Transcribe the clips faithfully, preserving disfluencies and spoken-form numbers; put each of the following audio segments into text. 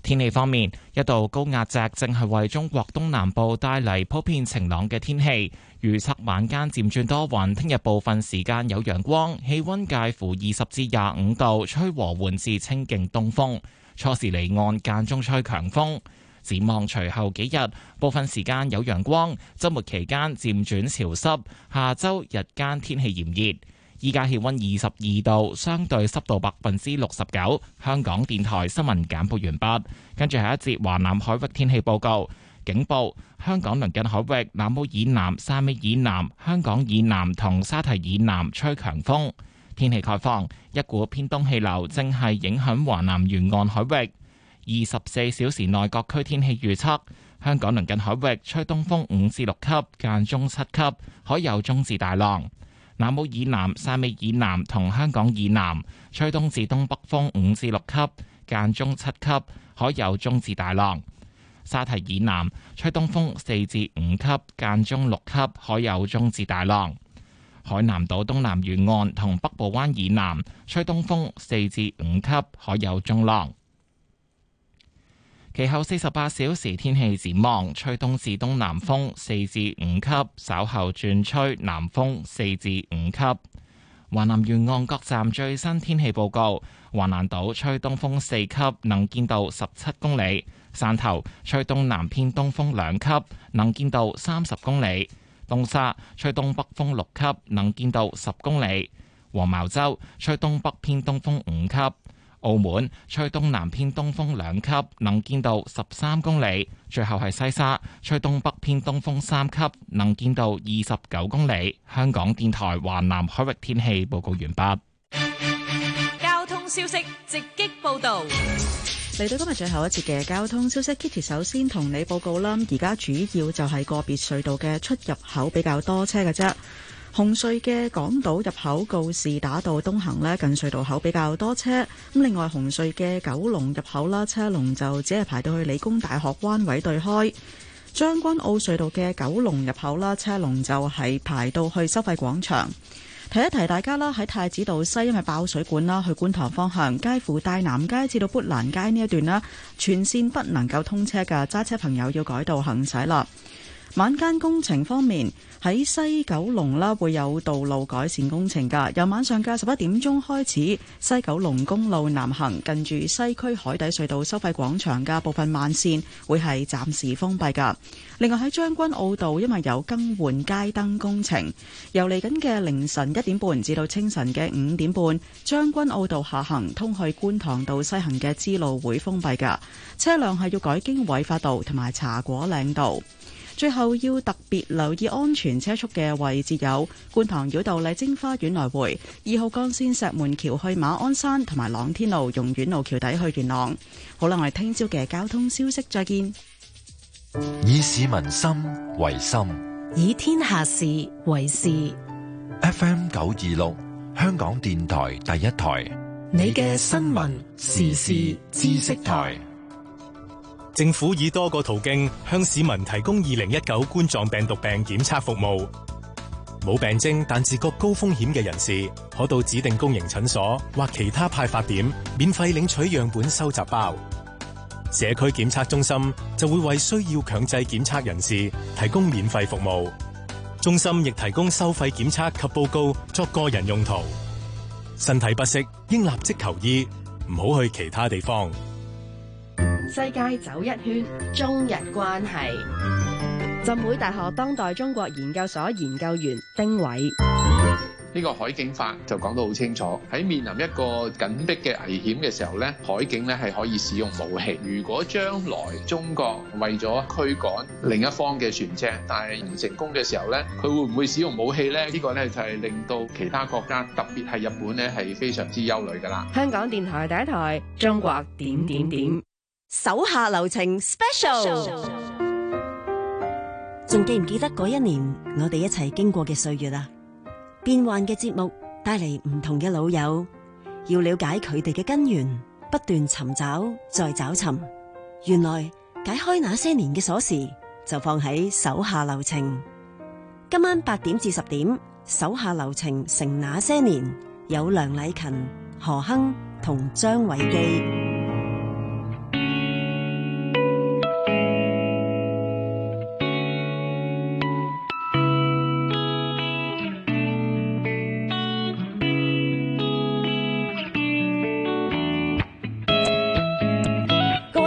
天氣方面，一道高壓脊正係為中國東南部帶嚟普遍晴朗嘅天氣。預測晚間漸轉多雲，聽日部分時間有陽光，氣溫介乎二十至廿五度，吹和緩至清勁東風。初時離岸，間中吹強風。展望隨後幾日，部分時間有陽光，週末期間漸轉潮濕。下週日間天氣炎熱。依家氣溫二十二度，相對濕度百分之六十九。香港電台新聞簡報完畢，跟住係一節華南海域天氣報告。警報：香港鄰近海域南澳以南、汕尾以南、香港以南同沙堤以南吹強風。天氣概況：一股偏東氣流正係影響華南沿岸海域。二十四小時內各區天氣預測：香港鄰近海域吹東風五至六級，間中七級，海有中至大浪。南澳以南、汕尾以南同香港以南吹東至東北風五至六級，間中七級，海有中至大浪。沙堤以南吹東風四至五級，間中六級，海有中至大浪。海南島東南沿岸同北部灣以南吹東風四至五級，海有中浪。其後四十八小時天氣展望，吹東至東南風四至五級，稍後轉吹南風四至五級。華南沿岸各站最新天氣報告：華南島吹東風四級，能見度十七公里；汕頭吹東南偏東風兩級，能見度三十公里；東沙吹東北風六級，能見度十公里；黃茅洲吹東北偏東風五級。澳門吹東南偏東風兩級，能見度十三公里。最後係西沙吹東北偏東風三級，能見度二十九公里。香港電台華南海域天氣報告完畢。 交通消息直擊報道。 嚟到今日最後一節嘅交通消息 ，Kitty 首先同你報告啦。而家主要就係個別隧道嘅出入口比較多車嘅啫。紅隧嘅港島入口告士打道東行呢，近隧道口比較多車。咁另外紅隧嘅九龍入口啦，車龍就只係排到去理工大學灣位對開。將軍澳隧道嘅九龍入口啦，車龍就係排到去收費廣場。提一提大家啦，喺太子道西因為爆水管啦，去觀塘方向介乎大南街至到砵蘭街呢一段啦，全線不能夠通車嘅，揸車朋友要改道行駛啦。晚間工程方面，喺西九龍啦會有道路改善工程㗎。由晚上嘅十一點鐘開始，西九龍公路南行近住西區海底隧道收費廣場嘅部分慢線會係暫時封閉㗎。另外喺將軍澳道，因為有更換街燈工程，由嚟緊嘅凌晨一點半至到清晨嘅五點半，將軍澳道下行通去觀塘道西行嘅支路會封閉㗎。車輛係要改經偉發道同埋茶果嶺道。最後要特別留意安全車速嘅位置有觀塘繞道麗晶花園來回、二號幹線石門橋去馬鞍山同埋朗天路榕苑路橋底去元朗。好啦，我哋聽朝嘅交通消息再見。 以市民心為心， 以天下事為事。 F M 九二六香港電台第一台， 你嘅新聞時事知識台。 政府以多個途徑向市民提供二零一九冠狀病毒病檢測服務。冇病徵但自覺高風險嘅人士，可到指定公營診所或其他派發點免費領取樣本收集包。社區檢測中心就會為需要強制檢測人士提供免費服務。中心亦提供收費檢測及報告作個人用途。身體不適應立即求醫，唔好去其他地方。 世界走一圈，中日關係。浸會大學當代中國研究所研究員丁偉。 呢個海警法就講得好清楚，喺面臨一個緊迫嘅危險嘅時候咧，海警咧係可以使用武器。如果將來中國為咗驅趕另一方嘅船隻，但係唔成功嘅時候咧，佢會唔會使用武器咧？呢個咧就係令到其他國家，特別係日本咧係非常之憂慮㗎啦。 香港電台第一台，中國點點點，手下留情 Special。 仲記唔記得嗰一年我哋一齊經過嘅歲月啊？變幻嘅節目帶嚟唔同嘅老友，要了解佢哋嘅根源，不斷尋找再找尋。原來解開那些年嘅鎖匙，就放喺手下留情。今晚八點至十點，手下留情成那些年，有梁禮勤、何亨同張偉基。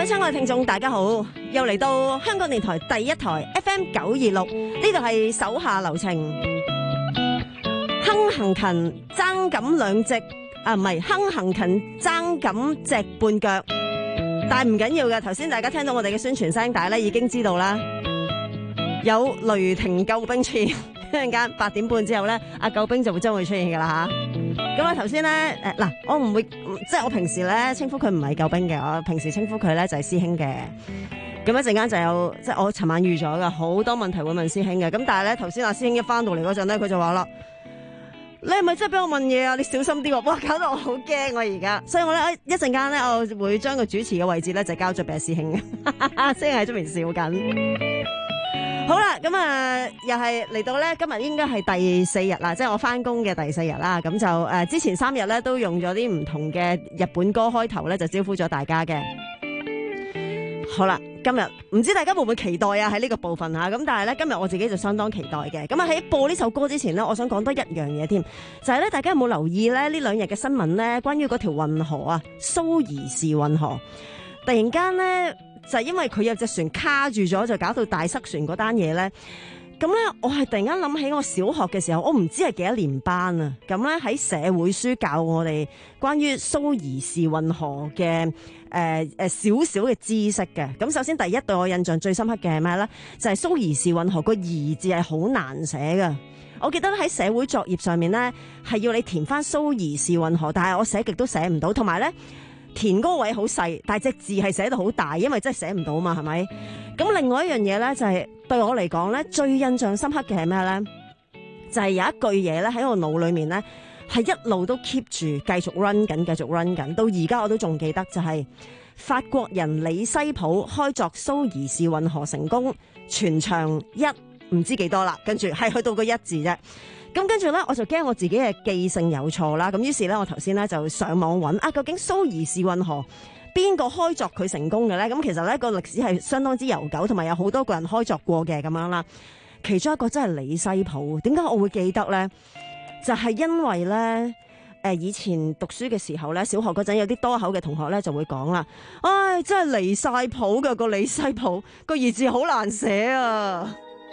位親愛聽眾，大家好，又嚟到香港電台第一台 F M 九二六，呢度係手下留情，哼行勤爭咁兩隻啊，唔係哼行勤爭咁隻半腳，但係唔緊要嘅。頭先大家聽到我哋嘅宣傳聲帶咧，已經知道啦，有雷霆救兵出現，一陣間八點半之後咧，阿救兵就會將會出現噶啦吓。咁啊，頭先咧，誒嗱，我唔會，即係我平時咧稱呼佢唔係救兵嘅，我平時稱呼佢咧就係師兄嘅。咁一陣間就有，即係我尋晚預咗噶，好多問題會問師兄嘅。咁但係咧，頭先阿師兄一翻到嚟嗰陣咧，佢就話啦：你係咪真係俾我問嘢啊？你小心啲喎！哇，搞到我好驚我而家。所以我咧一陣間咧，我會將個主持嘅位置咧就交咗俾阿師兄嘅。師兄喺出邊笑緊。好啦，咁啊，又係嚟到咧，今日應該係第四日啦，即係我翻工嘅第四日啦。咁就誒、呃，之前三日咧都用咗啲唔同嘅日本歌開頭咧，就招呼咗大家嘅。好啦，今日唔知大家會唔會期待啊？喺呢個部分吓，咁但係咧今日我自己就相當期待嘅。咁啊喺播呢首歌之前咧，我想講多一樣嘢添，就係咧大家有冇留意咧呢兩日嘅新聞咧，關於嗰條運河啊，蘇伊士運河，突然間咧。就係因為佢有隻船卡住咗，就搞到大塞船嗰單嘢咧。咁咧，我係突然間諗起我小學嘅時候，我唔知係幾多年班啊。咁咧喺社會書教我哋關於蘇伊士運河嘅誒誒少少嘅知識嘅。咁首先第一對我印象最深刻嘅係咩咧？就係蘇伊士運河個怡字係好難寫㗎。我記得喺社會作業上面咧係要你填翻蘇伊士運河，但係我寫極都寫唔到，同埋咧。填嗰個位好細，但係隻字係寫到好大，因為真係寫唔到嘛，係咪？咁另外一樣嘢咧，就係對我嚟講咧，最印象深刻嘅係咩咧？就係有一句嘢咧喺我腦裏面咧，係一路都 keep 住繼續 run 緊，繼續 run 緊，到而家我都仲記得，就係法國人李西普開鑿蘇伊士運河成功，全長一唔知幾多啦，跟住係去到個一字啫。咁跟住咧，我就驚我自己嘅記性有錯啦。咁於是咧，我頭先咧就上網揾啊，究竟蘇伊士運河邊個開鑿佢成功嘅咧？咁其實咧個歷史係相當之悠久，同埋有好多個人開鑿過嘅咁樣啦。其中一個真係李西普。點解我會記得咧？就係、是、因為咧，誒、呃、以前讀書嘅時候咧，小學嗰陣有啲多口嘅同學咧就會講啦，唉，真係離晒譜嘅個李西普個二字好難寫啊！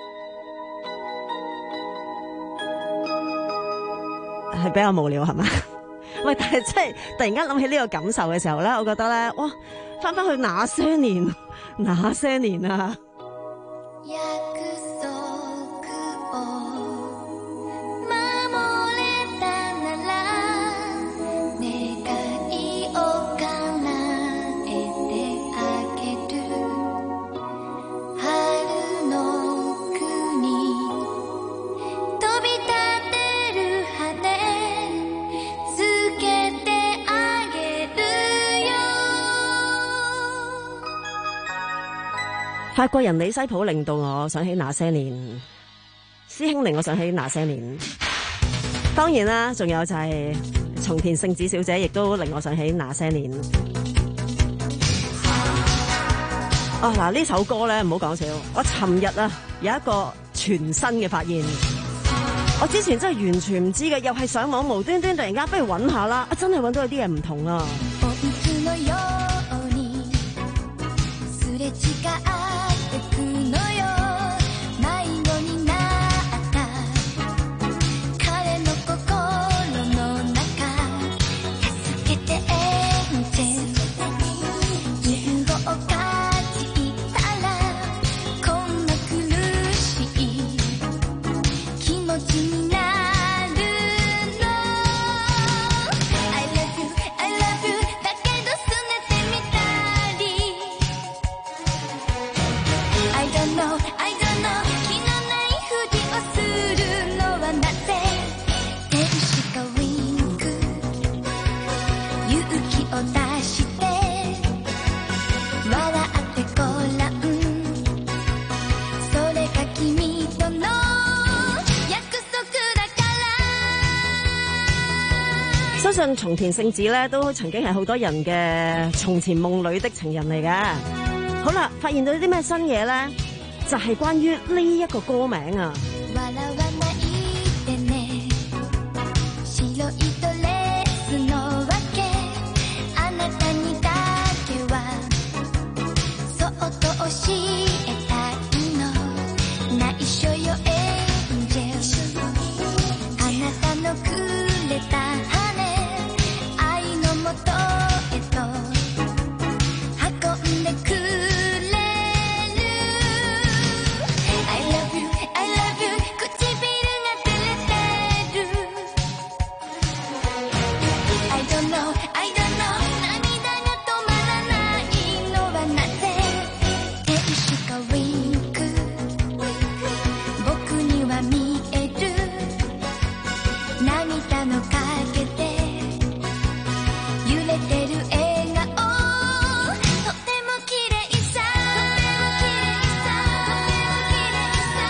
係比較無聊係嘛？喂，但係真係突然間諗起呢個感受嘅時候咧，我覺得咧，哇，翻翻去那些年，那些年啊！法國人李西普令到我想起那些年，師兄令我想起那些年。當然啦，仲有就係松田聖子小姐，亦都令我想起那些年。哦，嗱，呢首歌咧唔好講笑，我尋日啊有一個全新嘅發現，我之前真係完全唔知嘅，又係上網無端端突然間不如揾下啦，啊真係揾到有啲嘢唔同啊！相信松田聖子咧都曾經係好多人嘅從前夢裏的情人嚟嘅。好啦，發現到啲咩新嘢咧？就係、是、關於呢一個歌名啊。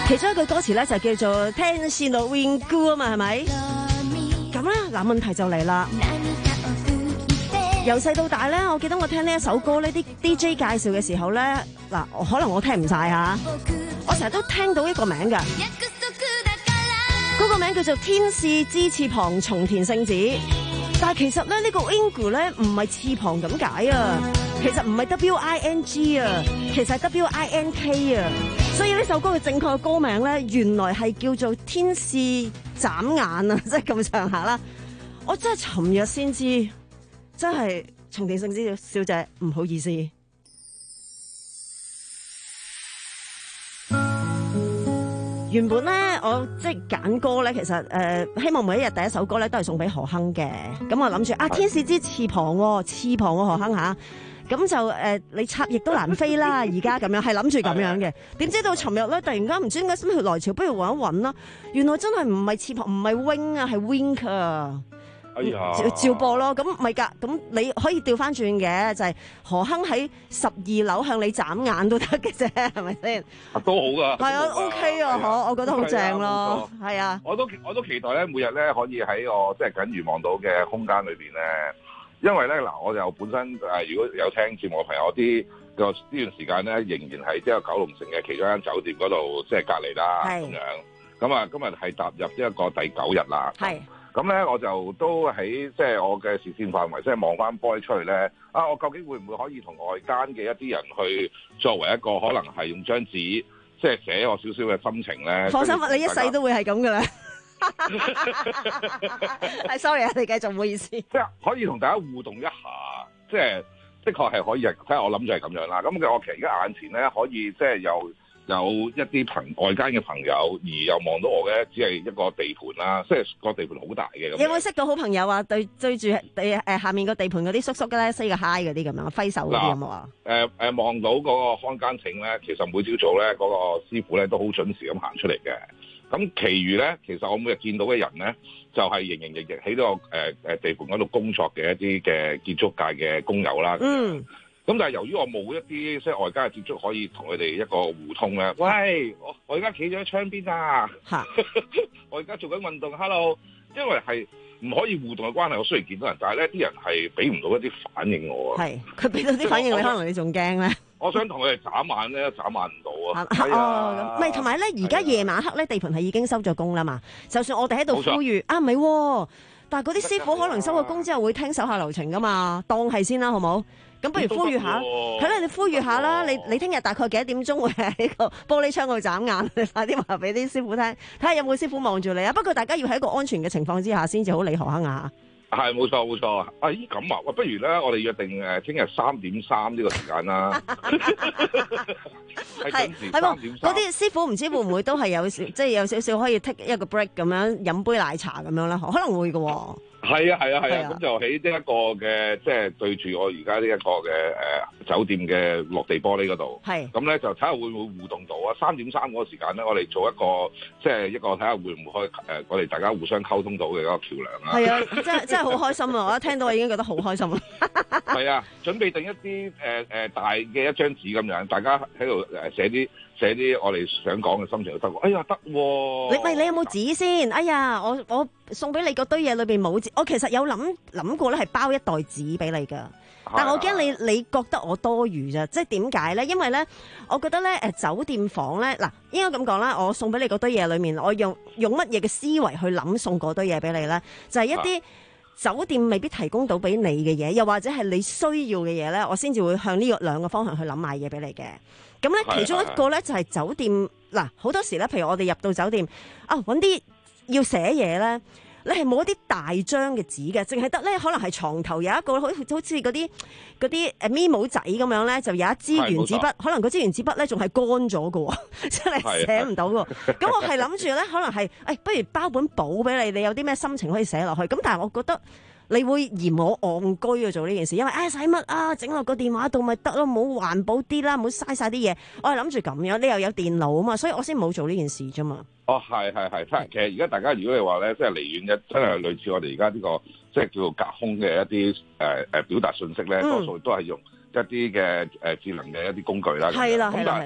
其中一句歌詞咧就叫做天使のウィング啊嘛，係咪？咁咧嗱，問題就嚟啦。由細到大咧，我記得我聽呢一首歌呢啲 D J 介紹嘅時候咧，嗱，可能我聽唔晒吓，我成日都聽到一個名噶，嗰個名叫做天使之翅膀松田聖子。但係其實咧呢個 wing 咧唔係翅膀咁解啊，其實唔係 W I N G 啊，其實係 W I N K 啊。所以呢首歌嘅正確嘅歌名咧，原來係叫做天使眨眼啊，即係咁上下啦。我真係尋日先知。真係松田聖子小姐，唔好意思。原本咧，我即係揀歌咧，其實誒、呃，希望每一日第一首歌咧都係送俾何鏗嘅。咁我諗住啊，天使之翅膀、哦，翅膀喎、哦、何鏗吓。咁就誒、呃，你插翼都難飛啦。而家咁樣係諗住咁樣嘅，點知到尋日咧，突然間唔知點解心血來潮，不如搵一搵啦。原來真係唔係翅膀，唔係 wing 啊，係 wink 啊。 哎呀， 照照播咯，咁咪噶，咁你可以調翻轉嘅，就係、是、何鏗喺十二樓向你眨眼都得嘅啫，係咪先？ 都好噶， 係啊 ，OK 啊，嗬、啊，我覺得好正咯，係啊， 我都我都期待咧，每日咧可以喺我即係僅餘望到嘅空間裏邊咧，因為咧嗱，我就本身誒、呃，如果有聽節目嘅朋友，啲個呢段時間咧，仍然係即係九龍城嘅其中一間酒店嗰度即係隔離啦，咁樣，咁啊，今日係踏入呢一個第九日啦，係。咁咧，我就都喺即係我嘅視線範圍，即係望翻波出去咧。啊，我究竟會唔會可以同外間嘅一啲人去作為一個可能係用張紙，即係寫我少少嘅心情咧？ 放心，你一世都會係咁噶啦。係，sorry 啊，你繼續，唔好意思。即係可以同大家互動一下，即係的確係可以。睇下我諗就係咁樣啦。咁嘅我其實而家眼前咧，可以即係有。有一啲朋外間嘅朋友，而又望到我嘅，只係一個地盤啦，即係個地盤好大嘅。 有冇識到好朋友啊？對對住地誒下面個地盤嗰啲叔叔嘅咧，say 個 hi 嗰啲咁樣，揮手嗰啲有冇啊？誒誒，望到嗰個看更亭咧，其實每朝早咧，嗰個師傅咧都好準時咁行出嚟嘅。咁，其餘咧，其實我每日見到嘅人咧，就係營營役役喺呢個誒誒地盤嗰度工作嘅一啲嘅建築界嘅工友啦。嗯。咁但係由於我冇一啲即係外間嘅接觸可以同佢哋一個互通咧，喂，我我而家企咗喺窗邊啊，我而家做緊運動 ，hello， 因為係唔可以互動嘅關係，我雖然見到人，但係咧啲人係俾唔到一啲反應我啊。係，佢俾到啲反應你，可能你仲驚咧。我想同佢哋眨眼咧，眨眼唔到啊。係啊， 唔係同埋咧，而家夜晚黑咧，地盤係已經收咗工啦嘛。就算我哋喺度呼籲啊，唔係，但係嗰啲師傅可能收咗工之後會聽手下留情噶嘛，當係先啦，好冇？咁不如呼籲下，係啦，你呼籲下啦。你你聽日大概幾多點鐘會喺個玻璃窗嗰度眨眼？你快啲話俾啲師傅聽，睇下有冇師傅望住你啊！不過大家要喺一個安全嘅情況之下先至好理何鏗啊！ 係冇錯冇錯啊！咦咁啊，喂，不如咧，我哋約定誒聽日三點三呢個時間啦。係係喎，嗰啲師傅唔知會唔會都係有少，即係有少少可以 take 一個 break 咁樣飲杯奶茶咁樣啦？可能會嘅喎。 係啊係啊係啊，咁就喺呢一個嘅即係對住我而家呢一個嘅誒、呃、酒店嘅落地玻璃嗰度。係。咁咧就睇下會唔會互動到啊？三點三嗰個時間咧，我哋做一個即係一個睇下會唔會可以誒、呃，我哋大家互相溝通到嘅一個橋梁啊。係啊，真係真係好開心啊！我一聽到我已經覺得好開心啊。係啊，準備定一啲誒誒大嘅一張紙咁樣，大家喺度誒寫啲。寫啲我哋想講嘅心情就得喎，哎呀得喎！你咪你有冇紙先？哎呀，我我送俾你嗰堆嘢裏邊冇紙，我其實有諗諗過咧，係包一袋紙俾你噶，但我驚你你覺得我多餘咋？即係點解咧？因為咧，我覺得咧誒酒店房咧嗱，應該咁講啦，我送俾你嗰堆嘢裏面，我用用乜嘢嘅思維去諗送嗰堆嘢俾你咧？就係一啲酒店未必提供到俾你嘅嘢，又或者係你需要嘅嘢咧，我先至會向呢個兩個方向去諗買嘢俾你嘅。咁咧，其中一個咧就係酒店嗱，好多時咧，譬如我哋入到酒店啊，揾啲要寫嘢咧，你係冇一啲大張嘅紙嘅，淨係得咧，可能係床頭有一個好好似嗰啲嗰啲誒 memo 仔咁樣咧，就有一支原子筆，可能嗰支原子筆咧仲係乾咗嘅，真係寫唔到嘅。咁我係諗住咧，可能係誒、哎，不如包本簿俾你，你有啲咩心情可以寫落去。咁但係我覺得。你會嫌我戇居去做呢件事，因為唉使乜啊，整落個電話度咪得咯，冇環保啲啦，冇嘥晒啲嘢。我係諗住咁樣，你又有電腦啊嘛，所以我先冇做呢件事啫嘛。哦，係係係，其實而家大家如果你話咧，即係離遠嘅，真係類似我哋而家呢個即係叫做隔空嘅一啲誒誒表達信息咧，多數都係用一啲嘅誒智能嘅一啲工具啦。係啦係啦係啦。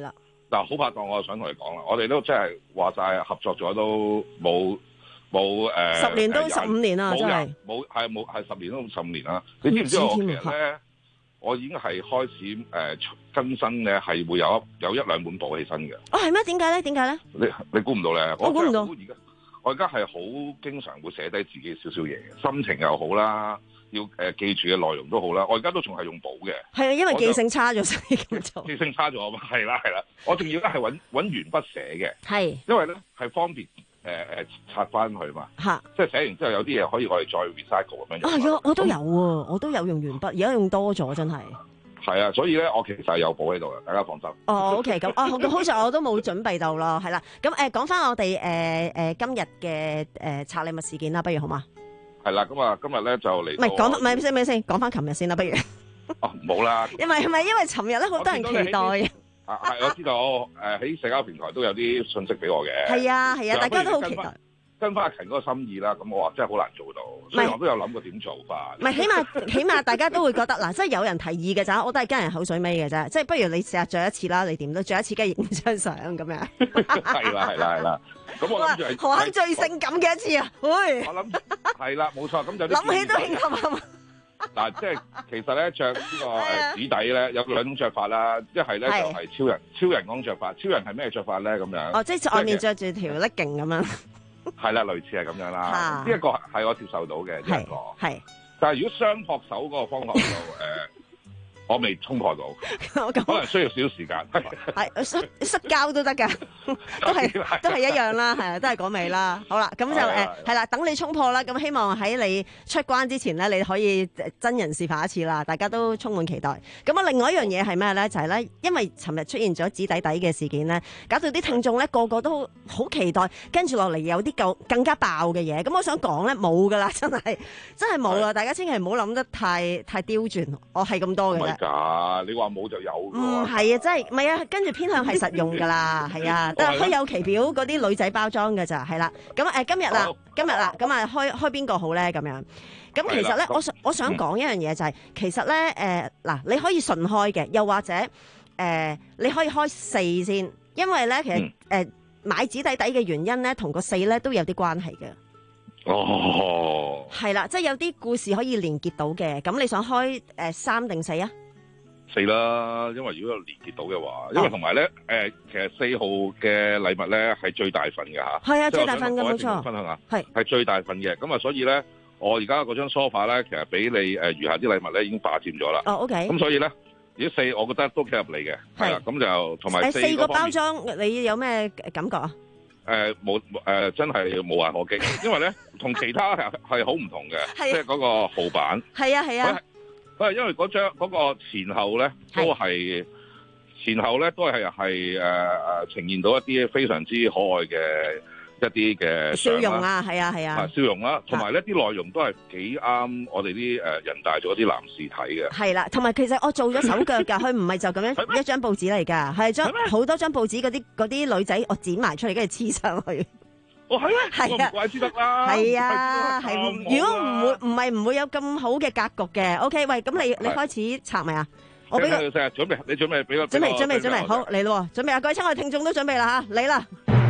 嗱，好拍檔，我想同你講啦，我哋都真係話晒合作咗都冇冇誒， 十年都十五年啦，真係冇係冇係十年都十五年啦。你知唔知我其實咧，我已經係開始誒、呃、更新咧，係會有一有一兩本簿起身嘅。 哦，係咩？點解咧？點解咧？ 你你估唔到咧？ 我估唔到。 而家我而家係好經常會寫低自己少少嘢，心情又好啦。要誒、呃、記住嘅內容都好啦，我而家都仲係用簿嘅。係啊， 因為記性差咗，所以咁做。 記性差咗嘛，係啦係啦，我仲要咧係揾揾鉛筆寫嘅。係，因為咧係方便誒誒、呃、拆翻去嘛。嚇，即係寫完之後有啲嘢可以我哋再 recycle 咁樣。啊， 有我都有喎、啊，我都有用鉛筆，而家用多咗真係。 係啊，所以咧我其實係有簿喺度嘅，大家放心。 哦 ，OK， 咁哦，咁好似我都冇準備到咯，係啦。咁誒講翻我哋誒誒今日嘅誒拆禮物事件啦，不如好嘛？ 係啦，咁啊，今日咧就嚟。唔係講，唔係先，唔係先，講翻琴日先啦，不如。 哦，冇啦。因為係咪因為尋日咧好多人期待啊？係，我知道，誒喺社交平台都有啲信息俾我嘅。係啊，係啊，大家都好期待。 跟翻阿勤嗰個心意啦，咁我話真係好難做到，所以我都有諗過點做法。 唔係，起碼起碼大家都會覺得嗱，即係有人提議嘅咋，我都係跟人口水尾嘅啫。即係不如你試下著一次啦，你點都著一次，梗係影張相咁樣。 係啦，係啦，係啦。咁我諗住係玩最性感嘅一次啊！喂， 我諗係啦，冇錯。咁就諗起都興奮啊！ 嗱，即係其實咧著呢個誒紙底咧有兩種著法啦，一係咧就係超人超人嗰種著法。超人係咩著法咧？咁樣哦，即係外面著住條 legging咁樣。 係啦，類似係咁樣啦。呢一個係我接受到嘅，呢一個係。 但係如果雙撲手嗰個方法就誒。我未衝破到，可能需要少少時間。 係摔摔跤都得㗎，都係都係一樣啦，係啊，都係嗰味啦。好啦，咁就誒係啦，等你衝破啦。咁希望喺你出關之前咧，你可以真人示範一次啦。大家都充滿期待。咁啊，另外一樣嘢係咩咧？就係咧，因為尋日出現咗紙底底嘅事件咧，搞到啲聽眾咧個個都好期待，跟住落嚟有啲夠更加爆嘅嘢。咁我想講咧，冇㗎啦，真係真係冇啦。大家千祈唔好諗得太太刁鑽，我係咁多嘅啫。 噶，你話冇就有。 嗯，係啊，真係，唔係啊，跟住偏向係實用噶啦，係啊，都係虛有其表嗰啲女仔包裝噶咋，係啦。咁誒，今日啦，今日啦，咁啊，開開邊個好咧？咁樣。咁其實咧，我想我想講一樣嘢就係，其實咧，誒嗱，你可以順開嘅，又或者誒，你可以開四先，因為咧，其實誒買紙底底嘅原因咧，同個四咧都有啲關係嘅。 哦， 係啦，即係有啲故事可以連結到嘅。咁你想開誒三定四啊？ 四啦，因為如果有連結到嘅話，因為同埋咧誒，其實四號嘅禮物咧係最大份嘅嚇。係啊，最大份嘅冇錯。分享下，係係最大份嘅。咁啊，所以咧，我而家嗰張梳化咧，其實俾你誒餘下啲禮物咧已經霸佔咗啦。哦 ，OK。咁所以咧，如果四，我覺得都幾合理嘅。係啦，咁就同埋四個。誒四個包裝，你有咩感覺啊？誒冇誒，真係無懈可擊，因為咧同其他係係好唔同嘅，即係嗰個號版。係啊係啊，佢係因為嗰張嗰個前後咧都係前後咧都係係誒誒呈現到一啲非常之可愛嘅一啲嘅笑容啊，係啊係啊， 笑容啦，同埋呢啲內容都係幾啱我哋啲誒人大咗啲男士睇嘅。係啦， 同埋其實我做咗手腳㗎，佢唔係就咁樣一張報紙嚟㗎，係將好多張報紙嗰啲嗰啲女仔我剪埋出嚟，跟住黐上去。 哦，係咩？係啊，怪之得啦。 係啊，係。如果唔會唔係唔會有咁好嘅格局嘅。OK，喂，咁你你開始拆未啊？我俾個準備，你準備俾個準備準備準備，好嚟咯，準備啊！各位親愛聽眾都準備啦嚇，嚟啦！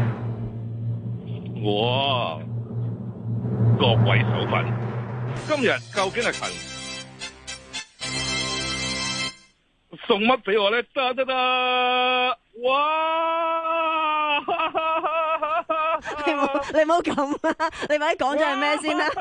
哇！各位手份，今日究竟係勤送乜俾我咧？得得得！哇！ 你冇你唔好咁啊！你快啲講咗係咩先啦？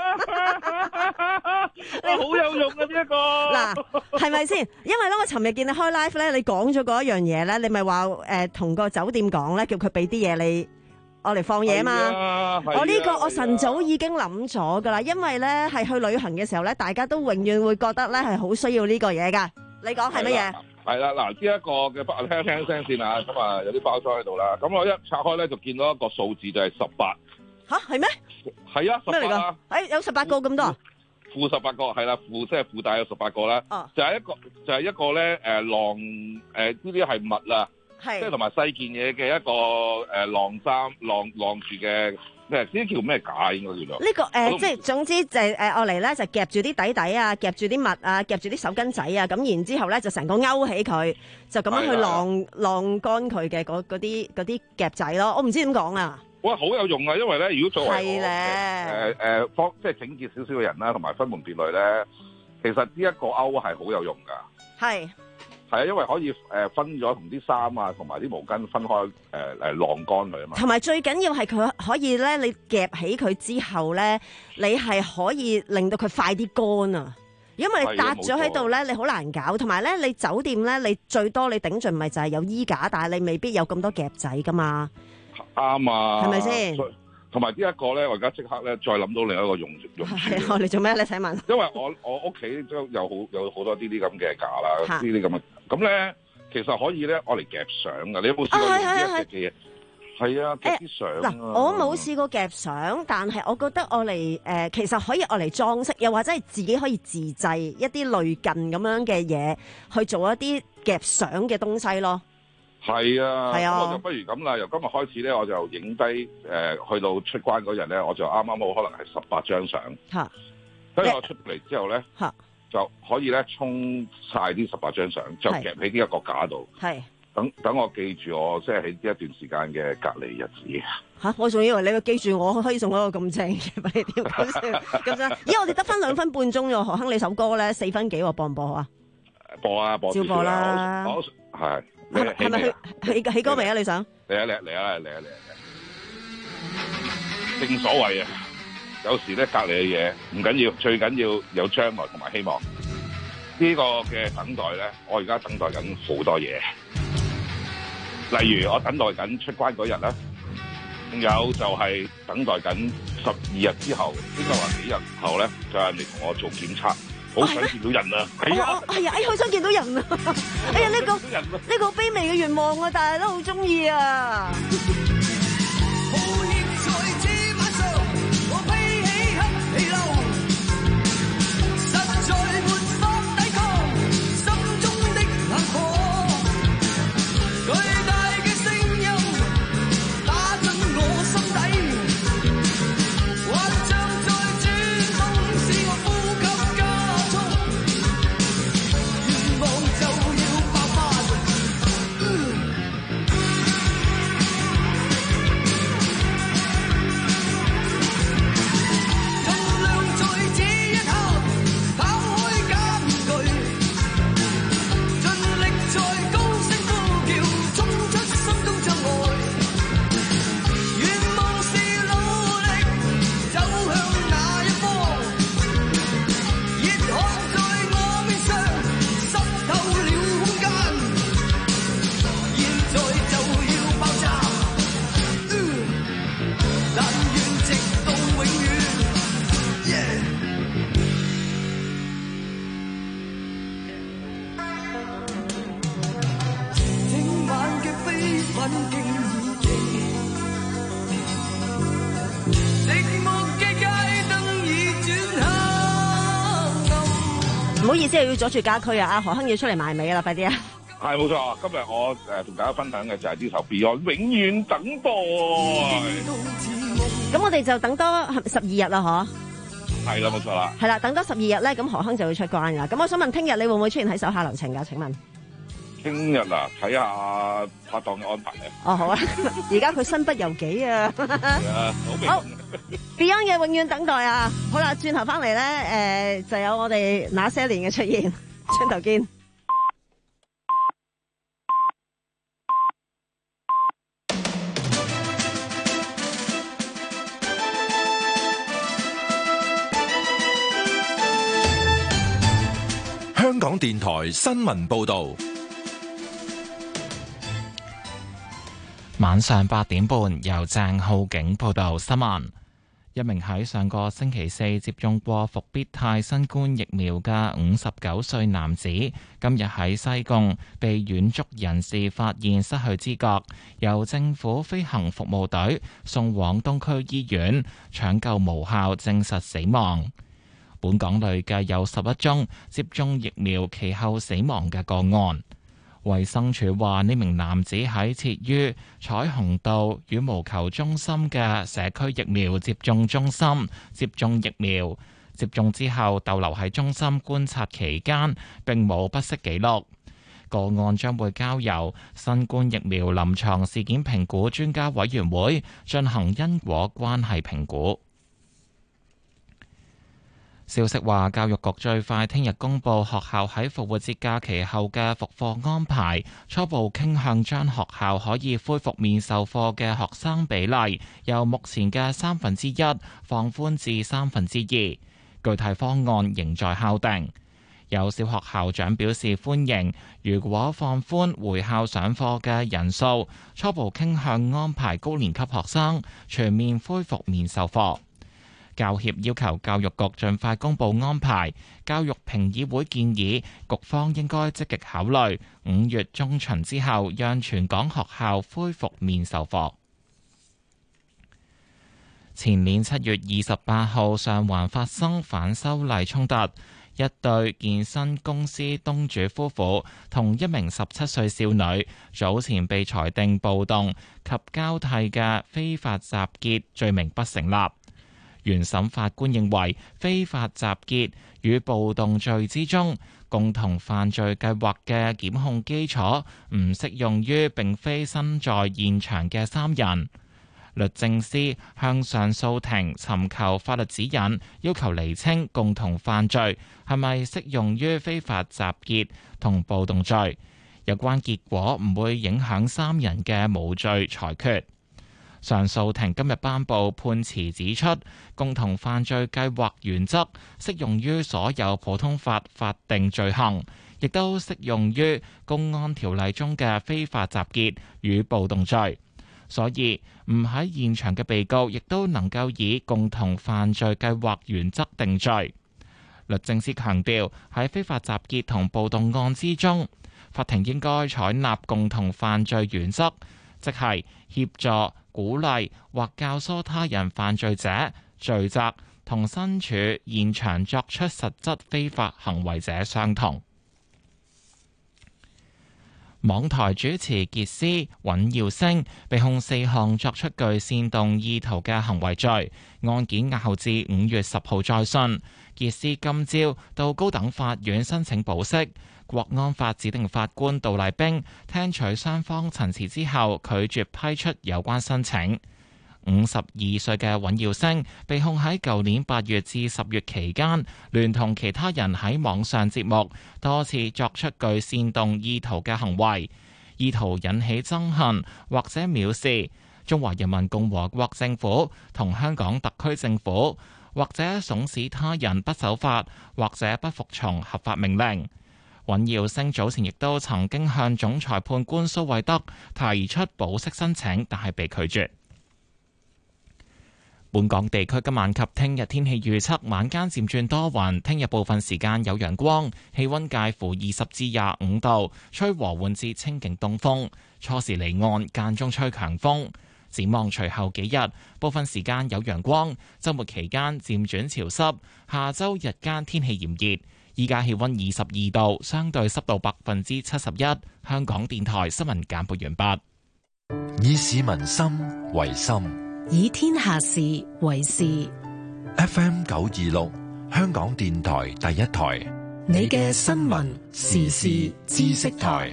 你好有用啊！呢一個嗱，係咪先？因為咧，我尋日見你開 live 咧，你講咗嗰一樣嘢咧，你咪話誒同個酒店講咧，叫佢俾啲嘢你。我嚟放嘢啊嘛！啊我呢個我晨早已經諗咗噶啦，因為咧係去旅行嘅時候咧，大家都永遠會覺得咧係好需要呢個嘢噶。你講係乜嘢？ 係啦，嗱呢一個嘅包，聽聽聲先啊。咁啊有啲包裝喺度啦。咁我一拆開咧就見到一個數字就係十八。 吓係咩？ 係啊， 咩嚟噶？誒有十八個咁多？ 負十八個係啦，負即係附帶有十八個啦。哦。就係一個就係一個咧誒浪誒呢啲係物啊。即係同埋細件嘢嘅一個誒晾衫晾晾住嘅咩？呢啲叫咩架應該叫做？ 呢、這個誒、呃，即係總之就係誒，我嚟咧就夾住啲底底啊，夾住啲襪啊，夾住啲手巾仔啊，咁然之後咧就成個勾起佢，就咁樣去晾晾乾佢嘅嗰啲嗰啲夾仔咯。我唔知點講啊。 哇，好有用啊！因為咧，如果作為係咧， 誒誒方即係整潔少少嘅人啦，同埋分門別類咧，其實呢一個勾係好有用噶。係。係啊，因為可以誒分咗同啲衫啊，同埋啲毛巾分開誒誒晾乾佢啊嘛。同埋最緊要係佢可以咧，你夾起佢之後咧，你係可以令到佢快啲乾啊。因為你搭咗喺度咧，你好難搞。同埋咧，你酒店咧，你最多你頂盡咪就係有衣架，但係你未必有咁多夾仔噶嘛。啱啊，係咪先？同埋呢一個咧，我而家即刻咧再諗到另一個用用處。係啊，你做咩咧？請問？因為我我屋企都有好有好多啲啲咁嘅架啦，呢啲咁嘅。咁咧，其實可以咧，我嚟夾相噶。你有冇試過用呢一隻嘅嘢？係啊，夾啲相啊。嗱，我冇試過夾相，但係我覺得我嚟誒，其實可以我嚟裝飾，又或者係自己可以自製一啲類近咁樣嘅嘢，去做一啲夾相嘅東西咯。係啊，咁、啊、我就不如咁啦。由今日開始咧，我就影低誒，去到出關嗰日咧，我就啱啱好可能係十八張相。嚇！跟住我出嚟之後咧，嚇就可以咧沖晒啲十八張相，就夾喺呢一個架度。係。等等，我記住我即係喺呢一段時間嘅隔離日子。嚇！我仲以為你會記住我可以送一個咁正嘅俾你添，咁樣。咦！我哋得翻兩分半鐘喎，何亨你首歌咧四分幾喎，播唔播啊？播啊，播。照播啦。我係。係咪去起起歌未啊？你想嚟啊嚟啊嚟啊嚟啊嚟啊！正所謂啊，有時咧隔離嘅嘢唔緊要，最緊要有將來同埋希望。呢個嘅等待咧，我而家等待緊好多嘢。例如我等待緊出關嗰日啦，仲有就係等待緊十二日之後，應該話幾日後咧，就係你同我做檢測。好想見到人啊！係啊，係啊，哎，好想見到人啊！哎呀，呢個呢個卑微嘅願望啊，但係都好中意啊！唔好意思，要阻住家區啊！阿何亨要出嚟埋尾啦，快啲啊！係冇錯，今日我誒同大家分享嘅就係呢首 Beyond 永遠等待。咁我哋就等多十二日啦，嗬？係啦，冇錯啦。係啦，等多十二日咧，咁何亨就會出關啦。咁我想問，聽日你會唔會出現喺手下留情噶？請問？聽日啊，睇下拍檔嘅安排咧。哦，好啊，而家佢身不由己啊。係啊，好。Beyond 嘅永遠等待啊！好啦，轉頭翻嚟咧，誒、呃，就有我哋那些年嘅出現，轉頭見。 香港電台新聞報道。 晚上八點半，由鄭浩景報道新聞。一名喺上個星期四接種過復必泰新冠疫苗嘅五十九歲男子，今日喺西貢被遠足人士發現失去知覺，由政府飛行服務隊送往東區醫院搶救無效，證實死亡。本港累計有十一宗接種疫苗其後死亡嘅個案。 衛生署話，呢名男子喺設於彩虹道羽毛球中心嘅社區疫苗接種中心接種疫苗，接種之後逗留喺中心觀察期間並冇不適記錄。個案將會交由新冠疫苗臨床事件評估專家委員會進行因果關係評估。消息話，教育局最快聽日公布學校喺復活節假期後嘅復課安排，初步傾向將學校可以恢復面授課嘅學生比例由目前嘅三分之一放寬至三分之二，具體方案仍在敲定。有小學校長表示歡迎，如果放寬回校上課嘅人數，初步傾向安排高年級學生全面恢復面授課。教協要求教育局盡快公布安排。教育評議會建議局方應該積極考慮五月中旬之後，讓全港學校恢復面授課。前年七月二十八號上環發生反修例衝突，一對健身公司東主夫婦同一名十七歲少女早前被裁定暴動及交替嘅非法集結罪名不成立。原審法官認為，非法集結與暴動罪之中共同犯罪計劃嘅檢控基礎唔適用於並非身在現場嘅三人。律政司向上訴庭尋求法律指引，要求釐清共同犯罪係咪適用於非法集結同暴動罪。有關結果唔會影響三人嘅無罪裁決。上訴庭今日頒布判詞指出，共同犯罪計劃原則適用於所有普通法法定罪行，亦都適用於公安條例中嘅非法集結與暴動罪。所以唔喺現場嘅被告亦都能夠以共同犯罪計劃原則定罪。律政司強調，喺非法集結同暴動案之中，法庭應該採納共同犯罪原則，即係協助、鼓勵或教唆他人犯罪者罪責同身處現場作出實質非法行為者相同。網台主持傑斯尹耀星被控四項作出具煽動意圖嘅行為罪，案件押後至五月十號再訊。傑斯今朝到高等法院申請保釋，國安法指定法官杜麗冰聽取雙方陳詞之後，拒絕批出有關申請。五十二歲嘅尹耀星被控喺舊年八月至十月期間，聯同其他人喺網上節目多次作出具煽動意圖嘅行為，意圖引起憎恨或者藐視中華人民共和國政府同香港特區政府，或者慫使他人不守法或者不服從合法命令。尹耀星早前亦都曾經向總裁判官蘇惠德提出保釋申請，但係被拒絕。本港地區今晚及聽日天氣預測，晚間漸轉多雲，聽日部分時間有陽光，氣溫介乎二十至廿五度，吹和緩至清勁東風，初時離岸，間中吹強風。展望隨後幾日，部分時間有陽光，週末期間漸轉潮濕，下週日間天氣炎熱。依家氣溫二十二度，相對濕度百分之七十一。香港電台新聞簡報完畢。 以市民心為心， 以天下事為事。 F M 九二六，香港電台第一台， 你嘅新聞時事知識台。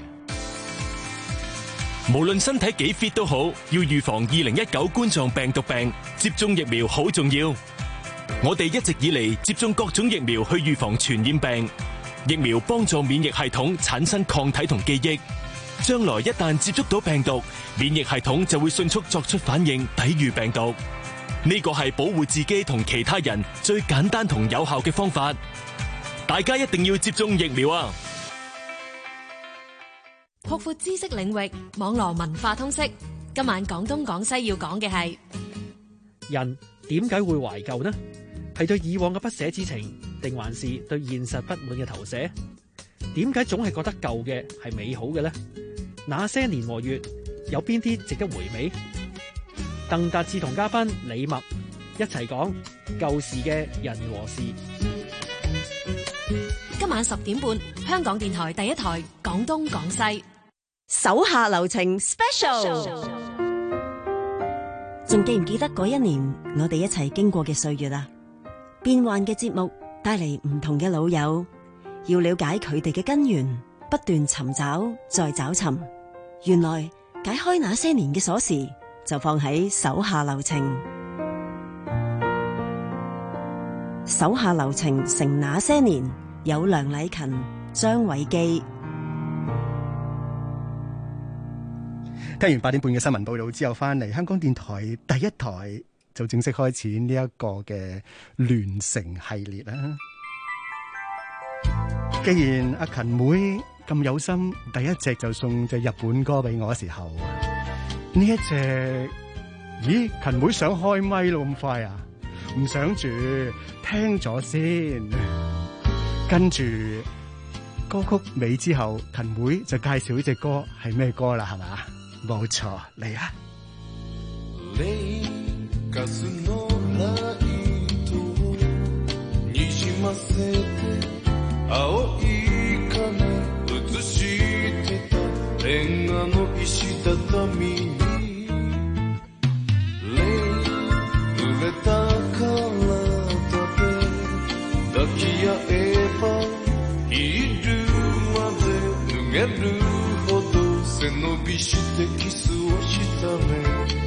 無論身體幾 fit 都好，要預防二零一九冠狀病毒病，接種疫苗好重要。我哋一直以嚟接種各種疫苗去預防傳染病，疫苗幫助免疫系統產生抗體同記憶，將來一旦接觸到病毒，免疫系統就會迅速作出反應，抵禦病毒。呢個係保護自己同其他人最簡單同有效嘅方法，大家一定要接種疫苗啊！ 擴闊知識領域，網絡文化通識。今晚廣東廣西要講嘅係人點解會懷舊呢？係對以往嘅不捨之情，定還是對現實不滿嘅投射？點解總係覺得舊嘅係美好嘅呢？那些年和月有邊啲值得回味？鄧達志同嘉賓李默一齊講舊時嘅人和事。 今晚十點半，香港電台第一台廣東廣西。 手下留情 Special， 仲記唔記得嗰一年我哋一齊經過嘅歲月啊？變幻嘅節目帶嚟唔同嘅老友，要了解佢哋嘅根源，不斷尋找再找尋。原來解開那些年嘅鎖匙，就放喺手下留情。手下留情成那些年，有梁禮勤、張偉基。 聽完八點半嘅新聞報道之後，翻嚟香港電台第一台就正式開始呢一個嘅聯成系列啦。既然阿勤妹咁有心，第一隻就送隻日本歌俾我嘅時候，呢一隻，咦，勤妹想開咪咯咁快啊？唔想住，聽咗先，跟住歌曲尾之後，勤妹就介紹呢隻歌係咩歌啦，係嘛？冇錯，嚟啊！ 背伸びしてキスをしたね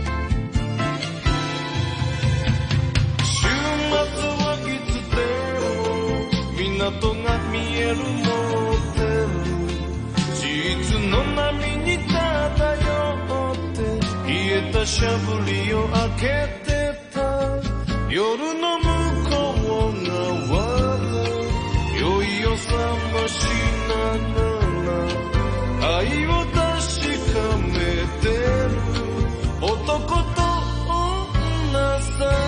週末はいつでも港が見えるモテルシーツの波に漂って冷えたしゃぶりを開けてた夜の向こう側で酔いを覚ましながら愛を深めてる男と女さ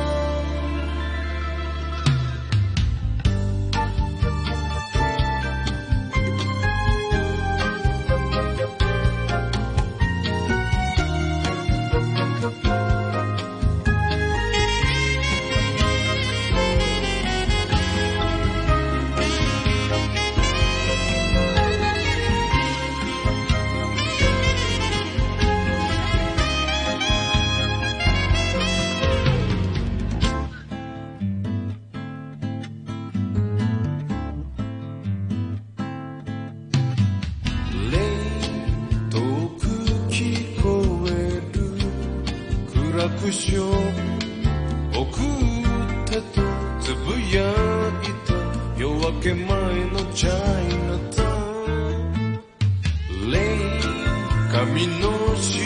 クション送ってとつぶやいた夜明け前のチャイナタウンレイ髪の雫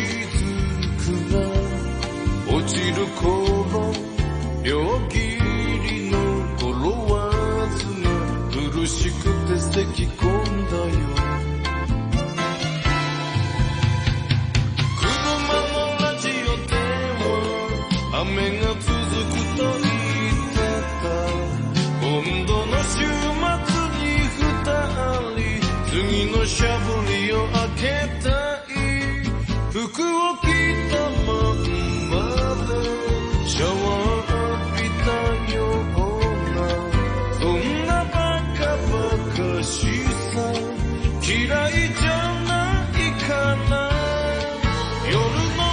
が落ちる頃両切りの頃わずが苦しくて咳き込んだよ雨が続くと言ってた今度の週末に二人次のしゃぶりを開けたい服を着たまんまでシャワー浴びたようなそんなバカバカしさ嫌いじゃないから夜の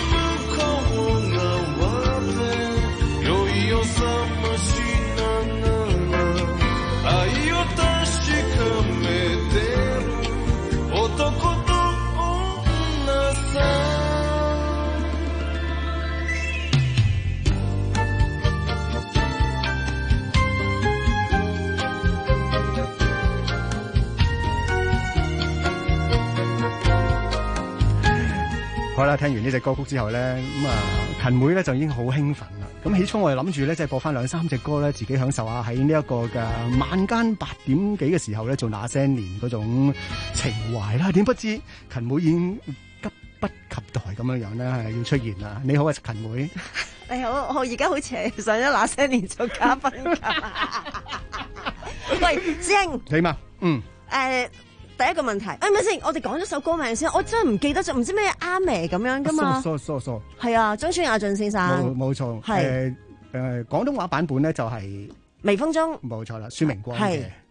好啦，聽完呢隻歌曲之後咧，咁啊勤妹咧就已經好興奮啦。咁起初我哋諗住咧，即係播翻兩三隻歌咧，自己享受下喺呢一個嘅晚間八點幾嘅時候咧，做那些年嗰種情懷啦。點不知勤妹已經急不及待咁樣樣咧，係要出現啦。你好啊，勤妹。 你好，我而家好似係上咗那些年做嘉賓㗎。喂，師兄。 你嘛？嗯。 誒、呃。第一個問題，誒咪先，我哋講咗首歌名先，我真係唔記得咗，唔知咩阿妹咁樣噶嘛？ 疏疏疏係啊，中村雅俊先生。 冇冇錯，係誒誒廣東話版本咧就係、是《 微風中》。 冇錯啦，孫明光嘅。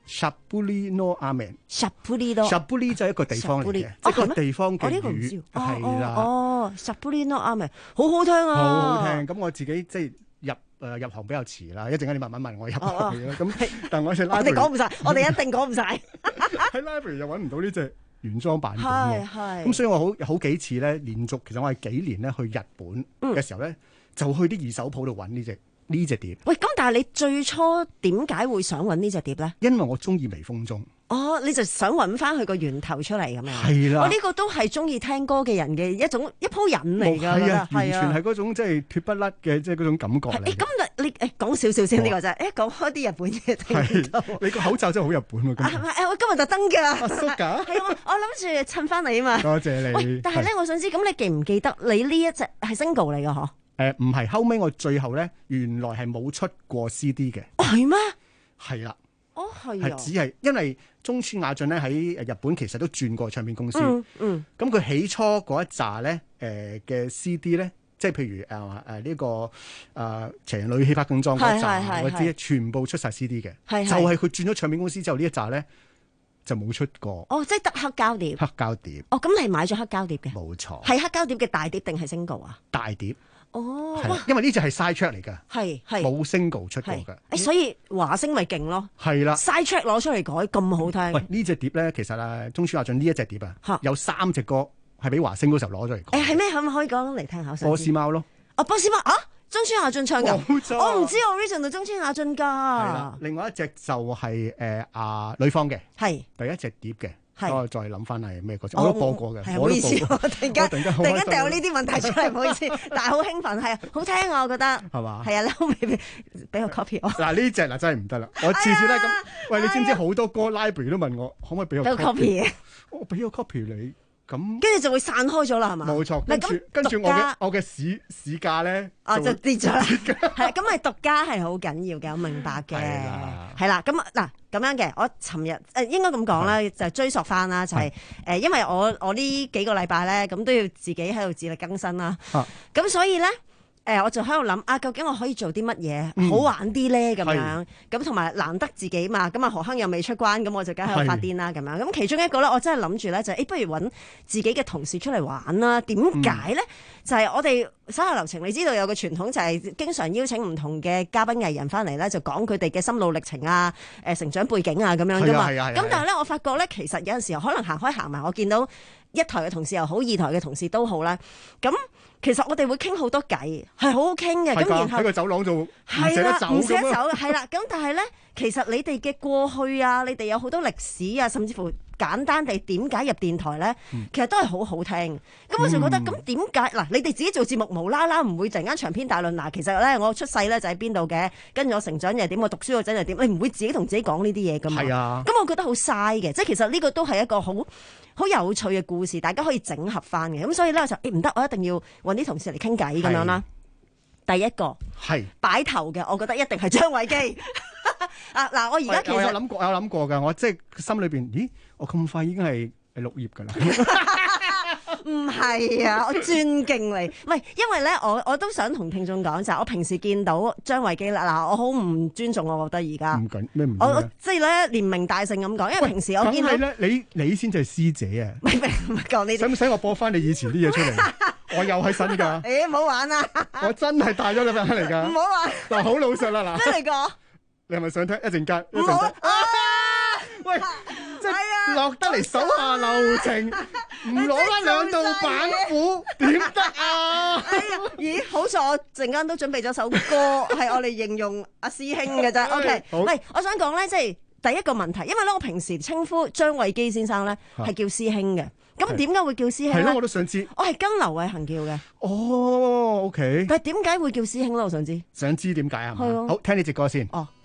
Shabuli no Amen。Shabuli no。Shabuli 就係一個地方嚟嘅，即係個地方嘅語，係啦。 哦 ，Shabuli no Amen，好好聽啊！ 好好聽。咁我自己即係入誒入行比較遲啦，一陣間你慢慢問我入行嘅啦。咁但係我喺 library， 我哋講唔晒，我哋一定講唔晒。 喺 library 又揾唔到呢隻原裝版本喎。係。 咁所以我好好幾次咧，連續其實我係幾年咧去日本嘅時候咧，就去啲二手鋪度揾呢隻。呢隻碟， 喂，咁但係你最初點解會想揾呢隻碟咧？ 因為我中意微風中。 哦，你就想揾翻佢個源頭出嚟咁樣。 係啦， 我呢個都係中意聽歌嘅人嘅一種一鋪癮嚟㗎。 係啊，完全係嗰種即係脫不甩嘅，即係嗰種感覺嚟。 誒，咁你誒講少少先呢個啫。誒，講開啲日本嘢聽到。 你個口罩真係好日本喎。 係咪？誒，我今日特登㗎。 阿叔㗎。 係啊，我諗住襯翻你啊嘛。 多謝你。 喂，但係咧，我想知，咁你記唔記得你呢一隻係 single 嚟㗎？嗬？ 誒唔係，後尾我最後咧，原來係冇出過 C D 嘅。 係咩？ 係啦。 哦，係係只係因為中村雅俊咧喺日本其實都轉過唱片公司。 嗯嗯。 咁佢起初嗰一紮咧誒嘅 C D 咧，即係譬如誒誒呢個誒《邪人女氣魄更壯》嗰紮嗰啲，全部出晒 C D 嘅。係係。就係佢轉咗唱片公司之後，呢一紮咧就冇出過。 哦，即係得黑膠碟。 黑膠碟。 哦，咁你係買咗黑膠碟嘅？ 冇錯。係黑膠碟嘅大碟定係 single 啊？ 大碟。 哦， 因為呢隻係 side track 嚟㗎， 係係冇 single 出過㗎， 誒所以華星咪勁咯， 係啦 ，side track 攞出嚟改咁好聽。 喂，呢隻碟咧，其實啊，中村雅俊呢一隻碟啊，有三隻歌係俾華星嗰時候攞咗嚟改。 誒係咩？可唔可以講嚟聽下？ 波斯貓咯， 哦波斯貓啊，中村雅俊唱㗎，我唔知 original 到中村雅俊㗎。係啦，另外一隻就係誒阿呂方嘅， 係第一隻碟嘅。 我再諗翻係咩歌？我都播過嘅。 係，唔好意思，我突然間突然間掉呢啲問題出嚟，唔好意思。但係好興奮，係啊，好聽啊，我覺得。係嘛？係啊，你可唔可以俾個 copy 我？ 嗱呢隻嗱真係唔得啦！我次次咧咁，喂，你知唔知好多歌 library 都問我可唔可以俾個 copy？我俾個 copy 你，咁跟住就會散開咗啦，係嘛？ 冇錯。跟住跟住我嘅我嘅市市價咧， 啊就跌咗啦。係咁咪獨家係好緊要嘅，我明白嘅。係啦，咁嗱。咁樣嘅，我尋日誒應該咁講啦，就追溯翻啦，就係、是、誒、呃，因為我我呢幾個禮拜咧，咁都要自己喺度自力更生啦。咁、啊、所以咧，誒、呃、我就喺度諗啊，究竟我可以做啲乜嘢好玩啲咧？咁、嗯、樣咁同埋難得自己嘛，咁啊何亨又未出關，咁我就梗係喺度發癲啦。咁樣咁其中一個咧，我真係諗住咧就誒、欸，不如揾自己嘅同事出嚟玩啦。點解咧？嗯、就係我哋手下留情，你知道有個傳統就係經常邀請唔同嘅嘉賓藝人翻嚟咧，就講佢哋嘅心路歷程啊、誒成長背景啊咁樣噶嘛。咁但係咧，我發覺咧，其實有陣時候可能行開行埋，我見到一台嘅同事又好，二台嘅同事都好啦。咁其實我哋會傾好多偈，係好好傾嘅。咁然後喺個走廊度唔捨得走， 唔捨得走嘅係啦。咁但係咧，其實你哋嘅過去啊，你哋有好多歷史啊，甚至乎簡單地點解入電台咧，嗯、其實都係好好聽。咁我就覺得，咁點解嗱？你哋自己做節目無啦啦唔會突然間長篇大論嗱，其實咧我出世咧就喺邊度嘅，跟住我成長又係點，我讀書嗰陣又點，你唔會自己同自己講呢啲嘢噶嘛？係啊。咁我覺得好嘥嘅，即係其實呢個都係一個好好有趣嘅故事，大家可以整合翻嘅。咁所以咧我就誒唔得，我一定要揾啲同事嚟傾偈咁樣啦。第一個係擺頭嘅，我覺得一定係張偉基。啊嗱，我而家其實我有諗過， 有諗過㗎。我即係心裏邊，咦？我咁快已經係綠葉㗎啦。 唔係啊，我尊敬你。唔係，因為咧，我我都想同聽眾講就係，我平時見到張偉基啦，嗱，我好唔尊重，我覺得而家。唔緊咩唔？我我即係咧連名大姓咁講，因為平時我見到咧，你你先至係師姐啊。 唔係唔係講呢啲。使唔使我播翻你以前啲嘢出嚟？我又係新㗎。 誒，唔好玩啊！ 我真係帶咗你翻嚟㗎。 唔好玩。 嗱，好老實啦，嗱。 咩嚟㗎？ 你係咪想聽一陣間？ 唔好啊！ 喂，即係落得嚟手下留情，唔攞翻兩道板斧點得啊？ 哎呀，咦，好彩我陣間都準備咗首歌，係我哋形容阿師兄嘅啫。OK，喂，我想講咧，即係第一個問題，因為咧我平時稱呼張偉基先生咧係叫師兄嘅，咁點解會叫師兄咧？ 係咯，我都想知。 我係跟劉偉恒叫嘅。 哦 ，OK。 但係點解會叫師兄咧？我想知。 想知點解啊？ 係啊。 好，聽呢隻歌先。 哦。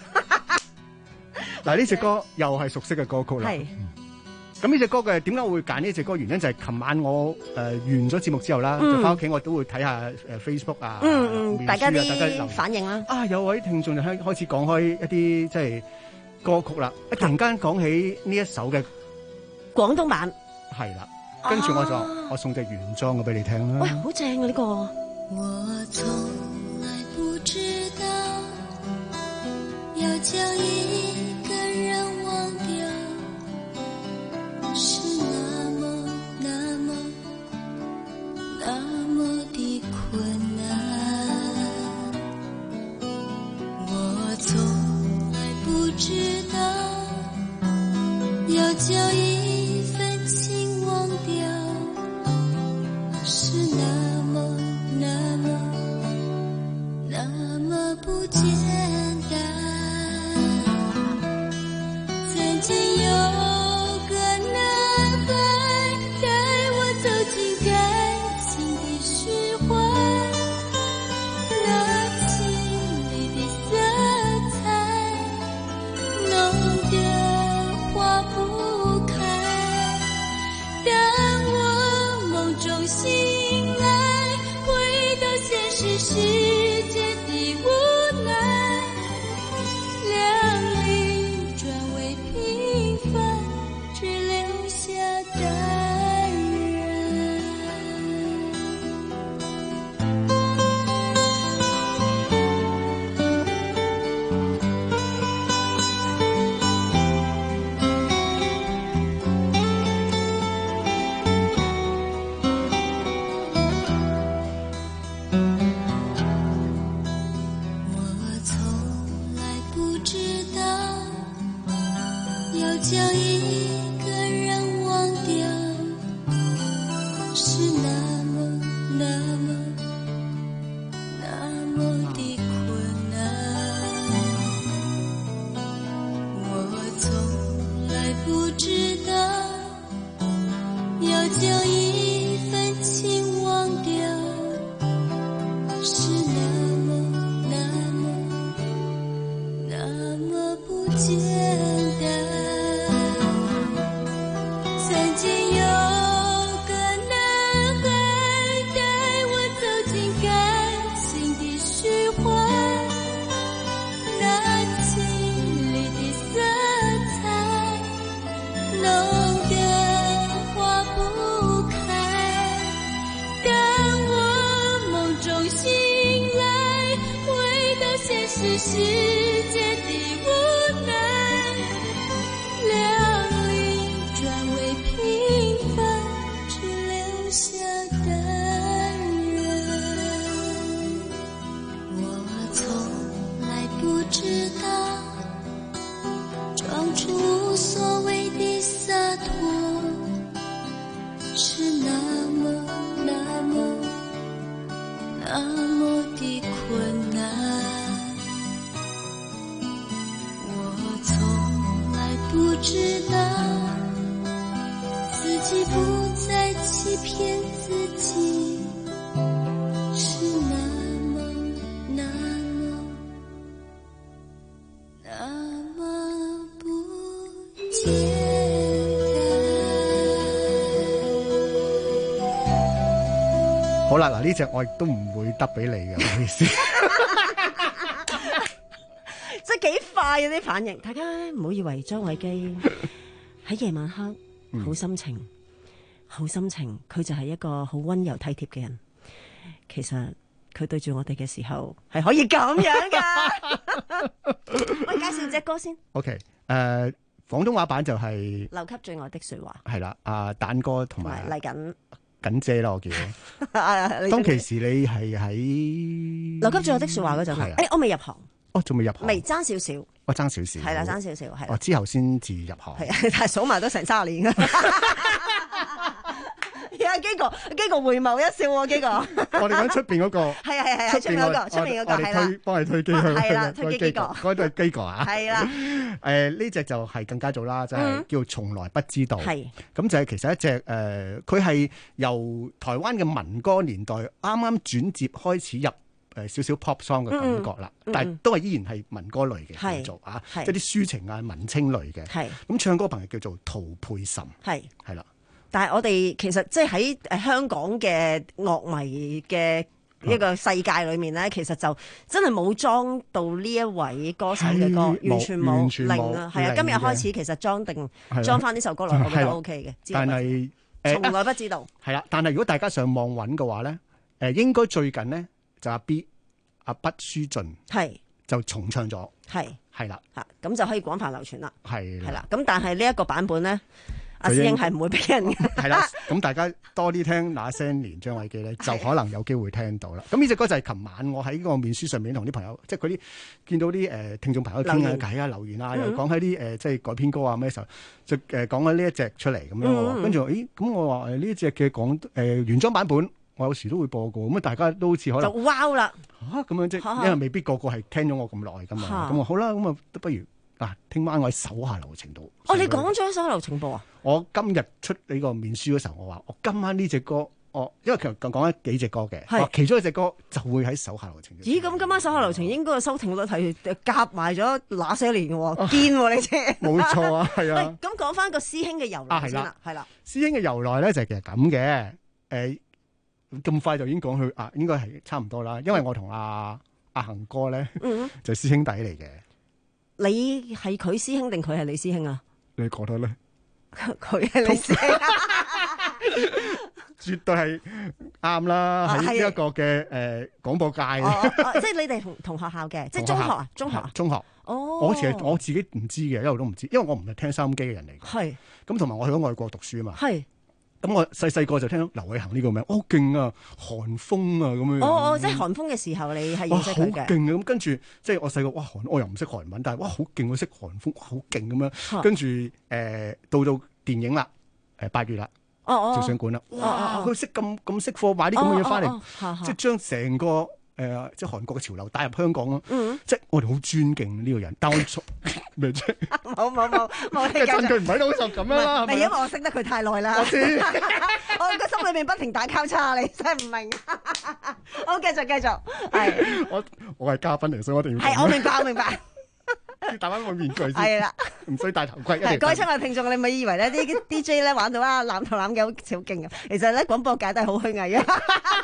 嗱，呢隻歌又係熟悉嘅歌曲啦。係。咁呢隻歌嘅點解我會揀呢隻歌？原因就係琴晚我誒完咗節目之後啦，就翻屋企我都會睇下誒 Facebook 啊， 嗯嗯，大家啲反應啦。 啊，有位聽眾就開開始講開一啲即係歌曲啦，一突然間講起呢一首嘅廣東版。 係啦，跟住我就我送隻原裝嘅俾你聽啦。 喂，好正啊呢個！ 我從來不知道要將一個人中醒来，回到现实世界的无奈，亮丽转为平凡，只留下淡然。将一个人忘掉，是那么那么那么的困难。我从来不知道，要将一份情忘掉，是那么那么那么不简单。曾经有个男孩带我走进感情的虚幻，那情里的色彩浓得化不开。当我梦中醒来，回到现实世界的无奈，转为平凡，只留下淡然。我从来不知道，装出无所谓的洒脱，是那么那么那么的困难。我从来不知道，自己不再欺骗自己，是那么那么那么不简單。好啦，嗱呢隻我亦都唔會得俾你嘅，唔好意思。 即係幾快啊啲反應，大家唔好以為張偉基喺夜晚黑。好心情，好心情，佢就係一個好溫柔體貼嘅人。其實佢對住我哋嘅時候係可以咁樣噶。我介紹隻歌先。OK， 誒、呃，廣東話版就係、是《留給最愛的說話》。係啦，阿、啊、蛋哥同埋嚟緊緊姐啦，我叫。當其時你係喺《留給最愛的說話》嗰陣，誒、欸，我未入行。哦，仲未入行，未爭少少，我爭少少，係啦，爭少少，係。哦，之後先至入行，係啊，但係數埋都成三十年㗎。阿基哥，基哥回眸一笑喎，基哥。我哋講出邊嗰個，係啊係係，出邊嗰個，出邊嗰個係啦，幫你推機去，係啦，推機基哥，嗰對基哥啊，係啦。誒呢隻就係更加早啦，就係叫從來不知道，係。咁就係其實一隻誒，佢係由台灣嘅民歌年代啱啱轉接開始入。誒少少 pop song 嘅感覺啦，嗯嗯、但係都係依然係民歌類嘅叫做啊，即係啲抒情啊、文青類嘅。係咁唱歌朋友叫做陶佩岑，係係啦。但係我哋其實即係喺誒香港嘅樂迷嘅一個世界裏面咧，其實就真係冇裝到呢一位歌手嘅歌，完全冇零啊。係啊，今日開始其實裝定裝翻呢首歌落去，我覺得 OK 嘅。但係誒，從來不知道。係啦，但係如果大家上網揾嘅話咧，誒應該最近咧。就阿 B 阿畢書盡係就重唱咗，係係啦嚇，咁就可以廣泛流傳啦，係係啦。咁但係呢一個版本咧，阿師兄係唔會俾人嘅，係啦。咁大家多啲聽那些年張偉基咧，就可能有機會聽到啦。咁呢隻歌就係琴晚我喺個面書上面同啲朋友，即係嗰啲見到啲誒聽眾朋友傾下偈啊、留言啊，又講喺啲誒即係改編歌啊咩時候，就誒講緊呢一隻出嚟咁樣喎。跟住咦咁我話誒呢一隻嘅講誒原裝版本。我有時都會播過，咁啊大家都好似可能就 wow 啦嚇咁樣啫，因為未必個個係聽咗我咁耐噶嘛。咁啊好啦，咁啊不如啊聽晚我喺手下留情度。哦，你講咗手下留情播啊？我今日出呢個面書嘅時候，我話我今晚呢隻歌，我因為其實講講咗幾隻歌嘅，其中一隻歌就會喺手下留情。咦？咁今晚手下留情應該收聽率係夾埋咗那些年嘅喎，堅喎你啫。冇錯啊，係啊。咁講翻個師兄嘅由來先啦，係啦。師兄嘅由來咧就係其實咁嘅。 誒咁快就已經講佢啊，應該係差唔多啦。因為我同阿阿恒哥咧， 嗯， 就師兄弟嚟嘅。 你係佢師兄定佢係你師兄啊？ 你覺得咧？ 佢係你師兄， 絕對係啱啦！喺呢一個嘅誒廣播界， 即係你哋同同學校嘅，即係中學啊，中學， 中學。 哦， 我其實我自己唔知嘅，一路都唔知，因為我唔係聽收音機嘅人嚟嘅。 係。 咁同埋我去咗外國讀書啊嘛。 係。 咁我細細個就聽到劉偉恒呢個名，好勁啊！韓風啊咁樣。 哦哦，即係韓風嘅時候，你係認識佢嘅。 哇，好勁啊！咁跟住即係我細個，哇韓我又唔識韓文，但係哇好勁，我識韓風，好勁咁樣。跟住誒到到電影啦，誒八月啦，照相館啦，哇！佢識咁咁識貨，買啲咁嘅嘢翻嚟，即係將成個。誒，即係韓國嘅潮流帶入香港咯，即係我哋好尊敬呢個人，但我咩啫？ 冇冇冇冇， 即係真佢唔喺度就咁樣啦。 唔係因為我識得佢太耐啦，我知，我個心裏面不停打交叉，你真係唔明。好，繼續繼續，係我我係嘉賓嚟，所以我一定要係我明白，我明白。 要戴翻個面具先， 係啦， 唔使戴頭盔。 各位親愛聽眾，你咪以為咧啲 D J 咧玩到啊攬頭攬腳好似好勁啊？其實咧廣播界都係好虛偽啊！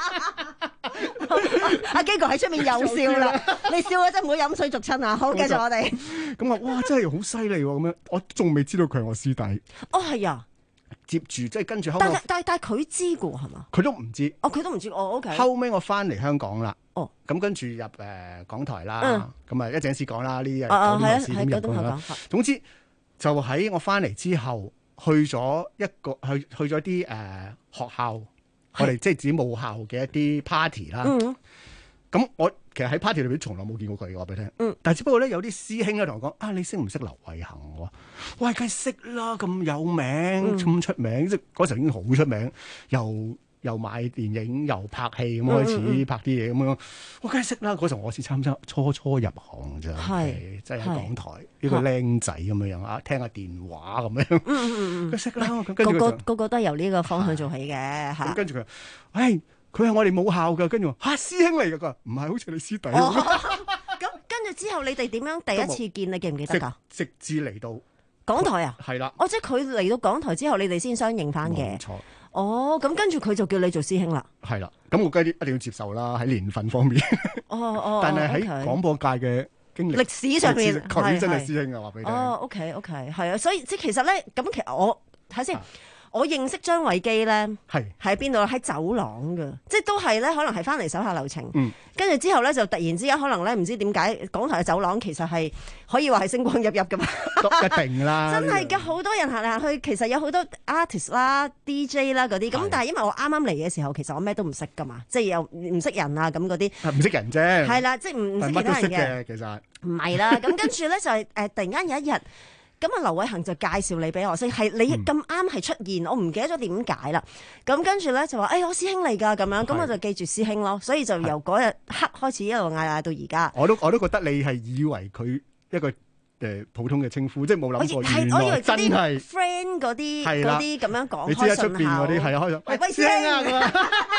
阿基哥喺出面又笑啦，你笑啊真唔好飲水逐親啊！好，繼續我哋。 咁啊，哇，真係好犀利喎！咁樣，我仲未知道佢係我師弟。 哦，係啊。 接住即係跟住後， 但係但係但係佢知㗎係嘛？ 佢都唔知。 哦，佢都唔知。哦，OK。 後尾我翻嚟香港啦。 哦。 咁跟住入誒港台啦。 嗯。 咁啊一陣先講啦，呢啲啊啊係啊係點入啦。總之就喺我翻嚟之後，去咗一個去去咗啲誒學校，我哋即係指母校嘅一啲 party 啦。 嗯。 咁我其實喺 party 裏邊從來冇見過佢嘅，話俾你聽。嗯。但係只不過咧，有啲師兄咧同我講：啊，你識唔識劉偉恒？我話：喂，梗係識啦，咁有名，咁、嗯、出名，即係嗰時候已經好出名，又又買電影，又拍戲咁開始拍啲嘢咁樣。我梗係識啦。嗰時候我先參加初初入行咋，係即係喺港台呢個僆仔咁樣樣啊，聽下電話咁樣。嗯嗯嗯。佢識啦。咁跟住個個個個都係由呢個方向做起嘅嚇。 咁跟住佢，唉。佢係我哋母校噶，跟住話嚇師兄嚟噶，唔係好似你師弟。 咁跟住之後，你哋點樣第一次見？你記唔記得㗎？ 直至嚟到港台啊？ 係啦。 哦，即係佢嚟到港台之後，你哋先相認翻嘅。冇錯。哦，咁跟住佢就叫你做師兄啦。 係啦，咁我梗係一定要接受啦，喺年份方面。 哦哦。 但係喺廣播界嘅經歷歷史上面， 佢真係師兄啊！話俾你聽。 哦，OK OK，係啊，所以即係其實咧，咁其實我睇先。我認識張偉基咧，係喺邊度？喺走廊㗎，即係都係咧，可能係翻嚟手下留情。嗯，跟住之後咧，就突然之間可能咧，唔知點解港台嘅走廊其實係可以話係星光熠熠㗎嘛。 一定啦， 真係嘅，好多人行嚟行去，其實有好多 artist 啦、D J 啦嗰啲。咁但係因為我啱啱嚟嘅時候，其實我咩都唔識㗎嘛，即係又唔識人啊咁嗰啲。 唔識人啫。係啦，即係唔唔識其他人嘅。 其實唔係啦，咁跟住咧就係誒，突然間有一日。咁啊，劉偉恒就介紹你俾我識，係你咁啱係出現，我唔記得咗點解啦。咁跟住咧就話，誒、哎、我師兄嚟㗎咁樣，咁我就記住師兄咯。所以就由嗰日刻開始一路嗌嗌到而家。 我都我都覺得你係以為佢一個誒普通嘅稱呼，即係冇諗過原來真係 friend 嗰啲嗰啲咁樣講。 你知喺出邊嗰啲係啊，開咗喂師兄啊咁啊，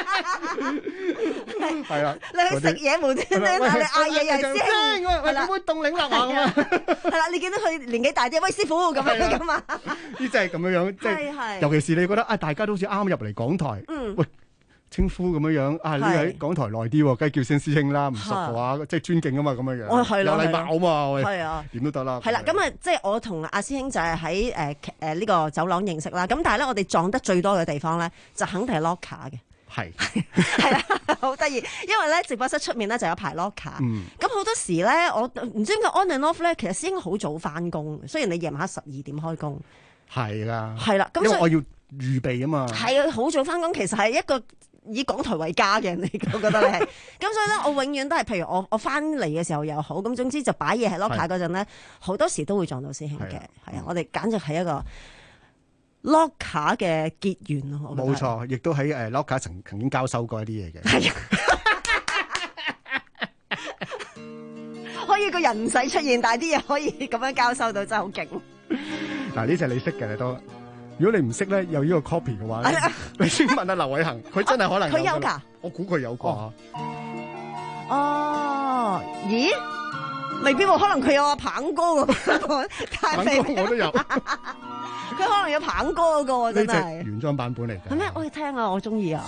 係啦。 你去食嘢無端端你嗌嘢又係師兄， 係啦，杯凍檸樂啊咁啊， 係啦，你見到佢年紀大啲，喂師傅咁樣噶嘛？ 呢真係咁樣樣，即係尤其是你覺得啊，大家都好似啱入嚟港台，喂。稱呼咁樣樣啊！你喺港台耐啲，梗係叫聲師兄啦，唔熟嘅話即係尊敬啊嘛，咁樣樣。 哦，係啦， 有禮貌啊嘛，喂， 係啊， 點都得啦。 係啦，咁啊，即係我同阿師兄就係喺誒誒呢個走廊認識啦。咁但係咧，我哋撞得最多嘅地方咧，就肯定係 locker 嘅。 係係啦，好得意，因為咧直播室出面咧就有排 locker。嗯。咁好多時咧，我唔知點解 on and off 咧，其實師兄好早翻工，雖然你夜晚黑十二點開工。係啦。 係啦，咁因為我要預備啊嘛。 係啊，好早翻工，其實係一個以港台為家嘅人嚟，我覺得你係。咁所以咧，我永遠都係，譬如我我翻嚟嘅時候又好，咁總之就擺嘢喺 locker 嗰陣咧，好多時都會撞到師兄嘅。係啊，我哋簡直係一個 locker 嘅結緣咯。 冇錯，亦都喺誒 locker 曾曾經交收過一啲嘢嘅。 係啊，可以個人唔使出現，但係啲嘢可以咁樣交收到，真係好勁。 嗱，呢隻你識嘅你都。如果你唔識咧，有呢個 copy 嘅話，你先問下劉偉恒，佢真係可能佢有㗎， 我估佢有啩。 哦，咦？ 未必喎，可能佢有阿棒哥個版本， 棒哥我都有， 佢可能有棒哥嗰個喎，真係原裝版本嚟嘅。 係咩？我要聽啊，我中意啊！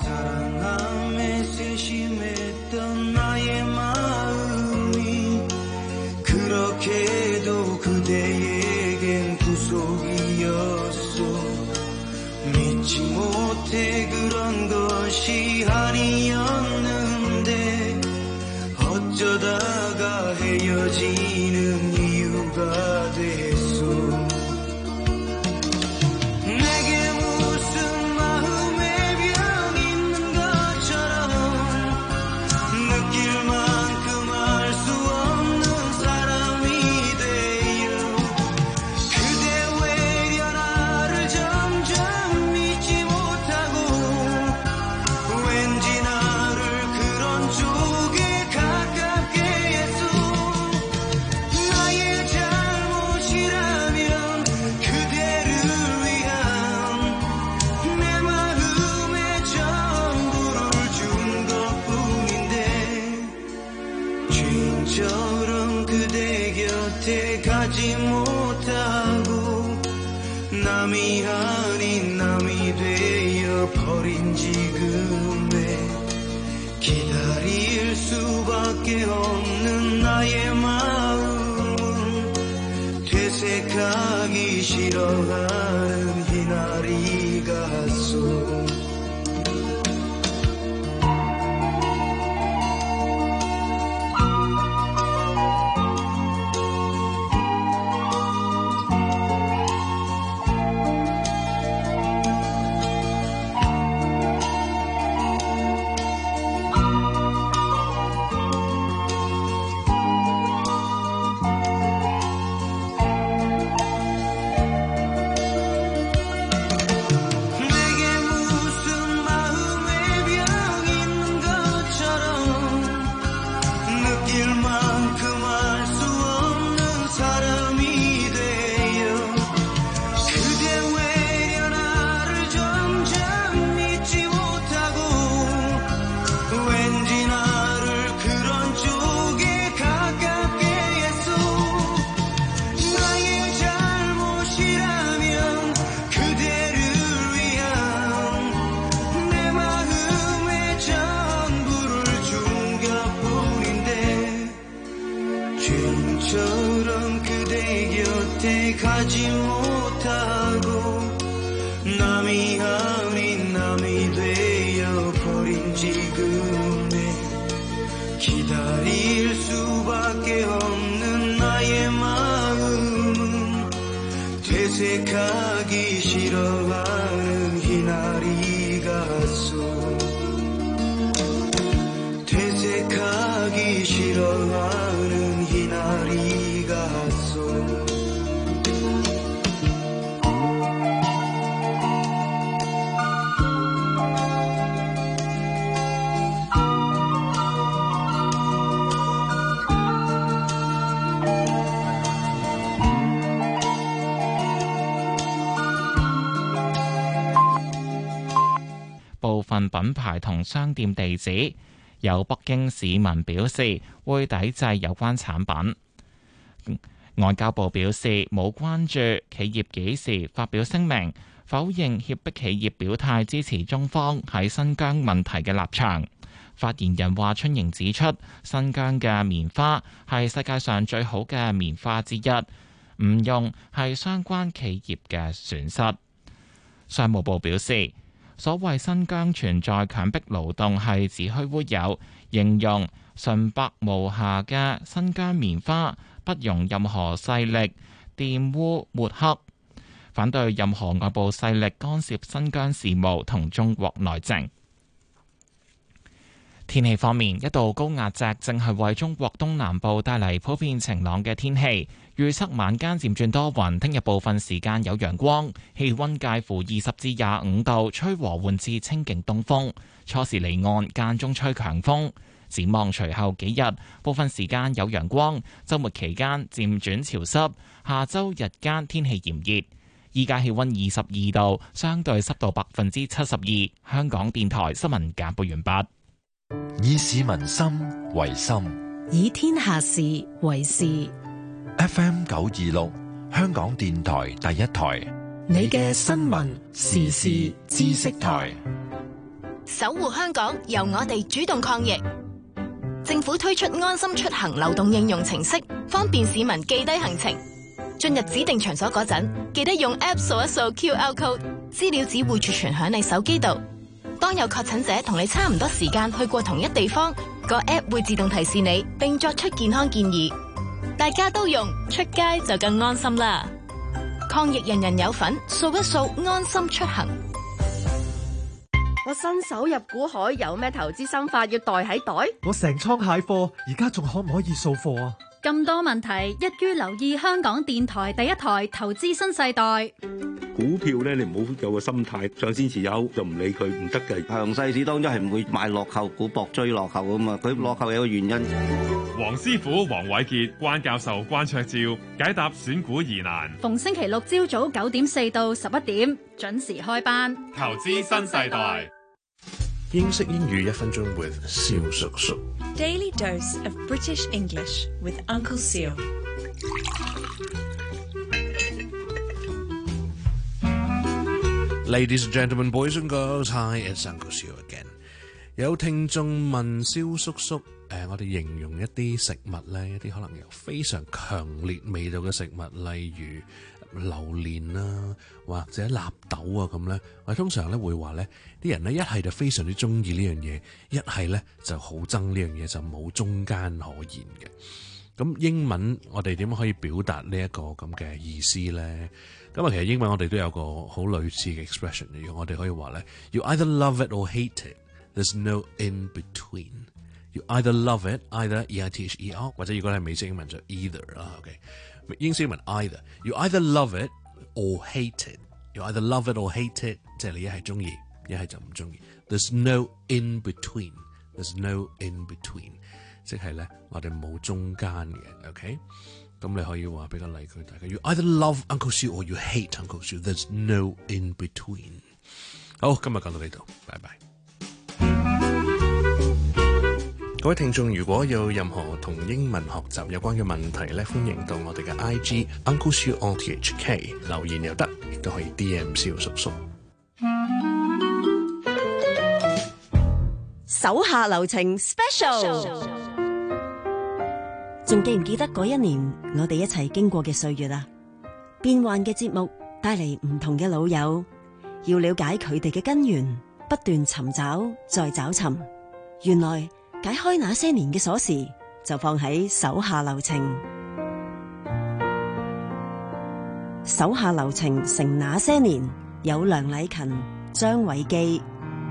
部分品牌同商店地址，有北京市民表示會抵制有關產品。外交部表示冇關注企業幾時發表聲明，否認脅迫企業表態支持中方喺新疆問題嘅立場。發言人華春瑩指出，新疆嘅棉花係世界上最好嘅棉花之一，唔用係相關企業嘅損失。商務部表示，所謂新疆存在強迫勞動係子虛烏有，形容純白無瑕嘅新疆棉花不容任何勢力玷污抹黑，反對任何外部勢力干涉新疆事務同中國內政。天氣方面，一道高壓脊正係為中國東南部帶嚟普遍晴朗嘅天氣。預測晚間漸轉多雲，聽日部分時間有陽光，氣溫介乎二十至廿五度，吹和緩至清勁東風。初時離岸，間中吹強風。展望隨後幾日，部分時間有陽光，週末期間漸轉潮濕。下週日間天氣炎熱。依家氣溫二十二度，相對濕度百分之七十二。香港電台新聞簡報完畢。 以市民心為心， 以天下事為事。 F M 九二六，香港電台第一台， 你嘅新聞時事知識台， 守護香港，由我哋主動抗疫。政府推出安心出行流動應用程式，方便市民記低行程。進入指定場所嗰陣，記得用 App 掃一掃 Q R code， 資料只會儲存響你手機度。當有確診者同你差唔多時間去過同一地方，個 App 會自動提示你，並作出健康建議。大家都用，出街就更安心啦！抗疫人人有份，掃一掃安心出行。 我新手入股海，有咩投資心法要袋喺袋？ 我成倉蟹貨，而家仲可唔可以掃貨啊？ 咁多問題，一於留意香港電台第一台投資新世代。 股票咧，你唔好有個心態上先持有就唔理佢，唔得嘅。 強勢市當中係唔會買落後股博追落後㗎嘛，佢落後有個原因。 黃師傅黃偉傑、關教授關焯照解答選股疑難。 逢星期六朝早九點四到十一點準時開班。 投資新世代。 英式英語一分鐘 with 蕭叔叔。 Daily dose of British English with Uncle Seal。 Ladies and gentlemen, boys and girls, hi, it's Uncle Seal again。有聽眾問蕭叔叔，誒、呃，我哋形容一啲食物咧，一啲可能有非常強烈味道嘅食物，例如榴蓮啊，或者納豆啊咁咧，我哋通常咧會話咧，啲人咧一係就非常之中意呢樣嘢，一係咧就好憎呢樣嘢，就冇中間可言嘅。咁英文我哋點樣可以表達呢一個咁嘅意思咧？咁啊，其實英文我哋都有個好類似嘅 expression， 我哋可以話咧 ，You either love it or hate it. There's no in between. You either love it, either e i t h e r， 或者如果係美式英文就 either 啦 ，OK。英式英文 either. You either love it or hate it. You either love it or hate it， 即係你一係中意，一係就唔中意。There's no in between. There's no in between， 即係咧我哋冇中間嘅 ，OK。咁你可以話俾個例句大家 ，You either love Uncle Sue or you hate Uncle Sue. There's no in between。好，今日講到呢度，拜拜。各位聽眾，如果有任何同英文學習有關嘅問題咧，歡迎到我哋嘅 I G Uncle Sue R T H K 留言又得，亦都可以 D M 蕭叔叔。 手下留情 Special。仲記唔記得嗰一年我哋一齊經過嘅歲月啊？變幻嘅節目帶嚟唔同嘅老友，要了解佢哋嘅根源，不斷尋找再找尋，原來解開那些年嘅鎖匙就放喺手下留情。手下留情成那些年，有梁禮勤、張偉基。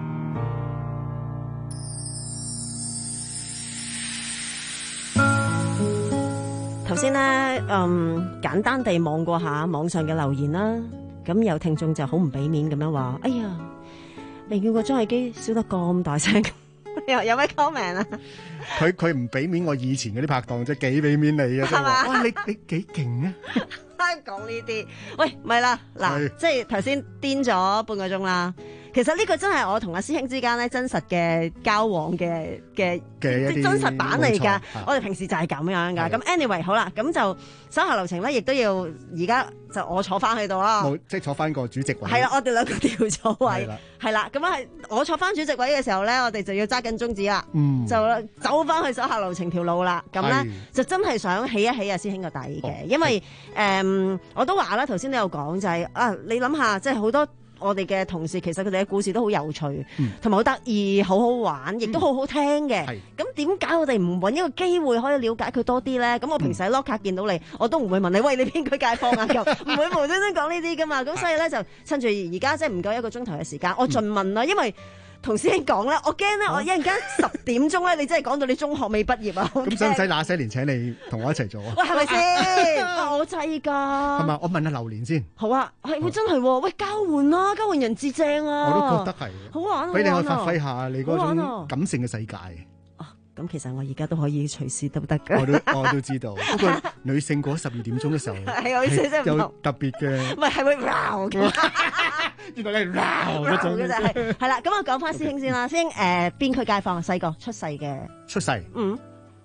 頭先咧，嗯，簡單地望過下網上嘅留言啦，咁有聽眾就好唔俾面咁樣話：哎呀，未見過張偉基笑得咁大聲，有有咩 comment 啊？ 佢佢唔俾面我以前嗰啲拍檔，即係幾俾面你啊！係嘛？哇，你你幾勁啊！ 講呢啲，喂，唔係啦，嗱，即係頭先癲咗半個鐘啦。其實呢個真係我同阿師兄之間咧真實嘅交往嘅嘅即真實版嚟㗎。我哋平時就係咁樣㗎。咁 anyway 好啦，咁就手下留情咧，亦都要而家就我坐翻去度啦。 冇，即係坐翻個主席位。 係啦，我哋兩個調咗位。係啦，咁啊係我坐翻主席位嘅時候咧，我哋就要揸緊宗旨啦。嗯，就走翻去手下留情條路啦。咁咧就真係想起一起阿師兄個底嘅，哦、因為誒、嗯、我都話啦，頭先你有講就係、是、啊，你諗下，即係好多。我哋嘅同事其實佢哋嘅故事都好有趣，同埋好得意、好好玩，亦都好好聽嘅。咁點解我哋唔揾一個機會可以了解佢多啲咧？咁我平時喺 lock 卡見到你，我都唔會問你，喂，你邊區街坊啊？又唔會無端端講呢啲噶嘛。咁所以咧就趁住而家即係唔夠一個鐘頭嘅時間，我盡問啦，因為同師兄講咧，我驚咧，我一陣間十點鐘咧，你真係講到你中學未畢業啊！ 咁使唔使那些年請你同我一齊做啊？ 喂，係咪先？我制㗎。係咪？我問下榴蓮先。 好啊，係會真係喎，喂，交換啦，交換人質正啊！ 我都覺得係。好玩啊！ 俾你去發揮下你嗰種感性嘅世界。 咁其實我而家都可以隨時都得㗎。 我都我都知道，不過女性過咗十二點鐘嘅時候係有特別嘅。 唔係係會鬧嘅。 原來你係鬧嗰種。 係係啦，咁我講翻師兄先啦。師兄誒邊區街坊啊？細個出世嘅。 出世。嗯。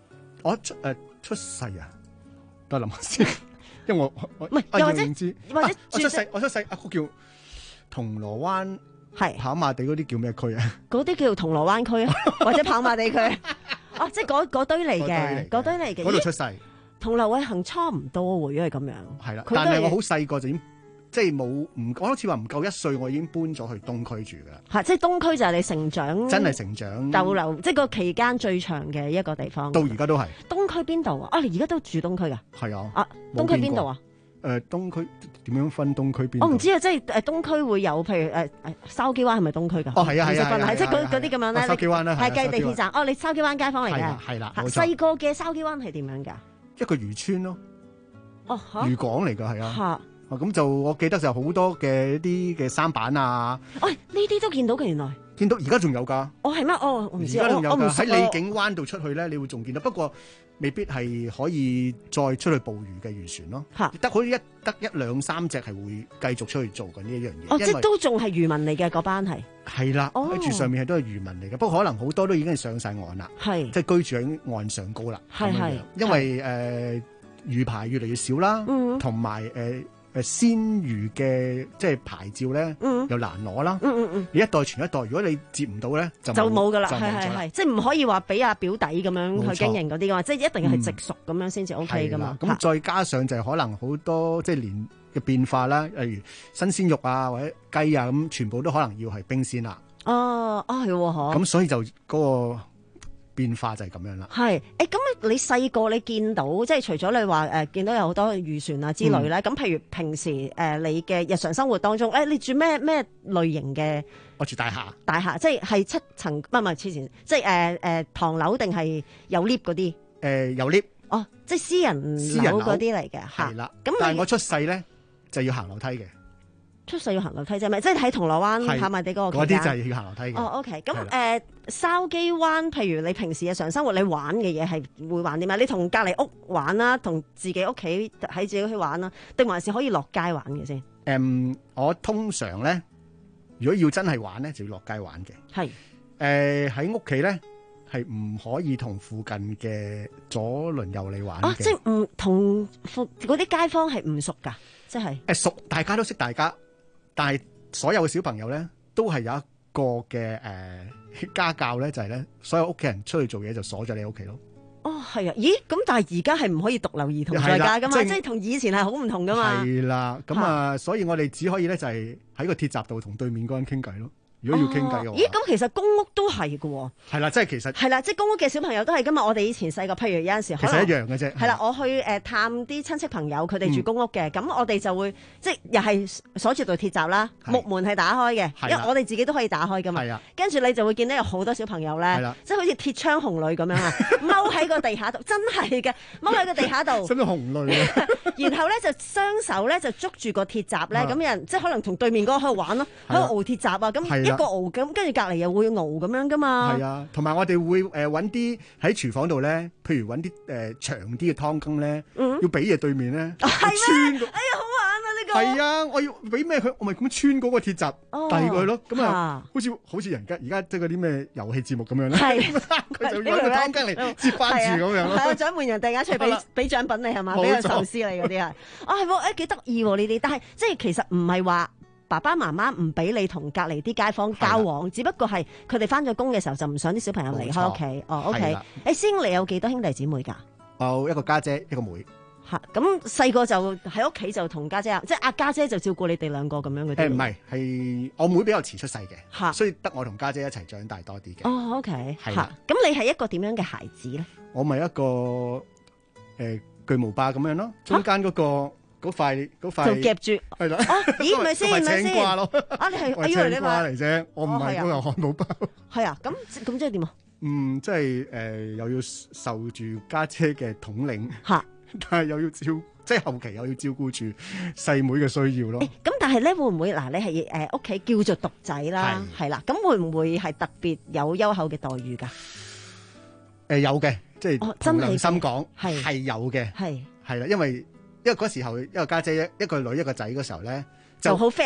我出誒出世啊，等我諗下先，因為我我唔係又或者或者我出世我出世啊個叫銅鑼灣係跑馬地嗰啲叫咩區啊？ 嗰啲叫銅鑼灣區啊，或者跑馬地區。哦，即係嗰嗰堆嚟嘅，嗰堆嚟嘅。 嗰度出世， 同劉偉恒差唔多喎，如果係咁樣。 係啦，但係我好細個就已經。即係冇唔，我好似話唔夠一歲，我已經搬咗去東區住噶啦。 係，即係東區就係你成長， 真係成長逗留，即係個期間最長嘅一個地方。 到而家都係。 東區邊度啊？啊，你而家都住東區噶？ 係啊。 啊，東區邊度啊？ 誒、呃，東區點樣分東區邊？ 我唔知啊，即係誒東區會有，譬如誒誒筲箕灣係咪東區㗎？ 哦，係啊，係啊， 係即係嗰嗰啲咁樣咧。 筲箕灣啦， 係計地鐵站。哦，你筲箕灣街坊嚟嘅。 係啦， 細個嘅筲箕灣係點樣㗎？ 一個漁村咯。 哦， 漁港嚟㗎，係啊。 嚇！ 咁就我記得就好多嘅一啲嘅舢板啊！ 喂、哎，呢啲都見到嘅原來。 見到而家仲有㗎。 哦，係咩？哦，我唔知。 而家仲有㗎。喺李景灣度出去咧，你會仲見到，不過未必係可以再出去捕魚嘅漁船咯。嚇！得好似一得一兩三隻係會繼續出去做緊呢一樣嘢。 哦，即係都仲係漁民嚟嘅嗰班係。 係啦，喺、哦、住上面係都係漁民嚟嘅，不過可能好多都已經係上晒岸啦。係。即係居住喺岸上高啦。係係。因為誒、呃、魚排越嚟越少啦，同埋誒。誒鮮魚嘅即係牌照咧，嗯、又難攞啦。嗯嗯嗯，你一代傳一代，如果你接唔到咧，就就冇噶啦。係係係，即係唔可以話俾阿表弟咁樣去經營嗰啲噶嘛，即係一定係直屬咁樣先至 O K 噶嘛。咁、嗯、再加上就係可能好多即係年嘅變化啦，例如新鮮肉啊或者雞啊咁，全部都可能要係冰鮮啦。哦，啊係喎，咁所以就嗰、嗰個。變化就係咁樣啦。係，誒咁你細個你見到，即係除咗你話誒、呃、見到有好多漁船啊之類咧，咁、嗯、譬如平時誒、呃、你嘅日常生活當中，誒、欸、你住咩咩類型嘅？我住大廈。大廈即係係七層，唔係唔係之前，即係誒誒唐樓定係有 lift 嗰啲？誒、呃、有 lift。哦，即係私人樓嗰啲嚟嘅。係啦。咁但係我出世咧就要行樓梯嘅。出世要行樓梯啫，咪即係喺銅鑼灣跑馬地嗰個嗰啲就係要行樓梯嘅。哦 ，OK，咁誒筲箕灣，譬如你平時日常生活你玩嘅嘢係會玩啲咩？你同隔離屋玩啦，同自己屋企喺自己屋企玩啦，定還是可以落街玩嘅先？誒、嗯，我通常咧，如果要真係玩咧，就要落街玩嘅。係誒喺屋企咧，係唔可以同附近嘅左鄰右里玩嘅。啊，即係唔同附嗰啲街坊係唔熟㗎，即係誒熟，大家都識大家。但係所有嘅小朋友咧，都係有一個嘅誒、呃、家教咧，就係、是、咧，所有屋企人出去做嘢就鎖咗你屋企咯。哦，係啊，咦？咁但係而家係唔可以獨留兒童在家噶嘛？即係同以前係好唔同噶嘛？係啦，咁啊，所以我哋只可以咧就係喺個鐵閘度同對面嗰人傾偈咯。如果要傾偈嘅話，咦？咁其實公屋都係嘅喎。係啦，即係其實係啦，即係公屋嘅小朋友都係噶嘛。我哋以前細個，譬如有陣時其實一樣嘅啫。係啦，我去誒探啲親戚朋友，佢哋住公屋嘅，咁、嗯、我哋就會即係又係鎖住對鐵閘啦，木門係打開嘅，因為我哋自己都可以打開噶嘛。跟住你就會見到有好多小朋友咧，即係好似鐵窗紅女咁樣啊，踎喺個地下度，真係嘅，踎喺個地下度。使唔使紅女啊？然後咧就雙手咧就捉住個鐵閘咧，咁有人即係可能同對面嗰個喺度玩咯，喺度熬鐵閘啊，咁一個熬咁，跟住隔離又會熬咁樣噶嘛。係啊，同埋我哋會誒揾啲喺廚房度咧，譬如揾啲誒長啲嘅湯羹咧，嗯、要俾嘢對面咧，穿、那個。哎呀，好玩啊呢、這個！係啊，我要俾咩佢，我咪咁穿嗰個鐵閘遞過去咯。咁、哦、啊，好似好似人家而家即係嗰啲咩遊戲節目咁樣咧。係，佢就要揾個湯羹嚟接翻住咁樣咯。係啊，獎門人突然間出去俾俾獎品你係嘛？俾個壽司你嗰啲啊。啊係喎，誒幾得意喎呢啲，但係即係其實唔係話。爸爸媽媽唔俾你同隔離啲街坊交往，只不過係佢哋翻咗工嘅時候就唔想啲小朋友離開屋企。哦 ，OK。誒，師兄你有幾多兄弟姊妹㗎？有一個家姐，姐，一個妹。嚇，咁細個就喺屋企就同家姐啊，即係阿家姐就照顧你哋兩個咁樣嘅。誒唔係，係我妹比較遲出世嘅，所以得我同家姐，姐一齊長大多啲嘅。哦，OK。係啦。咁你係一個點樣嘅孩子咧？我咪一個誒、呃、巨無霸咁樣咯，中間嗰、嗰個。嗰塊嗰塊就夾住係啦，咦唔係先唔係先啊？你係我以為你話嚟啫，我唔係嗰個漢堡包。係啊，咁咁即係點啊？嗯，即係誒、呃，又要受住家姐嘅統領吓，但係又要照即係後期又要照顧住細妹嘅需要咯。咁、欸、但係咧會唔會嗱？你係誒屋企叫做獨仔啦，係啦，咁會唔會係特別有優厚嘅待遇噶？誒、呃，有嘅，即係憑良心講係係有嘅，係係啦，因為。因為嗰時候一個家姐，姐一個女一個仔嗰時候咧就好 fair 嘅，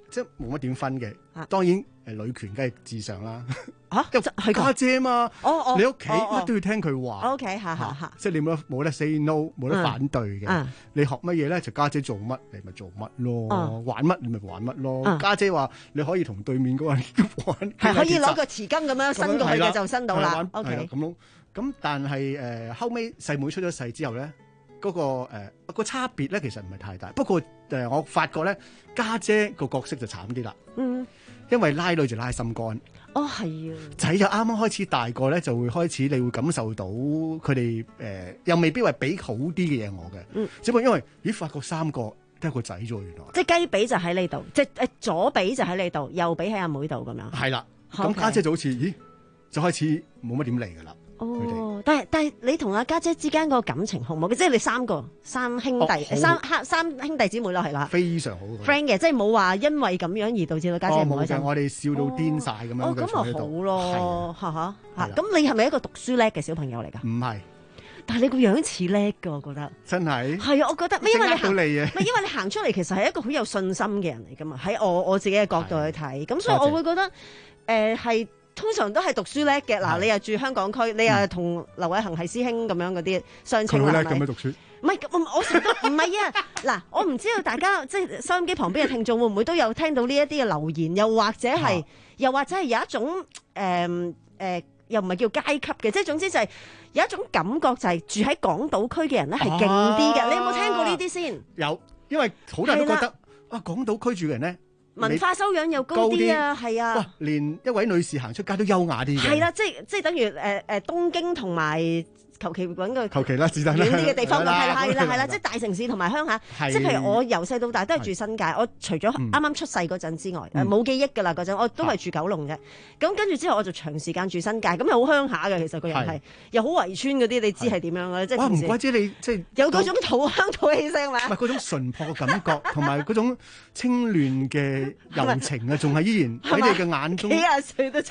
即係冇乜點分嘅。當然誒女權梗係至上啦。 嚇，係家姐嘛， 哦哦， 你屋企乜都要聽佢話。 O K， 嚇嚇嚇， 即係你冇得冇得 say no， 冇得反對嘅。你學乜嘢咧？就家姐做乜，你咪做乜咯。玩乜你咪玩乜咯。家姐話你可以同對面嗰個玩， 係可以攞個匙羹咁樣伸過去嘅就伸到啦。O K， 咁咯。咁但係誒後尾細妹出咗世之後咧，嗰個誒個差別咧其實唔係太大。不過誒我發覺咧，家姐個角色就慘啲啦。嗯，因為拉女就拉心肝。 哦，係啊， 仔就啱啱開始大個咧，就會開始你會感受到佢哋誒，又未必話俾好啲嘅嘢我嘅。嗯，只不過因為咦，發覺三個都係個仔啫，原來。 即係雞髀就喺呢度，即係誒左髀就喺呢度，右髀喺阿妹度咁樣。 係啦，咁家姐就好似咦，就開始冇乜點嚟噶啦。 哦，但係但係你同阿家姐之間個感情好唔好？即係你三個三兄弟，三三三兄弟姊妹咯，係啦， 非常好 friend 嘅，即係冇話因為咁樣而導致到家姐唔開心。 哦，冇嘅，我哋笑到癲晒咁樣。 哦，咁咪好咯，嚇嚇嚇。咁你係咪一個讀書叻嘅小朋友嚟㗎？ 唔係， 但係你個樣似叻㗎，我覺得。 真係。係啊，我覺得，因為你行， 唔係因為你行出嚟其實係一個好有信心嘅人嚟㗎嘛。喺我我自己嘅角度去睇，咁所以我會覺得誒係。通常都係讀書叻嘅，嗱你又住香港區，你又同劉偉恒係師兄咁樣嗰啲相稱啦，係咪？ 佢好叻咁樣讀書。 唔係，我我成日都唔係啊！嗱，我唔知道大家即係收音機旁邊嘅聽眾會唔會都有聽到呢一啲嘅留言，又或者係，又或者係有一種誒誒，又唔係叫階級嘅，即係總之就係有一種感覺就係住喺港島區嘅人咧係勁啲嘅。你有冇聽過呢啲先？ 有，因為好多人都覺得啊，港島區住嘅人咧。 文化修養又高啲啊，係啊！ 哇，連一位女士行出街都優雅啲嘅。 係啦，即係即係等於誒誒、呃、東京同埋求其揾個求其啦，是但遠啲嘅地方，係啦係啦係啦，即係大城市同埋鄉下。即係譬如我由細到大都係住新界，我除咗啱啱出世嗰陣之外，冇記憶㗎啦嗰陣，我都係住九龍嘅。咁跟住之後我就長時間住新界，咁又好鄉下嘅，其實個人係又好圍村嗰啲，你知係點樣嘅咧？即係哇，唔怪之你即係有嗰種土鄉土氣聲嘛？ 唔係嗰種淳樸嘅感覺，同埋嗰種清亂嘅柔情啊，仲係依然喺你嘅眼中。 幾廿歲都清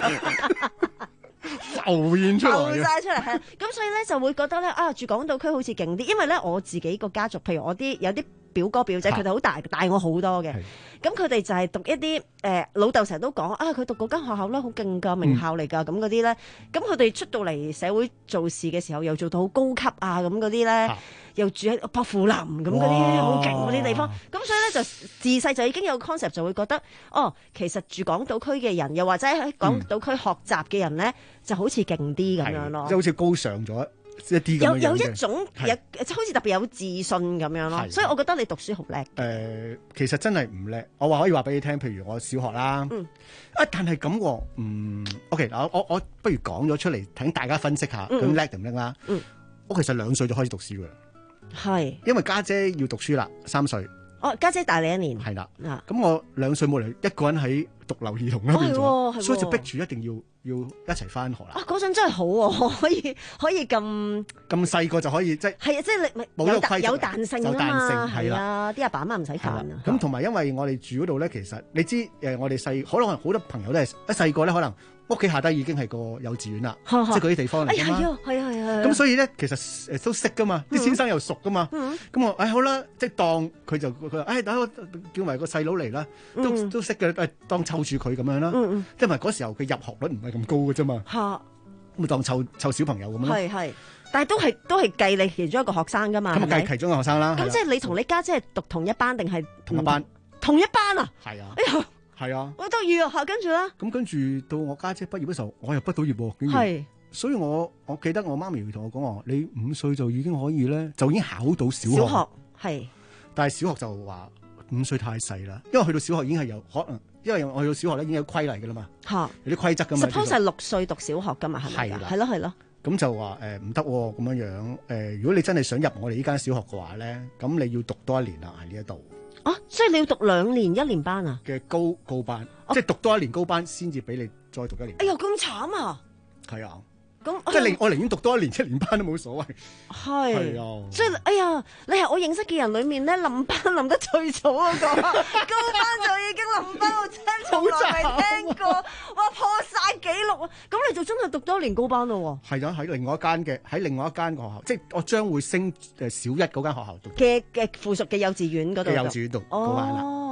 浮現出嚟， 浮曬出嚟係，咁所以咧就會覺得咧啊，住港島區好似勁啲，因為咧我自己個家族，譬如我啲有啲表哥表姐，佢哋好大，大我好多嘅，咁佢哋就係讀一啲誒、呃、老豆成日都講啊，佢讀嗰間學校咧好勁㗎，名校嚟㗎，咁嗰啲咧，咁佢哋出到嚟社會做事嘅時候，又做到好高級啊，咁嗰啲咧。又住喺薄扶林咁嗰啲好勁嗰啲地方，咁所以咧就自細就已經有 concept 就會覺得，哦，其實住港島區嘅人，又或者喺港島區學習嘅人咧，嗯、就好似勁啲咁樣咯， 即係好似高尚咗一啲咁樣嘅。 有有一種有好似特別有自信咁樣咯，所以我覺得你讀書好叻。誒、 呃，其實真係唔叻，我話可以話俾你聽，譬如我小學啦，嗯、啊，但係咁喎，嗯 ，OK 嗱，我我不如講咗出嚟，等大家分析下咁叻定唔叻啦。嗯，我其實兩歲就開始讀書㗎啦。係，因為家姐要讀書啦，三歲。 哦，家姐大你一年。係啦， 咁我兩歲冇嚟一個人喺獨留兒童嗰邊咗，所以就逼住一定要要一齊翻學啦。 啊，嗰陣真係好喎，可以可以咁咁細個就可以即係。係啊，即係你有彈有彈性啊嘛，係啊，啲阿爸阿媽唔使煩啊。咁同埋因為我哋住嗰度咧，其實你知誒，我哋細可能好多朋友都係一細個咧，可能。屋企下低已經係個幼稚園啦，即係嗰啲地方嚟㗎嘛。係啊係啊係啊。咁所以咧，其實誒都識㗎嘛，啲先生又熟㗎嘛。咁我誒好啦，即係當佢就佢話誒等我叫埋個細佬嚟啦，都都識嘅，誒當湊住佢咁樣啦。因為嗰時候佢入學率唔係咁高嘅啫嘛。嚇，咁咪當湊湊小朋友咁咯。係係， 但係都係都係計你其中一個學生㗎嘛。 咁計其中一個學生啦。 咁即係你同你家姐係讀同一班定係同一班？ 同一班啊？ 係啊。 哎呀！ 係啊， 好得意啊！嚇，跟住咧， 咁跟住到我家姐畢業嘅時候，我又畢到業喎，竟然。係，所以我我記得我媽咪同我講話，你五歲就已經可以咧，就已經考到小學。小學係，但係小學就話五歲太細啦，因為去到小學已經係有可能，因為我去到小學咧已經有規例㗎啦嘛。嚇，有啲規則㗎嘛。 Suppose 係六歲讀小學㗎嘛，係咪？係啦，係咯，係咯。 咁就話誒唔得喎，咁樣樣誒，如果你真係想入我哋呢間小學嘅話咧，咁你要讀多一年啦喺呢一度。 啊！所以你要讀兩年一年班啊？ 嘅高高班，啊、即係讀多一年高班先至俾你再讀一年。 哎呀，咁慘啊！ 係啊， 咁即係我寧願讀多一年一年班都冇所謂。係係啊， 所以哎呀，你係我認識嘅人裏面咧，冧班冧得最早嗰個，高班就已經冧班，我真係從來未聽過，哇破晒紀錄啊！咁你就真係讀多一年高班咯喎。 係啊，喺另外一間嘅，喺另外一間學校，即係我將會升誒小一嗰間學校讀嘅嘅附屬嘅幼稚園嗰度。 幼稚園讀高班啦。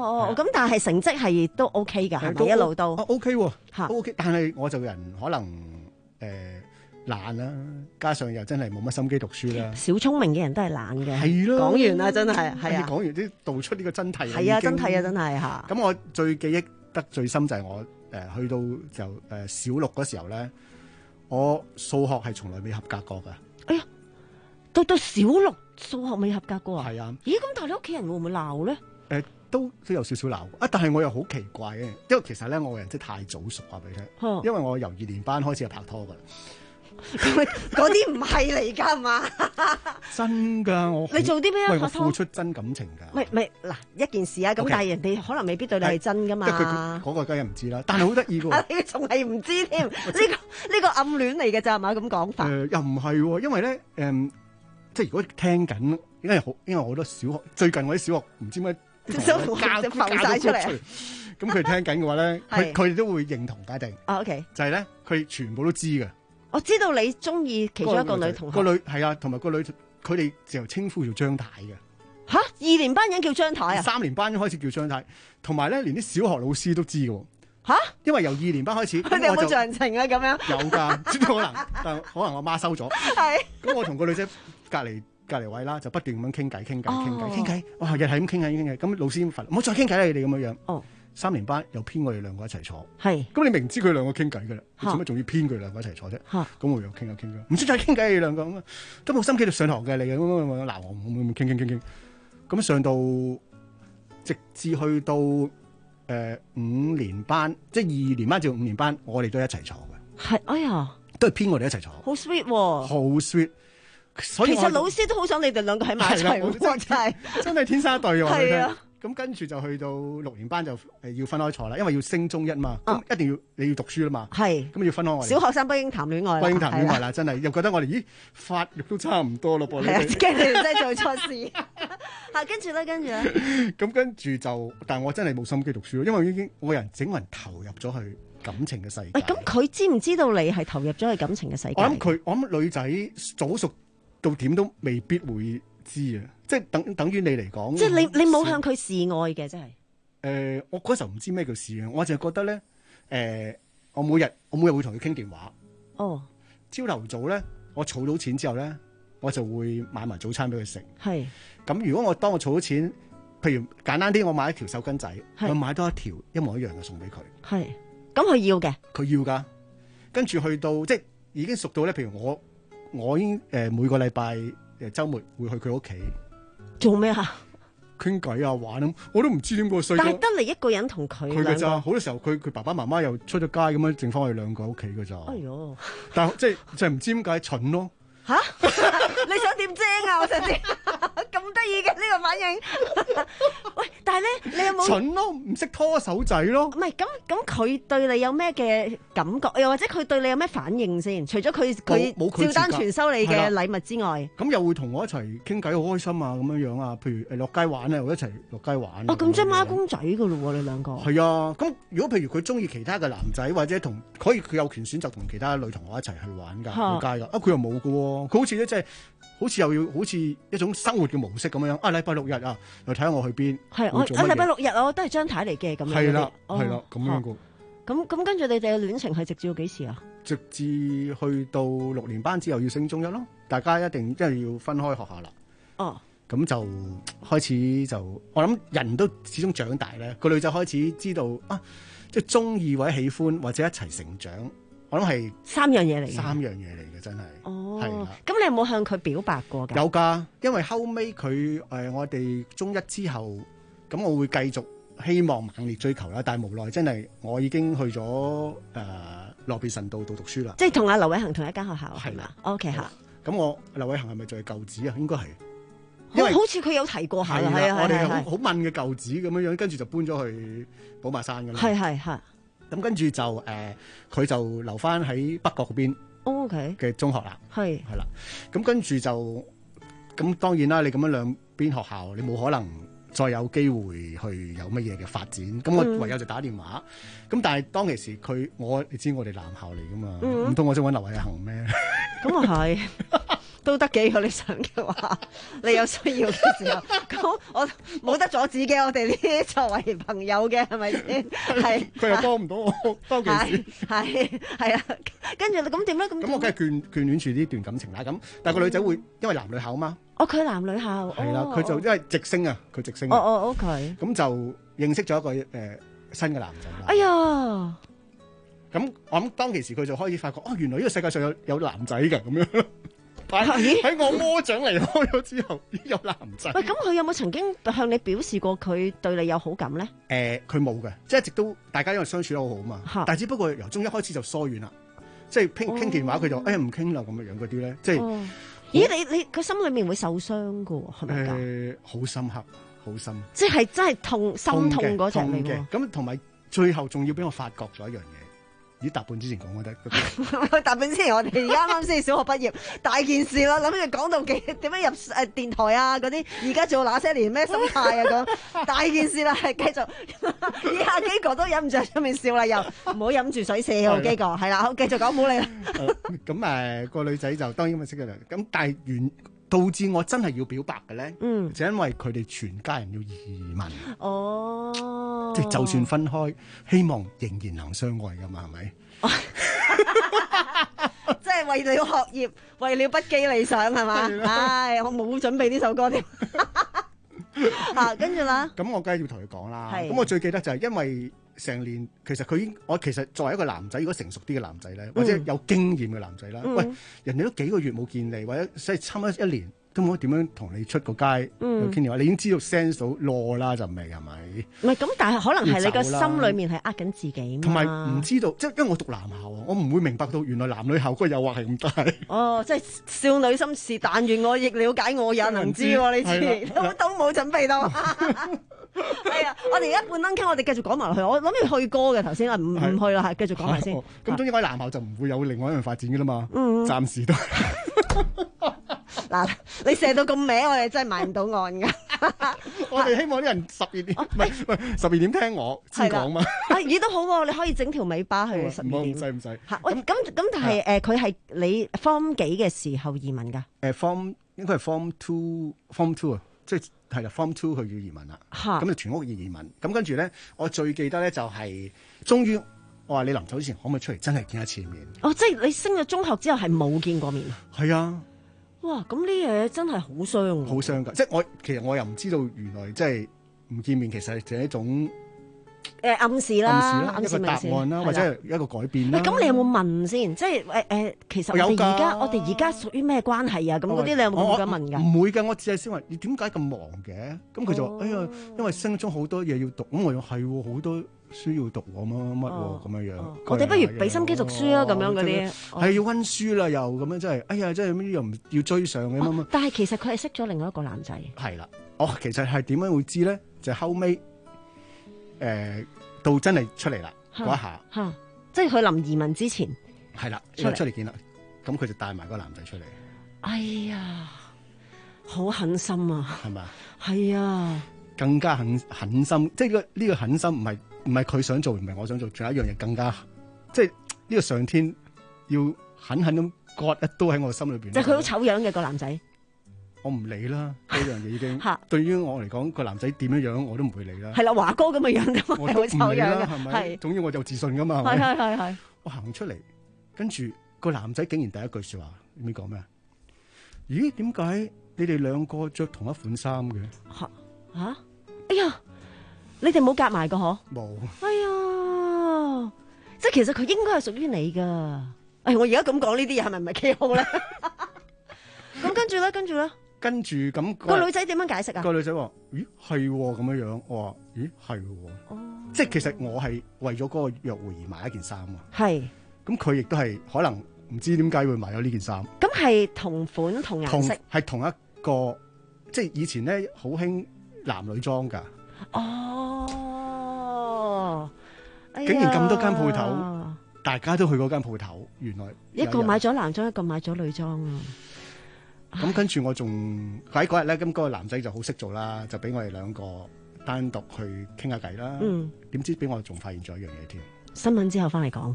哦，咁但係成績係都 OK 㗎，係咪一路都 OK 喎？OK，但係我就人可能誒懶啦，加上又真係冇乜心機讀書啦。 小聰明嘅人都係懶嘅。 係咯， 講完啦，真係係啊， 講完啲道出呢個真諦。 係啊，真係啊，真係嚇。 咁我最記憶得最深就係我誒去到就誒小六嗰時候咧，我數學係從來未合格過㗎。 哎呀，到到小六數學未合格過啊？ 係啊。 咦，咁但係你屋企人會唔會鬧咧？ 誒，都都有少少鬧啊！但係我又好奇怪嘅，因為其實咧我個人真係太早熟話俾你聽，因為我由二年班開始就拍拖噶啦。 嗰啲唔係嚟㗎嘛？ 真㗎，我你做啲咩啊？ 我付出真感情㗎。 咪咪嗱一件事啊，咁但係人哋可能未必對你係真㗎嘛。 嗰個梗係唔知啦，但係好得意㗎。 你仲係唔知添？呢個呢個暗戀嚟嘅咋係嘛？咁講法。 誒又唔係喎，因為咧誒，即係如果聽緊，因為好，因為好多小學最近我啲小學唔知咩。 小同學就浮晒出嚟， 咁佢聽緊嘅話咧，佢佢哋都會認同解定。 啊 OK， 就係咧，佢哋全部都知嘅。 我知道你中意其中一個女同學。 個女係啊，同埋個女，佢哋就稱呼做張太嘅。 吓，二年班人叫張太啊？ 三年班開始叫張太，同埋咧，連啲小學老師都知嘅。 吓， 因為由二年班開始， 佢哋有冇詳情啊？咁樣有㗎，可能，但可能我媽收咗。 係。 咁我同個女仔隔離。隔離位啦，就不斷咁樣傾偈，傾偈，傾偈，傾偈。哇，日係咁傾偈，傾偈。咁老師罰，唔好再傾偈啦，你哋咁樣樣。哦。三年班又編我哋兩個一齊坐。係。咁你明知佢兩個傾偈㗎啦，做乜仲要編佢兩個一齊坐啫？嚇。咁我又傾下傾㗎，唔知再傾偈你兩個咁啊，都冇心機度上堂嘅你咁樣嗱，我咁傾傾傾傾。咁上到直至去到誒五年班，即係二年班至五年班，我哋都一齊坐嘅。係，哎呀，都係編我哋一齊坐。好 sweet 喎。好 sweet。所以其實老師都好想你哋兩個喺埋一齊，真係真係天生一對喎。係啊，咁跟住就去到六年班就誒要分開坐啦，因為要升中一嘛，咁一定要你要讀書啦嘛。係，咁要分開我哋。小學生不應談戀愛，不應談戀愛啦，真係又覺得我哋咦發育都差唔多咯噃。係啊，驚你哋真係做錯事。嚇，跟住咧，跟住咧，咁跟住就，但係我真係冇心機讀書咯，因為已經我人整個人投入咗去感情嘅世界。咁佢知唔知道你係投入咗去感情嘅世界？我諗佢，我諗女仔早熟到點都未必會知啊！即係等等於你嚟講，即係你你冇向佢示愛嘅，真係。誒、呃，我嗰時候唔知咩叫示愛，我淨係覺得咧，誒、呃，我每日我每日會同佢傾電話。哦。朝頭早咧，我儲到錢之後咧，我就會買埋早餐俾佢食。係。咁如果我當我儲到錢，譬如簡單啲，我買一條手巾仔，我買多一條一模一樣嘅送俾佢。係。咁佢要嘅。佢要㗎。跟住去到即係已經熟到咧，譬如我。我已經誒、呃、每個禮拜誒週末會去佢屋企做咩啊？傾偈啊，玩咁，我都唔知點個衰。但係得你一個人同佢。佢㗎咋？好多時候佢佢爸爸媽媽又出咗街咁樣，剩翻我哋兩個屋企㗎咋。哎呦！但係即係就係、是、唔知點解蠢咯。吓？你想點精啊？我想知咁得意嘅呢個反應。喂，但係咧，你有冇蠢咯？唔識拖手仔咯？唔係咁咁，佢對你有咩嘅感覺？又或者佢對你有咩反應先？除咗佢佢照單全收你嘅禮物之外，咁又會同我一齊傾偈，好開心啊！咁樣樣啊，譬如誒落街玩咧，我一齊落街玩。哦，咁即係孖公仔噶咯喎，你兩個。係啊，咁如果譬如佢中意其他嘅男仔，或者同可以佢有權選擇同其他女同學一齊去玩㗎，落街㗎。啊，佢又冇㗎喎。佢好似咧，即係好似又要好似一種生活嘅模式咁樣。啊，禮拜六日啊，又睇下我去邊。係我啊，禮拜六日我都係張太嚟嘅咁樣。係啦，係啦，咁樣個。咁咁跟住你哋嘅戀情係直至到幾時啊？直至去到六年班之後要升中一咯，大家一定即係要分開學校啦。哦。咁就開始就我諗人都始終長大咧，個女仔開始知道啊，即係中意或者喜歡或者一齊成長。我諗係三樣嘢嚟嘅，三樣嘢嚟嘅真係。哦，係啦。咁你有冇向佢表白過㗎？有㗎，因為後尾佢誒我哋中一之後，咁我會繼續希望猛烈追求啦。但係無奈真係我已經去咗誒羅便臣道度讀書啦。即係同阿劉偉恒同一間學校係嘛 ？OK 嚇。咁我劉偉恒係咪就係舊址啊？應該係。因為好似佢有提過下，係啊，我哋好好問嘅舊址咁樣樣，跟住就搬咗去寶馬山㗎啦。係係係。咁跟住就誒，佢、呃、就留翻喺北角嗰邊，OK 嘅中學啦，係係啦。咁跟住就咁，當然啦，你咁樣兩邊學校，你冇可能再有機會去有乜嘢嘅發展。咁我唯有就打電話。咁、嗯、但係當其時佢我，你知我哋男校嚟噶嘛，唔通、嗯、我想揾劉偉恒咩？咁啊係。 都得幾個你想嘅話，你有需要嘅時候，咁我冇得阻止嘅。我哋呢啲作為朋友嘅係咪先？係佢又幫唔到我，當其時係係啊，跟住咁點咧？咁咁我梗係眷眷戀住呢段感情啦。咁但係個女仔會因為男女校嘛？ 哦，佢男女校係啦，佢就因為直升啊，佢直升。 哦哦，OK。 咁就認識咗一個誒新嘅男仔啦。 哎呀！ 咁我諗當其時佢就開始發覺，哦，原來呢個世界上有有男仔㗎咁樣。但係喺我魔掌離開咗之後，有男仔。 喂，咁佢有冇曾經向你表示過佢對你有好感咧？ 誒，佢冇嘅，即係一直都大家因為相處得好好嘛。但係只不過由中一開始就疏遠啦，即係傾傾電話佢就哎呀唔傾啦咁樣樣嗰啲咧，即係。 咦？你你佢心裏面會受傷㗎係咪㗎？ 誒，好深刻，好深。 即係真係痛心痛嗰隻嚟喎。 咁同埋最後仲要俾我發覺咗一樣嘢。咦？答半之前講我得， 答半之前我哋而家啱先小學畢業，大件事啦，諗住講到幾點樣入誒電台啊嗰啲，而家做那些年咩心態啊咁，大件事啦，係繼續。以下幾個都忍唔住喺出面笑啦，又唔好飲住水笑，幾個係啦，好繼續講，唔好理啦。 咁誒個女仔就當然咪識咗啦，咁但係原導致我真係要表白嘅咧，嗯，就因為佢哋全家人要移民，哦，即係就算分開，希望仍然能相愛噶嘛，係咪？ 即係為了學業，為了不羈理想，係嘛？唉、哎，我冇準備呢首歌添。啊，跟住啦， 咁我梗係要同佢講啦。咁我最記得就係因為成年，其實佢已經，我其實作為一個男仔，如果成熟啲嘅男仔咧，或者有經驗嘅男仔啦，嗯、喂，人哋都幾個月冇見你，或者即係差唔多一年，都冇點樣同你出個街傾電話，你已經知道 sense 到落啦就未係咪？ 唔係咁，但係可能係你個心裏面係呃緊自己嘛。 同埋唔知道，即係因為我讀男校啊，我唔會明白到原來男女校嗰個誘惑係咁大。 哦，即係少女心事，但願我亦了解，我也能知喎。呢次都都冇準備到。係啊，我哋而家半登傾，我哋繼續講埋落去。我諗住去歌嘅頭先啊，唔唔去啦，係繼續講埋先。 咁總之喺男校就唔會有另外一樣發展噶啦嘛。嗯，暫時都。 嗱，你射到咁歪，我哋真係買唔到岸噶。 我哋希望啲人十二點，唔係唔係十二點聽我先講嘛。 啊，咦都好喎，你可以整條尾巴去十二點。 唔使唔使。 嚇，喂，咁咁但係誒，佢係你 form 幾嘅時候移民㗎？ 誒 form 應該係 form two form two 啊，即係係啦 form two 佢要移民啦。嚇，咁就全屋要移民。咁跟住咧，我最記得咧就係，終於我話你臨走之前可唔可以出嚟真係見一次面？ 哦，即係你升咗中學之後係冇見過面？ 係啊。 哇！咁呢樣嘢真係好傷， 好傷㗎！即係我其實我又唔知道原來即係唔見面，其實係一種誒、 呃、暗示啦， 暗示啦，一個答案啦，或者係一個改變啦。 咁你有冇問先？即係誒誒，其實我哋而家我哋而家屬於咩關係啊？咁嗰啲你有冇咁問㗎？ 唔會㗎，我只係先話你點解咁忙嘅？咁佢就話：哎呀，因為升中好多嘢要讀，咁我又係好多書要讀喎，乜乜乜喎，咁樣樣。 我哋不如俾心機讀書啊，咁樣嗰啲。 係要溫書啦，又咁樣真係，哎呀，真係咩又唔要追上嘅乜乜。 但係其實佢係識咗另外一個男仔。 係啦，哦，其實係點樣會知咧？就後尾誒到真係出嚟啦嗰一下， 嚇，即係佢臨移民之前。 係啦，出嚟見啦，咁佢就帶埋個男仔出嚟。 哎呀，好狠心啊！ 係咪？ 係啊。 更加狠狠心，即係呢個呢個狠心唔係唔係佢想做，唔係我想做，仲有一樣嘢更加，即係呢個上天要狠狠咁割一刀喺我心裏邊。 就係佢好醜樣嘅個男仔， 我唔理啦，呢樣嘢已經對於我嚟講，個男仔點樣樣我都唔會理啦。 係啦，華哥咁嘅樣都係好醜樣嘅， 係咪？總之我就自信噶嘛。 係係係係。 我行出嚟，跟住個男仔竟然第一句說話，你知講咩？咦？點解你哋兩個着同一款衫嘅？ 吓吓！哎呀，你哋冇夾埋個嗬？ 冇。 哎呀，即係其實佢應該係屬於你噶。哎，我而家咁講呢啲嘢係咪唔係幾好咧？咁跟住咧，跟住咧， 跟住咁個女仔點樣解釋啊？ 個女仔話：咦，係咁樣樣。我話：咦，係。哦，即係其實我係為咗嗰個約會而買一件衫啊。係。咁佢亦都係可能唔知點解會買咗呢件衫。 咁係同款同顏色， 係同一個，即係以前咧好興男女裝噶。 哦， 竟然咁多間鋪頭，大家都去嗰間鋪頭，原來一個買咗男裝，一個買咗女裝啊。 咁跟住我仲喺嗰日咧，咁嗰個男仔就好識做啦，就俾我哋兩個單獨去傾下偈啦。嗯，點知俾我仲發現咗一樣嘢添。 新聞之後翻嚟講。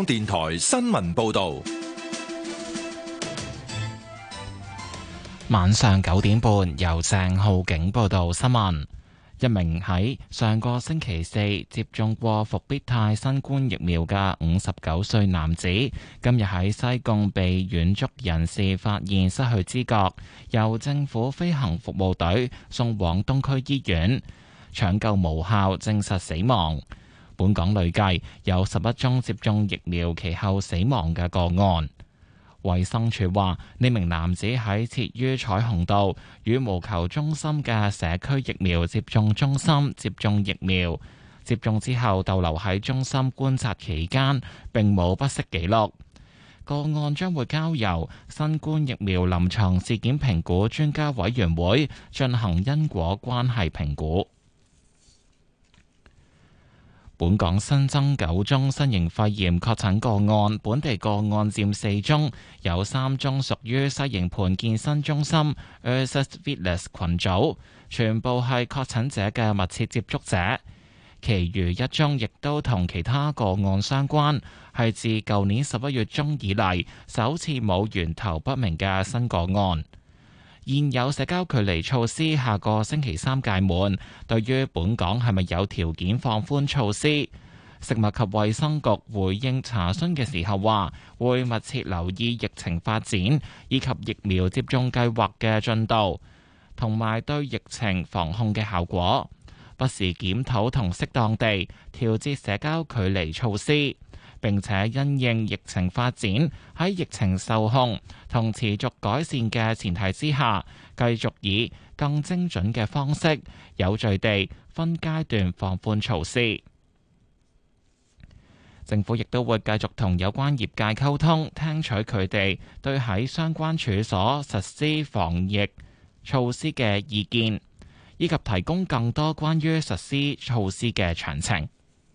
港電台新聞報道。 晚上九點半，由鄭浩景報道新聞。一名喺上個星期四接種過復必泰新冠疫苗嘅五十九歲男子，今日喺西貢被遠足人士發現失去知覺，由政府飛行服務隊送往東區醫院，搶救無效，證實死亡。本港累計有十一宗接種疫苗其後死亡嘅個案。衛生署話，呢名男子喺設於彩虹道羽毛球中心嘅社區疫苗接種中心接種疫苗，接種之後逗留喺中心觀察期間，並冇不適記錄。個案將會交由新冠疫苗臨床事件評估專家委員會進行因果關係評估。本港新增九宗新型肺炎確診個案，本地個案佔四宗，有三宗屬於西營盤健身中心 Ursus Fitness 群組，全部係確診者嘅密切接觸者。其餘一宗亦都同其他個案相關，係自舊年十一月中以嚟首次冇源頭不明嘅新個案。現有社交距離措施下個星期三屆滿，對於本港係咪有條件放寬措施，食物及衛生局回應查詢嘅時候話，會密切留意疫情發展以及疫苗接種計劃嘅進度，同埋對疫情防控嘅效果，不時檢討同適當地調節社交距離措施。並且因應疫情發展，喺疫情受控同持續改善嘅前提之下，繼續以更精準嘅方式，有序地分階段放寬措施。政府亦都會繼續同有關業界溝通，聽取佢哋對喺相關處所實施防疫措施嘅意見，以及提供更多關於實施措施嘅詳情。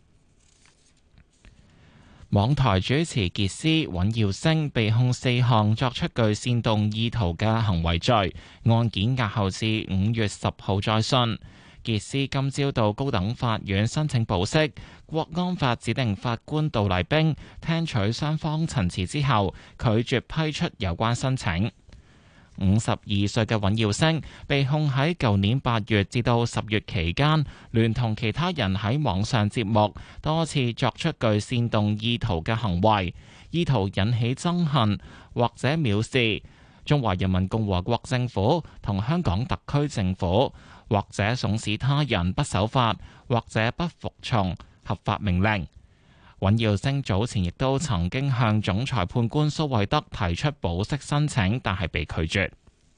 網台主持傑斯尹耀星被控四項作出具煽動意圖嘅行為罪，案件押後至五月十號再訊。傑斯今朝到高等法院申請保釋，國安法指定法官杜麗冰聽取雙方陳詞之後，拒絕批出有關申請。五十二歲嘅尹耀星被控喺舊年八月至到十月期間，聯同其他人喺網上節目多次作出具煽動意圖嘅行為，意圖引起憎恨或者藐視中華人民共和國政府同香港特區政府，或者慫使他人不守法或者不服從合法命令。尹耀星早前亦都曾經向總裁判官蘇惠德提出保釋申請，但係被拒絕。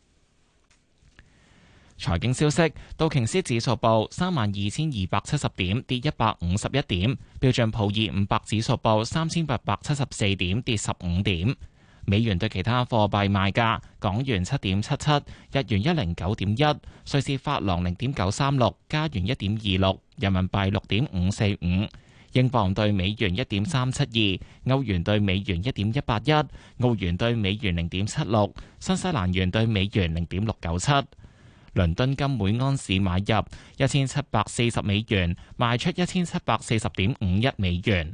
財經消息，道瓊斯指數報三萬二千二百七十點，跌一百五十一點；標準普爾五百指數報三千八百七十四點，跌十五點。美元對其他貨幣賣價：港元七點七七，日元一零九點一，瑞士法郎零點九三六，加元一點二六，人民幣六點五四五。英鎊兌美元一點三七二，歐元兌美元一點一八一，澳元兌美元零點七六，新西蘭元兌美元零點六九七。倫敦金每安士買入一千七百四十美元，賣出一千七百四十點五一美元。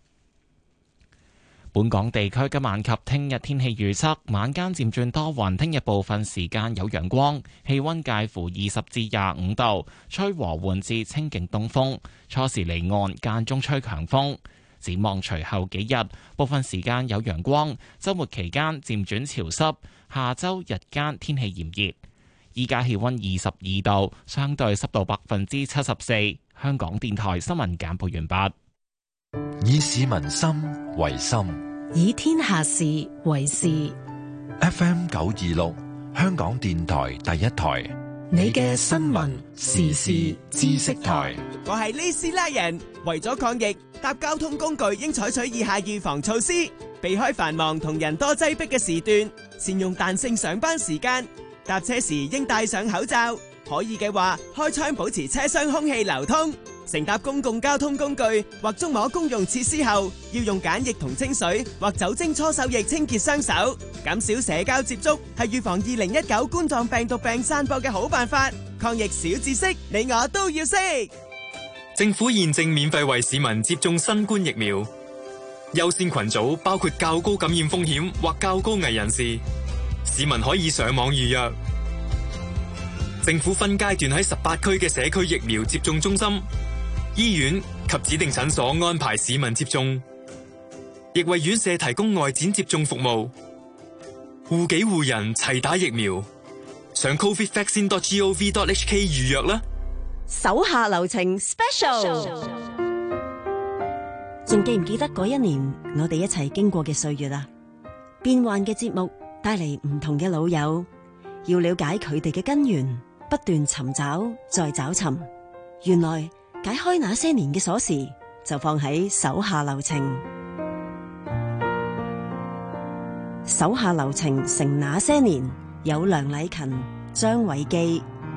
本港地區今晚及聽日天氣預測：晚間漸轉多雲，聽日部分時間有陽光，氣溫介乎二十至廿五度，吹和緩至清勁東風，初時離岸，間中吹強風。展望隨後幾日，部分時間有陽光，週末期間漸轉潮濕，下週日間天氣炎熱。依家氣溫二十二度，相對濕度百分之七十四。香港電台新聞簡報完畢。 以市民心為心， 以天下事為事。 F M 九二六，香港電台第一台， 你嘅新聞時事知識台。 我係李斯拉人，為咗抗疫，搭交通工具應採取以下預防措施：避開繁忙同人多擠迫嘅時段，善用彈性上班時間，搭車時應戴上口罩，可以嘅話開窗保持車廂空氣流通。乘搭公共交通工具或觸摸公用設施後，要用梘液同清水或酒精搓手液清潔雙手。減少社交接觸係預防二零一九冠狀病毒病散播嘅好辦法。抗疫小知識，你我都要識。 政府現正免費為市民接種新冠疫苗。 優先群組包括較高感染風險或較高危人士，市民可以上網預約。政府分階段喺十八區嘅社區疫苗接種中心、醫院及指定診所安排市民接種，亦為院舍提供外展接種服務。護己護人齊打疫苗，上 covid vaccine dot gov dot hk 預約啦。 手下留情 special， 仲記唔記得嗰一年我哋一齊經過嘅歲月啊？變幻嘅節目帶嚟唔同嘅老友，要了解佢哋嘅根源，不斷尋找再找尋，原來解開那些年嘅鎖匙就放喺手下留情。手下留情成那些年，有梁禮勤、張偉基。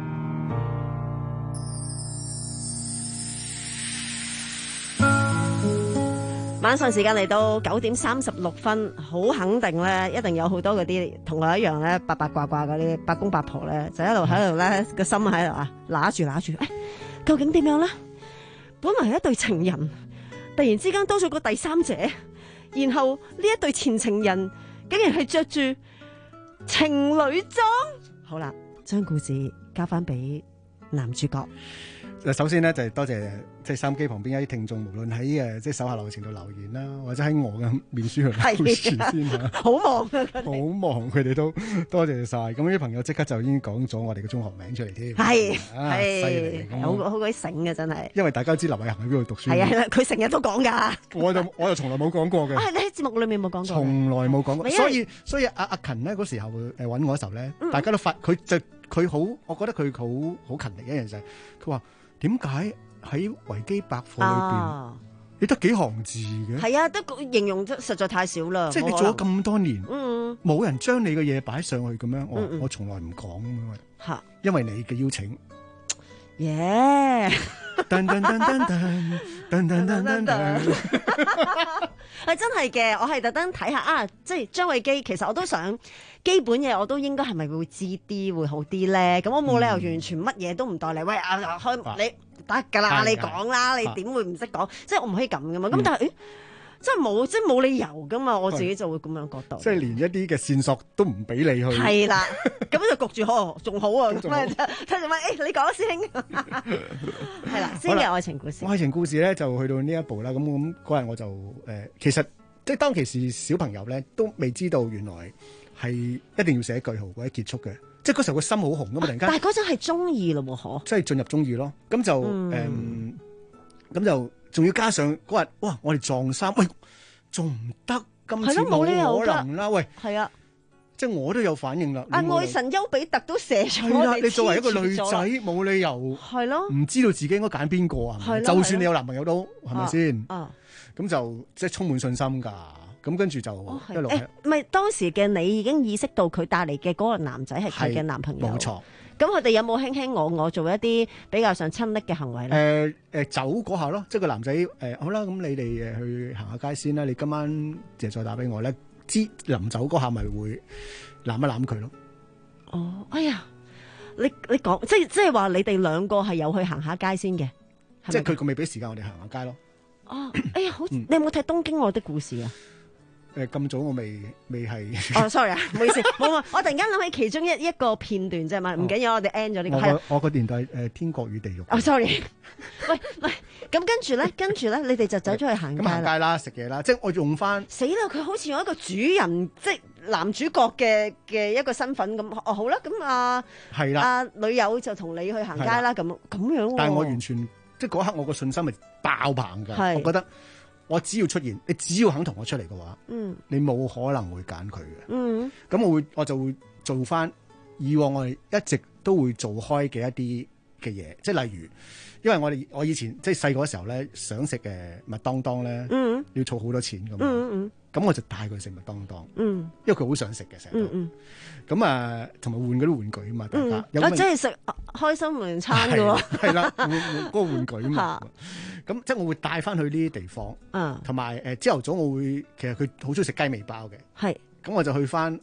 晚上時間嚟到九點三十六分，好肯定咧，一定有好多嗰啲同我一樣咧，八八卦卦嗰啲八公八婆咧，就一路喺度咧個心喺度啊，揦住揦住，誒，究竟點樣咧？本來係一對情人，突然之間多咗個第三者，然後呢一對前情人竟然係着住情侶裝。好啦，將故事交翻俾男主角。 首先咧就係多謝即係收音機旁邊一啲聽眾，無論喺誒即係手下留情度留言啦，或者喺我嘅面書度留言先嚇。 好忙啊！ 好忙，佢哋都多謝晒。咁啲朋友即刻就已經講咗我哋嘅中學名出嚟添。 係係犀利， 好好鬼醒嘅真係。 因為大家知林偉恒喺邊度讀書。 係啊，佢成日都講㗎。 我就我就從來冇講過嘅。 啊，你喺節目裏面冇講過。 從來冇講過。 因為所以所以阿阿勤咧嗰時候誒揾我嘅時候咧，大家都發佢就佢好，我覺得佢好好勤力一樣就係佢話點解喺維基百科裏邊，啊、你得幾行字嘅？ 係啊，都形容得實在太少啦。 即係你做咗咁多年， 嗯， 冇人將你嘅嘢擺上去咁樣，我嗯嗯我從來唔講咁樣。 嚇， 因為你嘅邀請。 耶！ 噔噔噔噔噔噔噔噔噔噔， 係真係嘅，我係特登睇下啊，即係張偉基，其實我都想基本嘢我都應該係咪會知啲會好啲咧？咁我冇理由完全乜嘢都唔代你。喂啊，開你得㗎啦，你講啦，你點會唔識講？即係我唔可以咁㗎嘛。咁但係誒。真係冇，即係冇理由噶嘛，我自己就會咁樣覺得。 即係連一啲嘅線索都唔俾你去。 係啦，咁就焗住呵，仲好啊。咁啊，聽住問，誒，你講師兄。係啦，先嘅愛情故事。 愛情故事咧就去到呢一步啦。咁咁嗰日我就誒、呃，其實即係當其時小朋友咧都未知道原來係一定要寫句號或者結束嘅。即係嗰時候個心好紅噶嘛，突然間。 但係嗰陣係中意咯，嗬。 即係進入中意咯，咁就誒，咁、嗯嗯、就。仲要加上嗰日，哇！我哋撞衫，喂，仲唔得？今次冇可能啦，喂， 係啊， 即係我都有反應啦。 阿愛神丘比特都寫咗， 係啦，你作為一個女仔，冇理由係咯， 唔知道自己應該揀邊個啊？係就算你有男朋友都係咪先？啊，咁就即係充滿信心㗎。咁跟住就一路係， 唔係當時嘅你已經意識到佢帶嚟嘅嗰個男仔係佢嘅男朋友， 冇錯。 咁佢哋有冇卿卿我我做一啲比較上親昵嘅行為咧？ 誒誒、呃呃，走嗰下咯，即係個男仔誒、呃，好啦，咁你哋誒去行下街先啦。你今晚就再打俾我咧，知臨走嗰下咪會攬一攬佢咯。 哦，哎呀，你你講，即係即係話你哋兩個係有去行下街先嘅， 即係佢佢未俾時間我哋行下街咯。 哦，哎呀，好，嗯、你有冇睇《東京愛的故事》啊？ 誒咁早我未未係哦，sorry 啊，唔好意思，冇冇，我突然間諗起其中一一個片段啫嘛，唔緊要，我哋 end 咗呢個。 我我個年代誒天國與地獄。 哦，sorry，喂喂，咁跟住咧，跟住咧，你哋就走咗去行街啦。 咁行街啦，食嘢啦，即係我用翻。 死啦！佢好似用一個主人，即係男主角嘅嘅一個身份咁。哦，好啦，咁啊， 係啦， 啊女友就同你去行街啦，咁咁樣。 但係我完全即係嗰刻我個信心係爆棚㗎，我覺得。我只要出現，你只要肯同我出嚟嘅話，嗯，你冇可能會揀佢嘅，嗯，咁我會我就會做翻以往我哋一直都會做開嘅一啲嘅嘢，即係例如，因為我哋我以前即係細個嘅時候咧，想食嘅麥當當咧，嗯，要儲好多錢咁，嗯嗯，咁我就帶佢食麥當當，嗯，因為佢好想食嘅成日都，嗯咁啊，同埋換嗰啲玩具啊嘛，大家， 有即係食開心晚餐嘅喎， 係啦，換換嗰個玩具啊嘛。咁即係我會帶翻去呢啲地方，同埋誒朝頭早我會其實佢好中意食雞尾包嘅，係咁我就去翻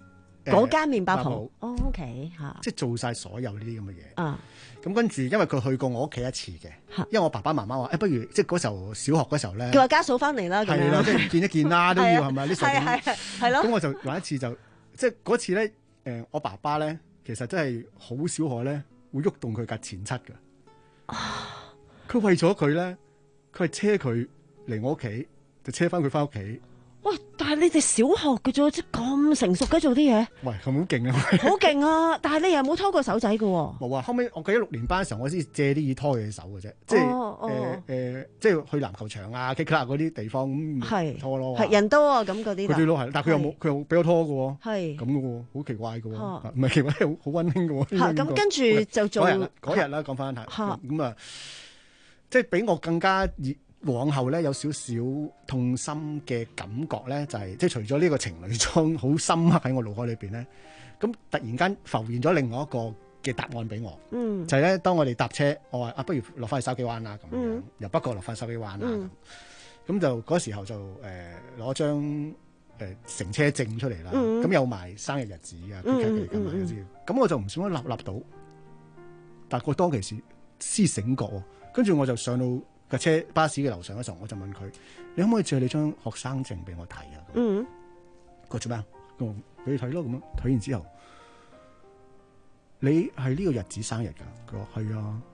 嗰間麵包鋪。哦 ，OK 嚇， 即係做晒所有呢啲咁嘅嘢。 啊， 咁跟住因為佢去過我屋企一次嘅，因為我爸爸媽媽話誒，不如即係嗰時候小學嗰時候咧， 叫阿家嫂翻嚟啦，咁樣係啦，即係見一見啦，都要係咪？呢細係係係咯。 咁我就有一次就即係嗰次咧，誒我爸爸咧其實真係好少可咧會喐動佢架前七㗎。佢為咗佢咧，佢係車佢嚟我屋企，就車翻佢翻屋企。 喂，但係你哋小學嘅啫，即係咁成熟嘅做啲嘢。 喂，係咪好勁啊？ 好勁啊！但係你又冇拖過手仔嘅喎。 冇啊！後尾我記得六年班嘅時候，我先借啲嘢拖佢手嘅啫，即係誒誒，即係去籃球場啊、K club嗰啲地方咁拖咯。 係人多啊，咁嗰啲。 佢最多係，但係佢又冇，佢又俾我拖嘅喎。 係咁嘅喎，好奇怪嘅喎，唔係奇怪，好好溫馨嘅喎。 嚇！咁跟住就做嗰日嗰日啦，講翻下咁啊，即係比我更加熱。往後咧有少少痛心嘅感覺咧，就係、是、即係除咗呢個情侶裝好深刻喺我腦海裏邊咧，咁突然間浮現咗另外一個嘅答案俾我，嗯，就係咧當我哋搭車，我話啊不如落翻去筲箕灣啦咁樣，嗯、由北角落翻去筲箕灣啦，咁、嗯、就嗰時候就誒攞張誒乘車證出嚟啦，咁、嗯、有埋生日日子啊，咁、嗯嗯、我就唔想立立到，但係我當其時先醒覺喎，跟住我就上到架車巴士嘅樓上嗰時候，我就問佢：你可唔可以借你張學生證俾我睇啊？嗯，佢做咩啊？我俾你睇咯，咁樣睇完之後，你係呢個日子生日㗎？佢話係啊。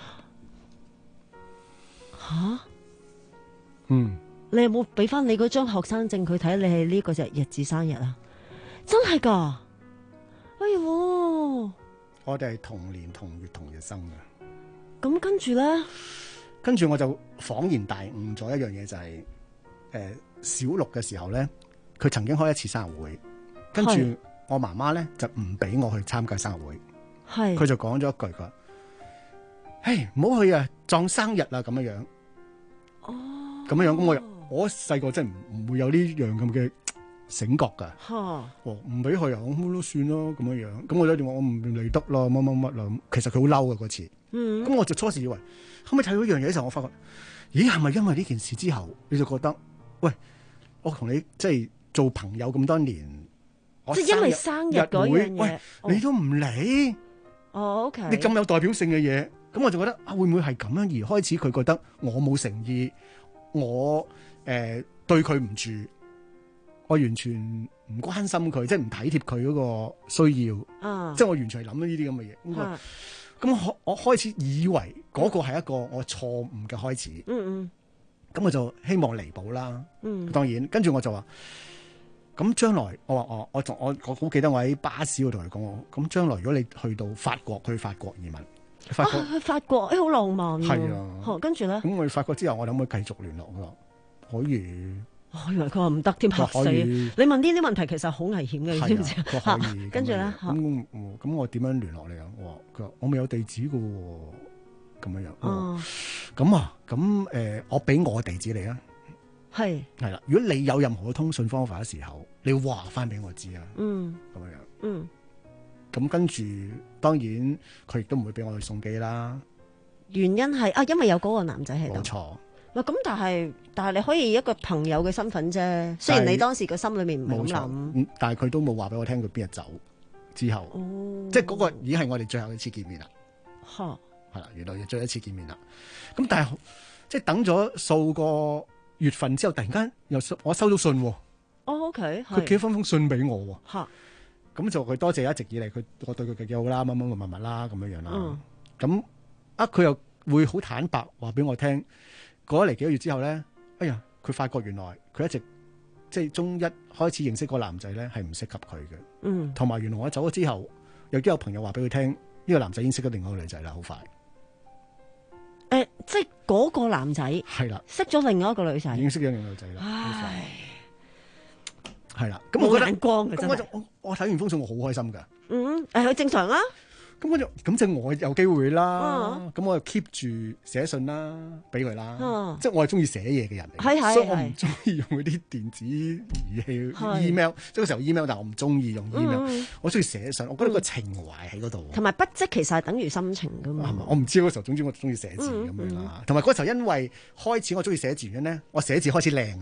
吓？ 嗯。 你有冇俾翻你嗰張學生證佢睇？你係呢個日日子生日啊？真係㗎？哎呀！ 我哋係同年同月同日生嘅。 咁跟住咧？ 跟住我就恍然大悟咗一樣嘢，就係、是、誒、呃、小六嘅時候咧，佢曾經開一次生日會，跟住我媽媽咧就唔俾我去參加生日會，係佢就講咗一句，佢話：嘿，唔好去啊，撞生日啦咁樣樣。哦，咁樣樣咁我我細個真係唔唔會有呢樣咁嘅醒覺㗎。嚇，哦唔俾去啊，咁都算咯咁樣樣。咁我有電話我唔嚟得啦，乜乜乜啦。其實佢好嬲嘅嗰次。嗯，咁我就初時以為，後尾睇到一樣嘢嘅時候，我發覺，咦，係咪因為呢件事之後，你就覺得，喂，我同你即係做朋友咁多年， 即係因為生日嗰樣嘢， 喂，你都唔嚟， 哦 ，OK， 你咁有代表性嘅嘢，咁我就覺得啊，會唔會係咁樣而開始佢覺得我冇誠意，我誒、呃、對佢唔住，我完全唔關心佢，即係唔體貼佢嗰個需要，啊、即係我完全係諗呢啲咁嘅嘢。咁我我開始以為嗰個係一個我錯誤嘅開始，嗯嗯，咁我就希望彌補啦，嗯，當然，跟住我就話，咁將來我話我我我我好記得我喺巴士度同佢講，我咁將來如果你去到法國，去法國移民，法國、啊、 去法國，誒好浪漫， 係啊， 跟住咧， 咁我去法國之後，我哋可唔可以繼續聯絡？我話可以。 我以為佢話唔得添，嚇死！你問呢啲問題其實好危險嘅，你知唔知？ 可以。 跟住咧， 咁咁我點樣聯絡你啊？我話佢話我未有地址嘅喎，咁樣樣。哦。咁啊，咁誒，我俾我地址你啊。係。係啦，如果你有任何嘅通訊方法嘅時候，你要話翻俾我知啊。嗯。咁樣樣。嗯。咁跟住，當然佢亦都唔會俾我去送機啦。 原因係啊，因為有嗰個男仔喺度。 冇錯。 喂，咁但係但係你可以以一個朋友嘅身份啫，雖然你當時個心裏面唔係咁諗， 但係佢都冇話俾我聽佢邊日走之後，哦、即係嗰個已經係我哋最後一次見面啦。吓係啦，原來最後一次見面啦。咁但係即係等咗數個月份之後，突然間又我收到信。哦 OK， 佢寄封封信俾我。吓咁哈就佢多謝一直以嚟佢我對佢幾好啦，乜乜乜乜啦咁樣樣啦。咁、嗯、啊佢又會好坦白話俾我聽。過咗嚟幾個月之後咧，哎呀，佢發覺原來佢一直即係中一開始認識個男仔咧，係唔適合佢嘅。嗯，同埋原來我走咗之後，有啲有朋友話俾佢聽，呢、這個男仔已經識咗另外一個女仔啦，好快。誒、 呃，即係嗰個男仔係啦， 識咗另外一個女仔， 已經識咗另外一個女仔啦，好唉快。係啦，咁我覺得眼光嘅真係，我我睇完封信我好開心噶。 嗯，誒，佢正常啊。 咁我就咁即係我有機會啦，咁、uh, 我就 keep 住寫信啦，俾佢啦。Uh, 即係我係中意寫嘢嘅人嚟，是是是所以我唔中意用嗰啲電子儀器是 email。即係嗰時候 email，但係我唔中意用 email，、嗯、我中意寫信。我覺得個情懷喺嗰度。同埋筆跡其實係等於心情噶嘛。 我唔知嗰時候，總之我中意寫字咁樣啦。同埋嗰時候因為開始我中意寫字原因咧，我寫字開始靚啊。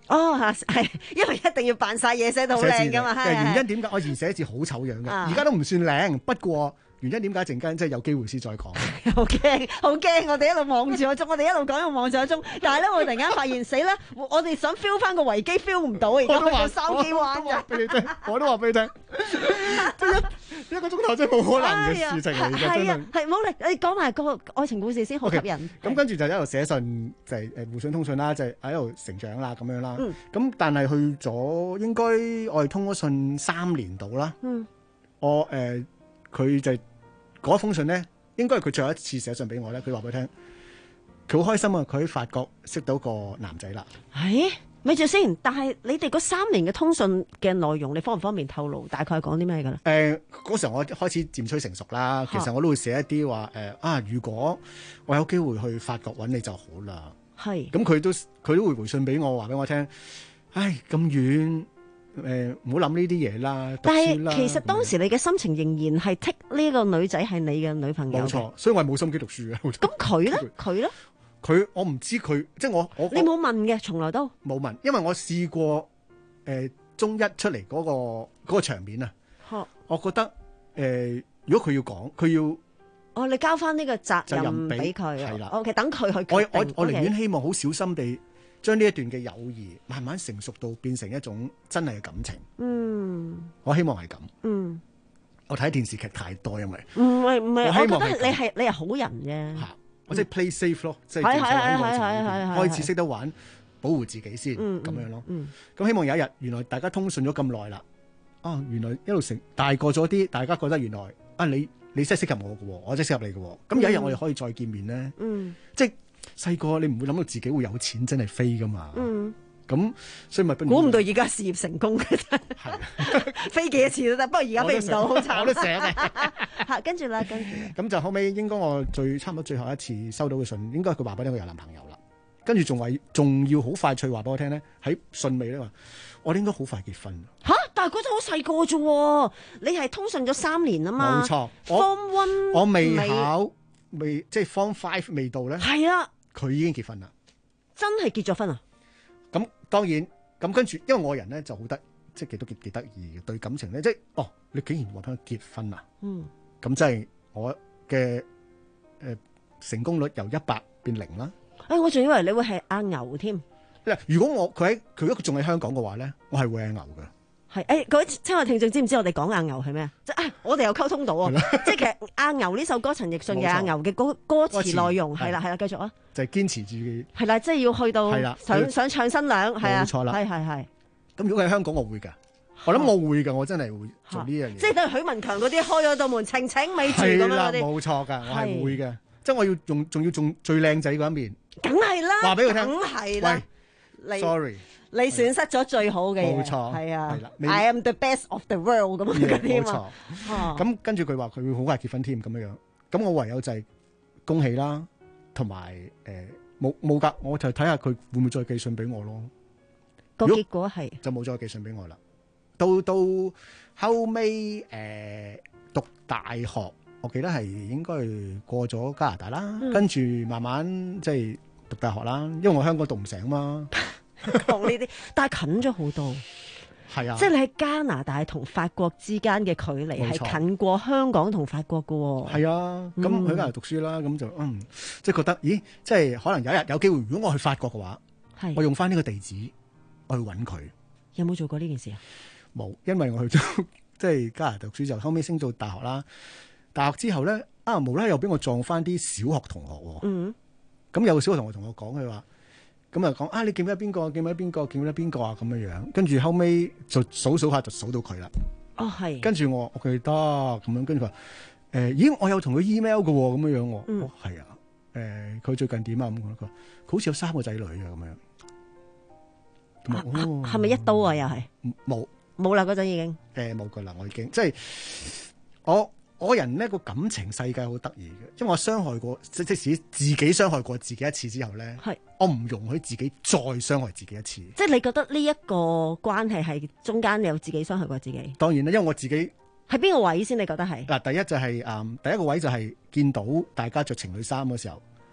哦，係，因為一定要扮晒嘢寫到好靚噶嘛。係原因點解？我以前寫字好醜樣嘅，而家都唔算靚，不過。原因點解陣間即係有機會先再講？ 好驚，好驚！我哋一路望住個鐘，我哋一路講一路望住個鐘。但係咧，我突然間發現死啦！我哋想 feel 翻個維基 feel 唔到，而家去到筲箕灣嘅。 俾你聽，我都話俾你聽，即係一一個鐘頭真係冇可能嘅事情嚟嘅，真係。 係冇力，你講埋個愛情故事先，好吸引。 咁跟住就一路寫信，就係誒互信通訊啦，就係喺度成長啦咁樣啦。咁但係去咗應該我哋通咗信三年度啦。嗯。我誒佢就。嗰封信咧，應該係佢最後一次寫信俾我咧。佢話俾我聽，佢好開心啊！佢喺法國識到個男仔啦。 誒，咪住先。但係你哋嗰三年嘅通訊嘅內容，你方唔方便透露？大概講啲咩㗎咧？誒、 呃，嗰時候我開始漸趨成熟啦。其實我都會寫一啲話誒啊，如果我有機會去法國揾你就好啦。係。咁佢都佢都會回信俾我，話俾我聽。唉，咁遠。誒，唔好諗呢啲嘢啦。 但係其實當時你嘅心情仍然係剔呢個女仔係你嘅女朋友。 冇錯，所以我係冇心機讀書嘅。 咁佢咧？佢咧？ 佢我唔知佢，即係我我。 你冇問嘅，從來都冇問，因為我試過誒、呃、中一出嚟嗰、嗰個嗰、嗰個場面啊。呵我覺得誒、呃，如果佢要講，佢要哦，你交翻呢個責任俾佢。係啦。O K，等佢去決定。 我我我寧願 okay. 希望好小心地。將呢一段嘅友誼慢慢成熟到變成一種真係嘅感情。嗯，我希望係咁。嗯，我睇電視劇太多，因為唔係唔係，我覺得你係你係好人嘅。 嚇，我即係 play safe 咯，即係係係係係係開始識得玩，保護自己先咁樣咯。嗯，咁希望有一日，原來大家通訊咗咁耐啦，啊，原來一路成大個咗啲，大家覺得原來啊，你你真係適合我嘅喎，我真係適合你嘅喎。咁有一日我哋可以再見面咧。嗯，即係。細個你唔會諗到自己會有錢真係飛噶嘛？嗯，咁所以咪估唔到而家事業成功嘅真係，飛幾多次都得。不過而家飛唔到，好慘。 我都寫嘅。 嚇，跟住啦，跟住。 咁就後尾應該我最差唔多最後一次收到嘅信，應該佢話俾我聽佢有男朋友啦。跟住仲話仲要好快脆話俾我聽咧，喺信尾咧話我哋應該好快結婚。 嚇！但係嗰陣好細個啫喎，你係通訊咗三年啊嘛。 冇錯。 Form One 我未考未即係 Form Five 未到咧。 係啊。 佢已經結婚啦， 真係結咗婚啊！ 咁當然咁跟住，因為我人咧就好得，即係幾都幾幾得意嘅對感情咧，即係哦，你竟然話俾佢結婚啊！嗯，咁即係我嘅誒、呃、成功率由一百變零啦。 誒、哎，我仲以為你會係阿牛添。 如果我佢喺佢如果佢仲喺香港嘅話咧，我係會係牛嘅。 係誒，各位親愛聽眾知唔知我哋講阿牛係咩啊？即係我哋有溝通到啊！即係其實阿牛呢首歌陳奕迅嘅阿牛嘅歌歌詞內容係啦係啦，繼續啊！ 就係堅持自己係啦，即係要去到想想唱新娘係啊，冇錯啦，係係係。 咁如果喺香港，我會㗎，我諗我會㗎，我真係會做呢樣嘢。 即係等許文強嗰啲開咗道門，情情未住咁樣嗰啲， 冇錯㗎，我係會嘅。即係我要用，仲要仲最靚仔嗰一面， 梗係啦， 話俾佢聽， 梗係啦。 喂，sorry。 你損失咗最好嘅嘢， 冇錯， 係啊 ，I am the best of the world 咁樣添啊。 咁跟住佢話佢會好快結婚添咁樣樣，咁我唯有就係恭喜啦，同埋誒冇冇㗎，我就睇下佢會唔會再寄信俾我咯。 個結果係就冇再寄信俾我啦。到到後尾誒、呃、讀大學，我記得係應該係過咗加拿大啦，嗯、跟住慢慢即係讀大學啦，因為我香港讀唔成嘛。 講呢啲，但係近咗好多， 係啊， 即係你喺加拿大同法國之間嘅距離係近過香港同法國噶。 係啊，咁喺加拿大讀書啦，咁就嗯，即係覺得，咦，即係可能有一日有機會，如果我去法國嘅話，我用翻呢個地址，我去揾佢。 有冇做過呢件事啊？ 冇，因為我去咗即係加拿大讀書，就後尾升到大學啦。大學之後咧，啊無啦啦又俾我撞翻啲小學同學。嗯，咁有個小學同學同我講，佢話。咁啊講啊，你記唔記得邊個？記唔記得邊個？記唔記得邊個啊？咁樣樣，跟住後尾就數數下就數到佢啦。 哦，係。跟住我我記得咁樣，跟住佢話誒，咦，我有同佢 email 嘅喎，咁樣樣我，嗯、哦係啊，誒、呃，佢最近點啊？咁佢佢好似有三個仔女啊，咁樣。 咁係咪一刀啊？又係冇冇啦，嗰陣已經誒冇噶啦，我已經即係我。我人呢個感情世界好得意嘅，因為我傷害過，即即使自己傷害過自己一次之後咧，係我唔容許自己再傷害自己一次。 即係你覺得呢一個關係係中間你有自己傷害過自己？ 當然啦，因為我自己喺邊個位先？你覺得係嗱？ 第一就係、是、誒、嗯，第一個位就係見到大家着情侶衫嘅時候，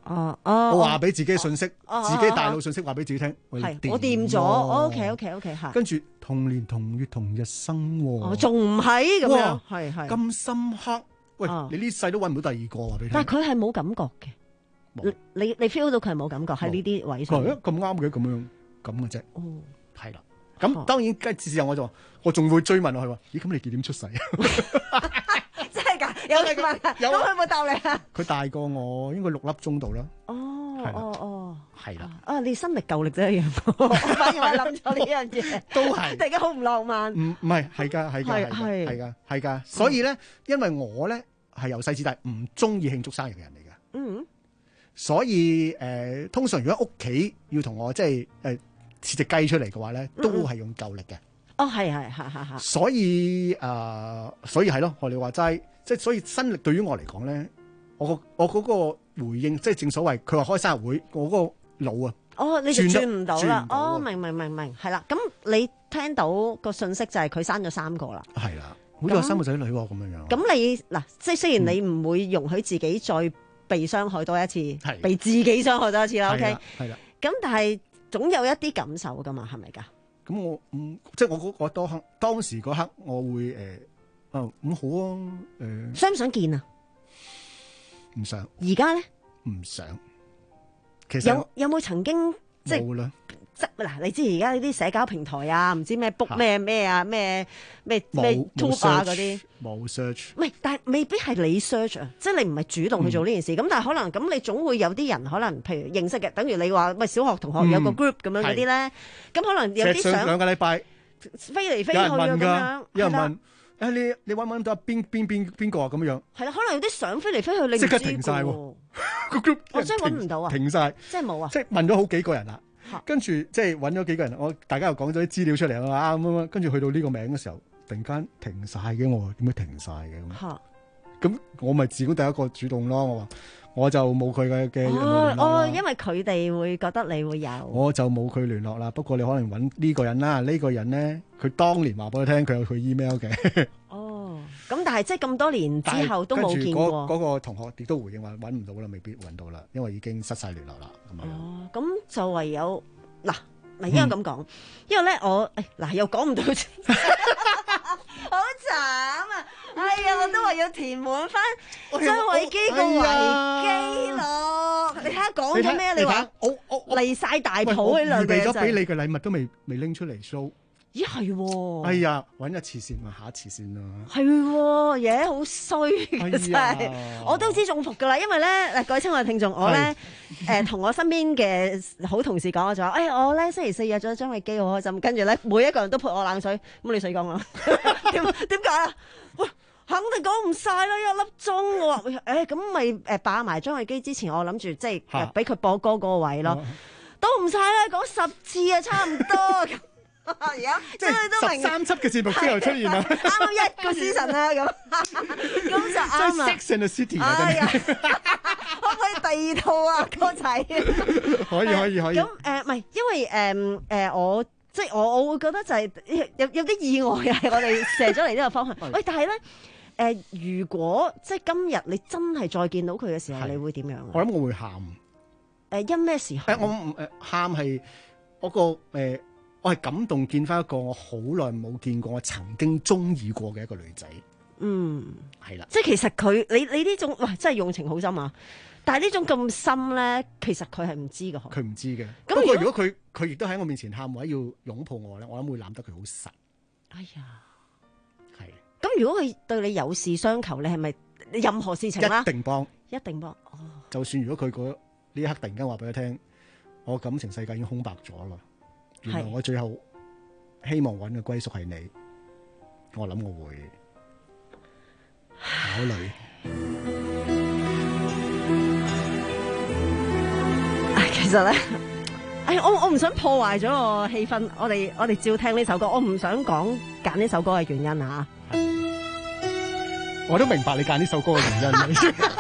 哦哦， 我話俾自己嘅信息， 哦自己大腦信息話俾自己聽， 係我掂咗。OK OK OK 嚇。 跟住同年同月同日生喎。 哦，仲唔係咁樣？係係咁深刻。喂，你呢世都揾唔到第二個話俾你聽。 但係佢係冇感覺嘅。你你 feel 到佢係冇感覺喺呢啲位上。 係啊，咁啱嘅咁樣咁嘅啫。 哦， 係啦。咁當然，跟住之後我就話，我仲會追問落去話：咦，咁你幾點出世啊？ 真係㗎，有你問㗎， 有咁佢有冇答你啊？ 佢大過我，應該六粒鐘度啦。 哦哦哦， 係啦。 啊，你新力舊力啫一樣，我反而我諗咗呢樣嘢， 都係， 突然間好唔浪漫。 唔唔係，係㗎，係㗎，係係㗎，係㗎。所以咧，因為我咧係由細至大唔中意慶祝生日嘅人嚟㗎。 嗯。所所以誒，通常如果屋企要同我即係誒切隻雞出嚟嘅話咧，都係用舊力嘅。 哦，係係係係係。 所以誒、呃，所以係咯，我哋話齋，即係所以新歷對於我嚟講咧，我個我嗰個回應，即係正所謂佢話開生日會，我嗰個腦啊， 哦，你就轉唔到啦， 到哦，明明明明，係啦，咁你聽到個信息就係佢生咗三個啦， 係啦，好似有三個仔女喎，咁樣樣。 咁你嗱，即係雖然你唔會容許自己再被傷害多一次， 係被自己傷害多一次啦，OK， 係啦， 咁但係總有一啲感受噶嘛，係咪㗎？ 咁我嗯，即係我嗰我當刻當時嗰刻，我會誒，啊咁好啊，誒， 想唔想見啊？ 唔想。 而家咧？ 唔想。其實有有冇曾經即係冇啦。 即嗱，你知而家呢啲社交平台啊，唔知咩 book 咩咩啊，咩咩咩 tube 啊嗰啲， 冇 search。 唔係，但係未必係你 search 啊，即係你唔係主動去做呢件事。咁、嗯、但係可能咁，你總會有啲人可能，譬如認識嘅，等於你話喂小學同學有個 group 咁樣嗰啲咧，咁、嗯、可能有啲想兩個禮拜飛嚟飛去啊咁樣， 有人問啊你你揾唔揾到邊邊邊邊個啊咁樣？ 係啦，可能有啲相飛嚟飛去，你即刻停晒喎，個 group 我真係揾唔到啊， 停晒， 即係冇啊， 即係問咗好幾個人啦。跟住即係揾咗幾個人，我大家又講咗啲資料出嚟啊咁樣，跟住去到呢個名嘅時候，突然間停晒嘅，我話點解停晒嘅咁？咁我咪自己第一個主動咯，我話我就冇佢嘅嘅聯絡啦。 哦，因為佢哋會覺得你會有， 我就冇佢聯絡啦。不過你可能揾呢個人啦，呢、呢個人咧，佢當年話俾我聽，佢有佢 email 嘅。哦， 咁但係即係咁多年之後都冇見過。 嗰、嗰個同學亦都回應話揾唔到啦，未必揾到啦，因為已經失晒聯絡啦。咁樣。 哦，咁就唯有嗱，咪應該咁講，因為咧我誒嗱又講唔到。好慘啊！哎呀，我都話要填滿翻張偉基個維基咯。你睇下講咗咩？你話我我離晒大譜呢兩句預備咗俾你嘅禮物都未未拎出嚟 show。 咦係喎！ 哎呀，揾一次先啊，下一次先啦。 係喎，嘢好衰嘅真係，我都知中伏噶啦。因為咧，嗱各位親愛嘅聽眾，我咧誒同我身邊嘅好同事講，我就話：哎，我咧星期四約咗張偉基，好開心。跟住咧，每一個人都潑我冷水。咁你死講啦？點點解啊？喂，肯定講唔晒啦，一粒鐘。我話誒，咁咪誒霸埋張偉基之前，我諗住即係俾佢播歌嗰個位咯，都唔晒啦，講十次啊，差唔多。而家即係都明十三輯嘅節目之後出現啦， 啱啱一個 season 啦，咁咁就啱啦。 Sex and the City 啊， 哎呀，可唔可以第二套啊，哥仔？ 可以可以可以。 咁誒唔係，因為誒誒、呃、我即係我我會覺得就係有有啲意外係我哋射咗嚟呢個方向。喂，但係咧誒，如果即係今日你真係再見到佢嘅時候，你會點樣啊？ 我諗我會喊。誒、 呃，因咩時候？ 誒，我唔誒喊係嗰個誒。呃我係感動見翻一個我好耐冇見過，我曾經中意過嘅一個女仔。 嗯， 係啦， 即係其實佢你你呢種哇，真係用情好深啊！但係呢種咁深咧，其實佢係唔知㗎。 佢唔知嘅。不過如果佢佢亦都喺我面前喊或者要擁抱我咧，我諗會攬得佢好實。 哎呀， 係。 咁如果佢對你有事相求，你係咪任何事情啦？ 一定幫， 一定幫。哦， 就算如果佢嗰呢一刻突然間話俾佢聽，我感情世界已經空白咗啦。原來我最後希望揾嘅歸屬係你，我諗我會考慮。 其實咧，哎，我我唔想破壞咗個氣氛，我哋我哋照聽呢首歌，我唔想講揀呢首歌嘅原因啊。 我都明白你揀呢首歌嘅原因。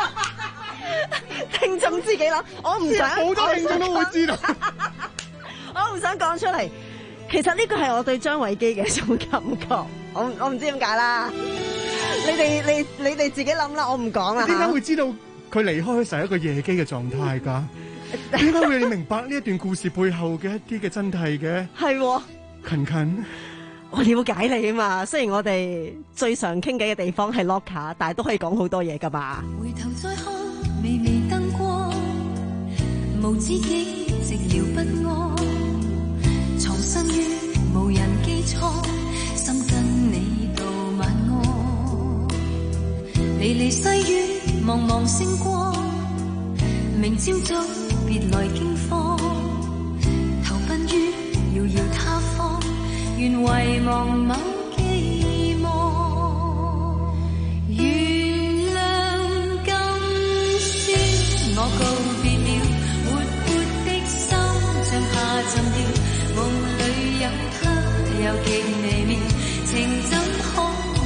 聽眾自己諗，我唔想好多聽眾都會知道。 我唔想講出嚟，其實呢個係我對張偉基嘅一種感覺，我我唔知點解啦。你哋你你哋自己諗啦，我唔講啦。 點解會知道佢離開嘅時候係一個夜機嘅狀態㗎。點解會你明白呢一段故事背後嘅一啲嘅真諦嘅？ 係喎， 勤勤， 我了解你啊嘛。雖然我哋最常傾偈嘅地方係 locker， 但係都可以講好多嘢㗎嘛。 回頭再看微微燈光，無知己寂寥不安，藏身於無人機艙，心跟你道晚安。離離細雨，茫茫星光，明朝早別來驚慌，投奔於遙遙他方，願遺忘某寄望。原諒今宵我告別了，活潑的心像下沉掉，夢裏有他又極微妙，情怎可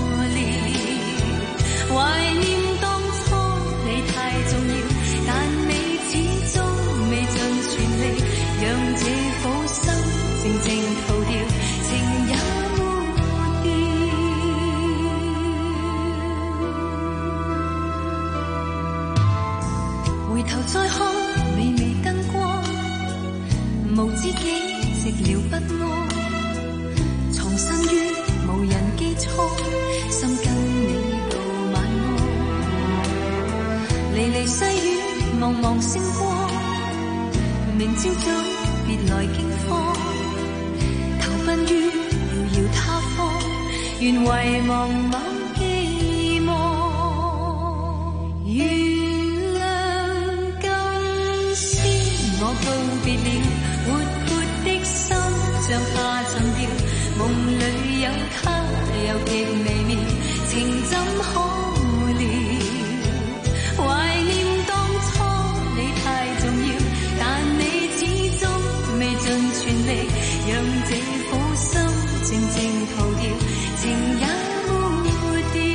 料？懷念當初你太重要，但你始終未盡全力，讓這顆心靜靜逃掉，情也沒掉。回頭再看微微燈光，無知己寂寥不安，藏身於無人機艙，心跟你道晚安。離離細雨，茫茫星光，明朝早別來驚慌，投奔於遙遙他方，願遺忘某寄望。原諒今宵我告別了，活潑的心像下沉掉，夢裏有他又極微妙，情怎可料？懷念當初你太重要，但你始終未盡全力，讓這顆心靜靜逃掉，情也沒掉。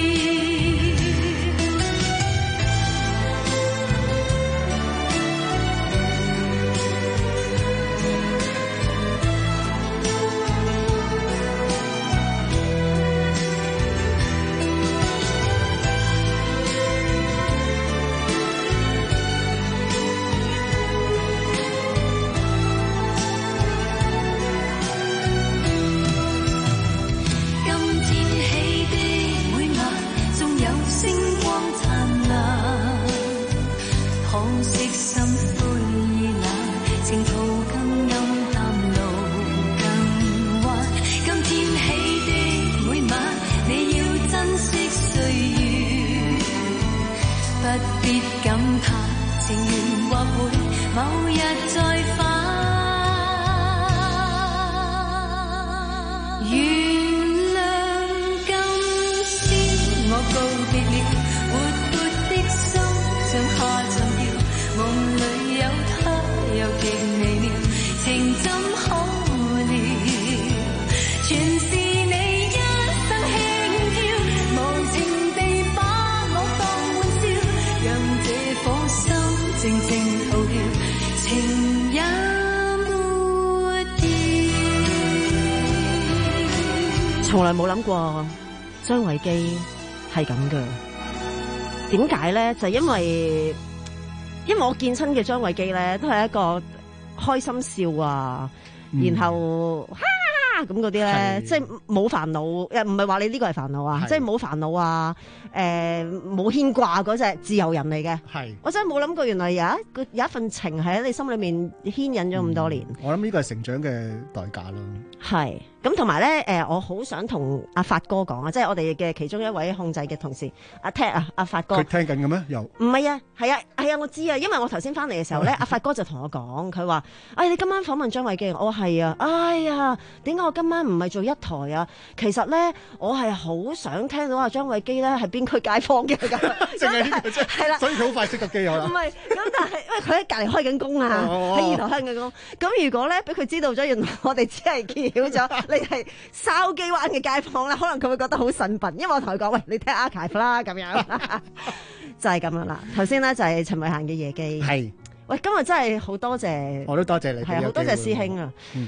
從來冇諗過張偉基係咁嘅，點解咧？就因為因為我見親嘅張偉基咧，都係一個開心笑啊，嗯、然後哈咁嗰啲咧，即係冇煩惱，誒唔係話你呢個係煩惱啊，即係冇煩惱啊，誒冇牽掛嗰隻自由人嚟嘅。係，我真係冇諗過，原來有一個有一份情係喺你心裏面牽引咗咁多年。 嗯、我諗呢個係成長嘅代價咯。係。 咁同埋咧，誒，我好想同阿發哥講啊，即係我哋嘅其中一位控制嘅同事，阿 Ted 啊，阿發哥。 佢聽緊嘅咩？又唔係啊，係啊，係啊，我知啊，因為我頭先翻嚟嘅時候咧，阿發哥就同我講，佢話：，哎，你今晚訪問張偉基，我話係啊，哎呀，點解我今晚唔係做一台啊？其實咧，我係好想聽到阿張偉基咧係邊區街坊嘅，咁淨係呢個啫，係啦，所以佢好快識個機可能。唔係，咁但係因為佢喺隔離開緊工啊，喺二台開緊工，咁如果咧俾佢知道咗，原來我哋只係揭曉咗。你係筲箕灣嘅街坊咧，可能佢會覺得好神笨，因為我同佢講：，喂，你聽 archive 啦，咁樣就係咁樣啦。頭先咧就係陳慧嫻嘅夜機，係喂，今日真係好多謝，我都多謝你， 係好多謝師兄啊。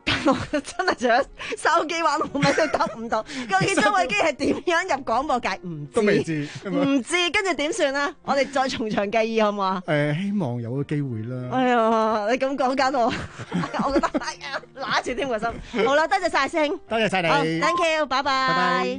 我真係除咗手機玩冇乜都得唔到。究竟張偉基係點樣入廣播界？唔知， 都未知， 唔知，跟住點算啊？我哋再從長計議好唔好啊？ 誒，希望有個機會啦。 哎呀，你咁講搞到我，我覺得哎呀，揦住添個心。好啦，多謝晒師兄， 多謝晒你好，thank you，拜拜。 拜拜。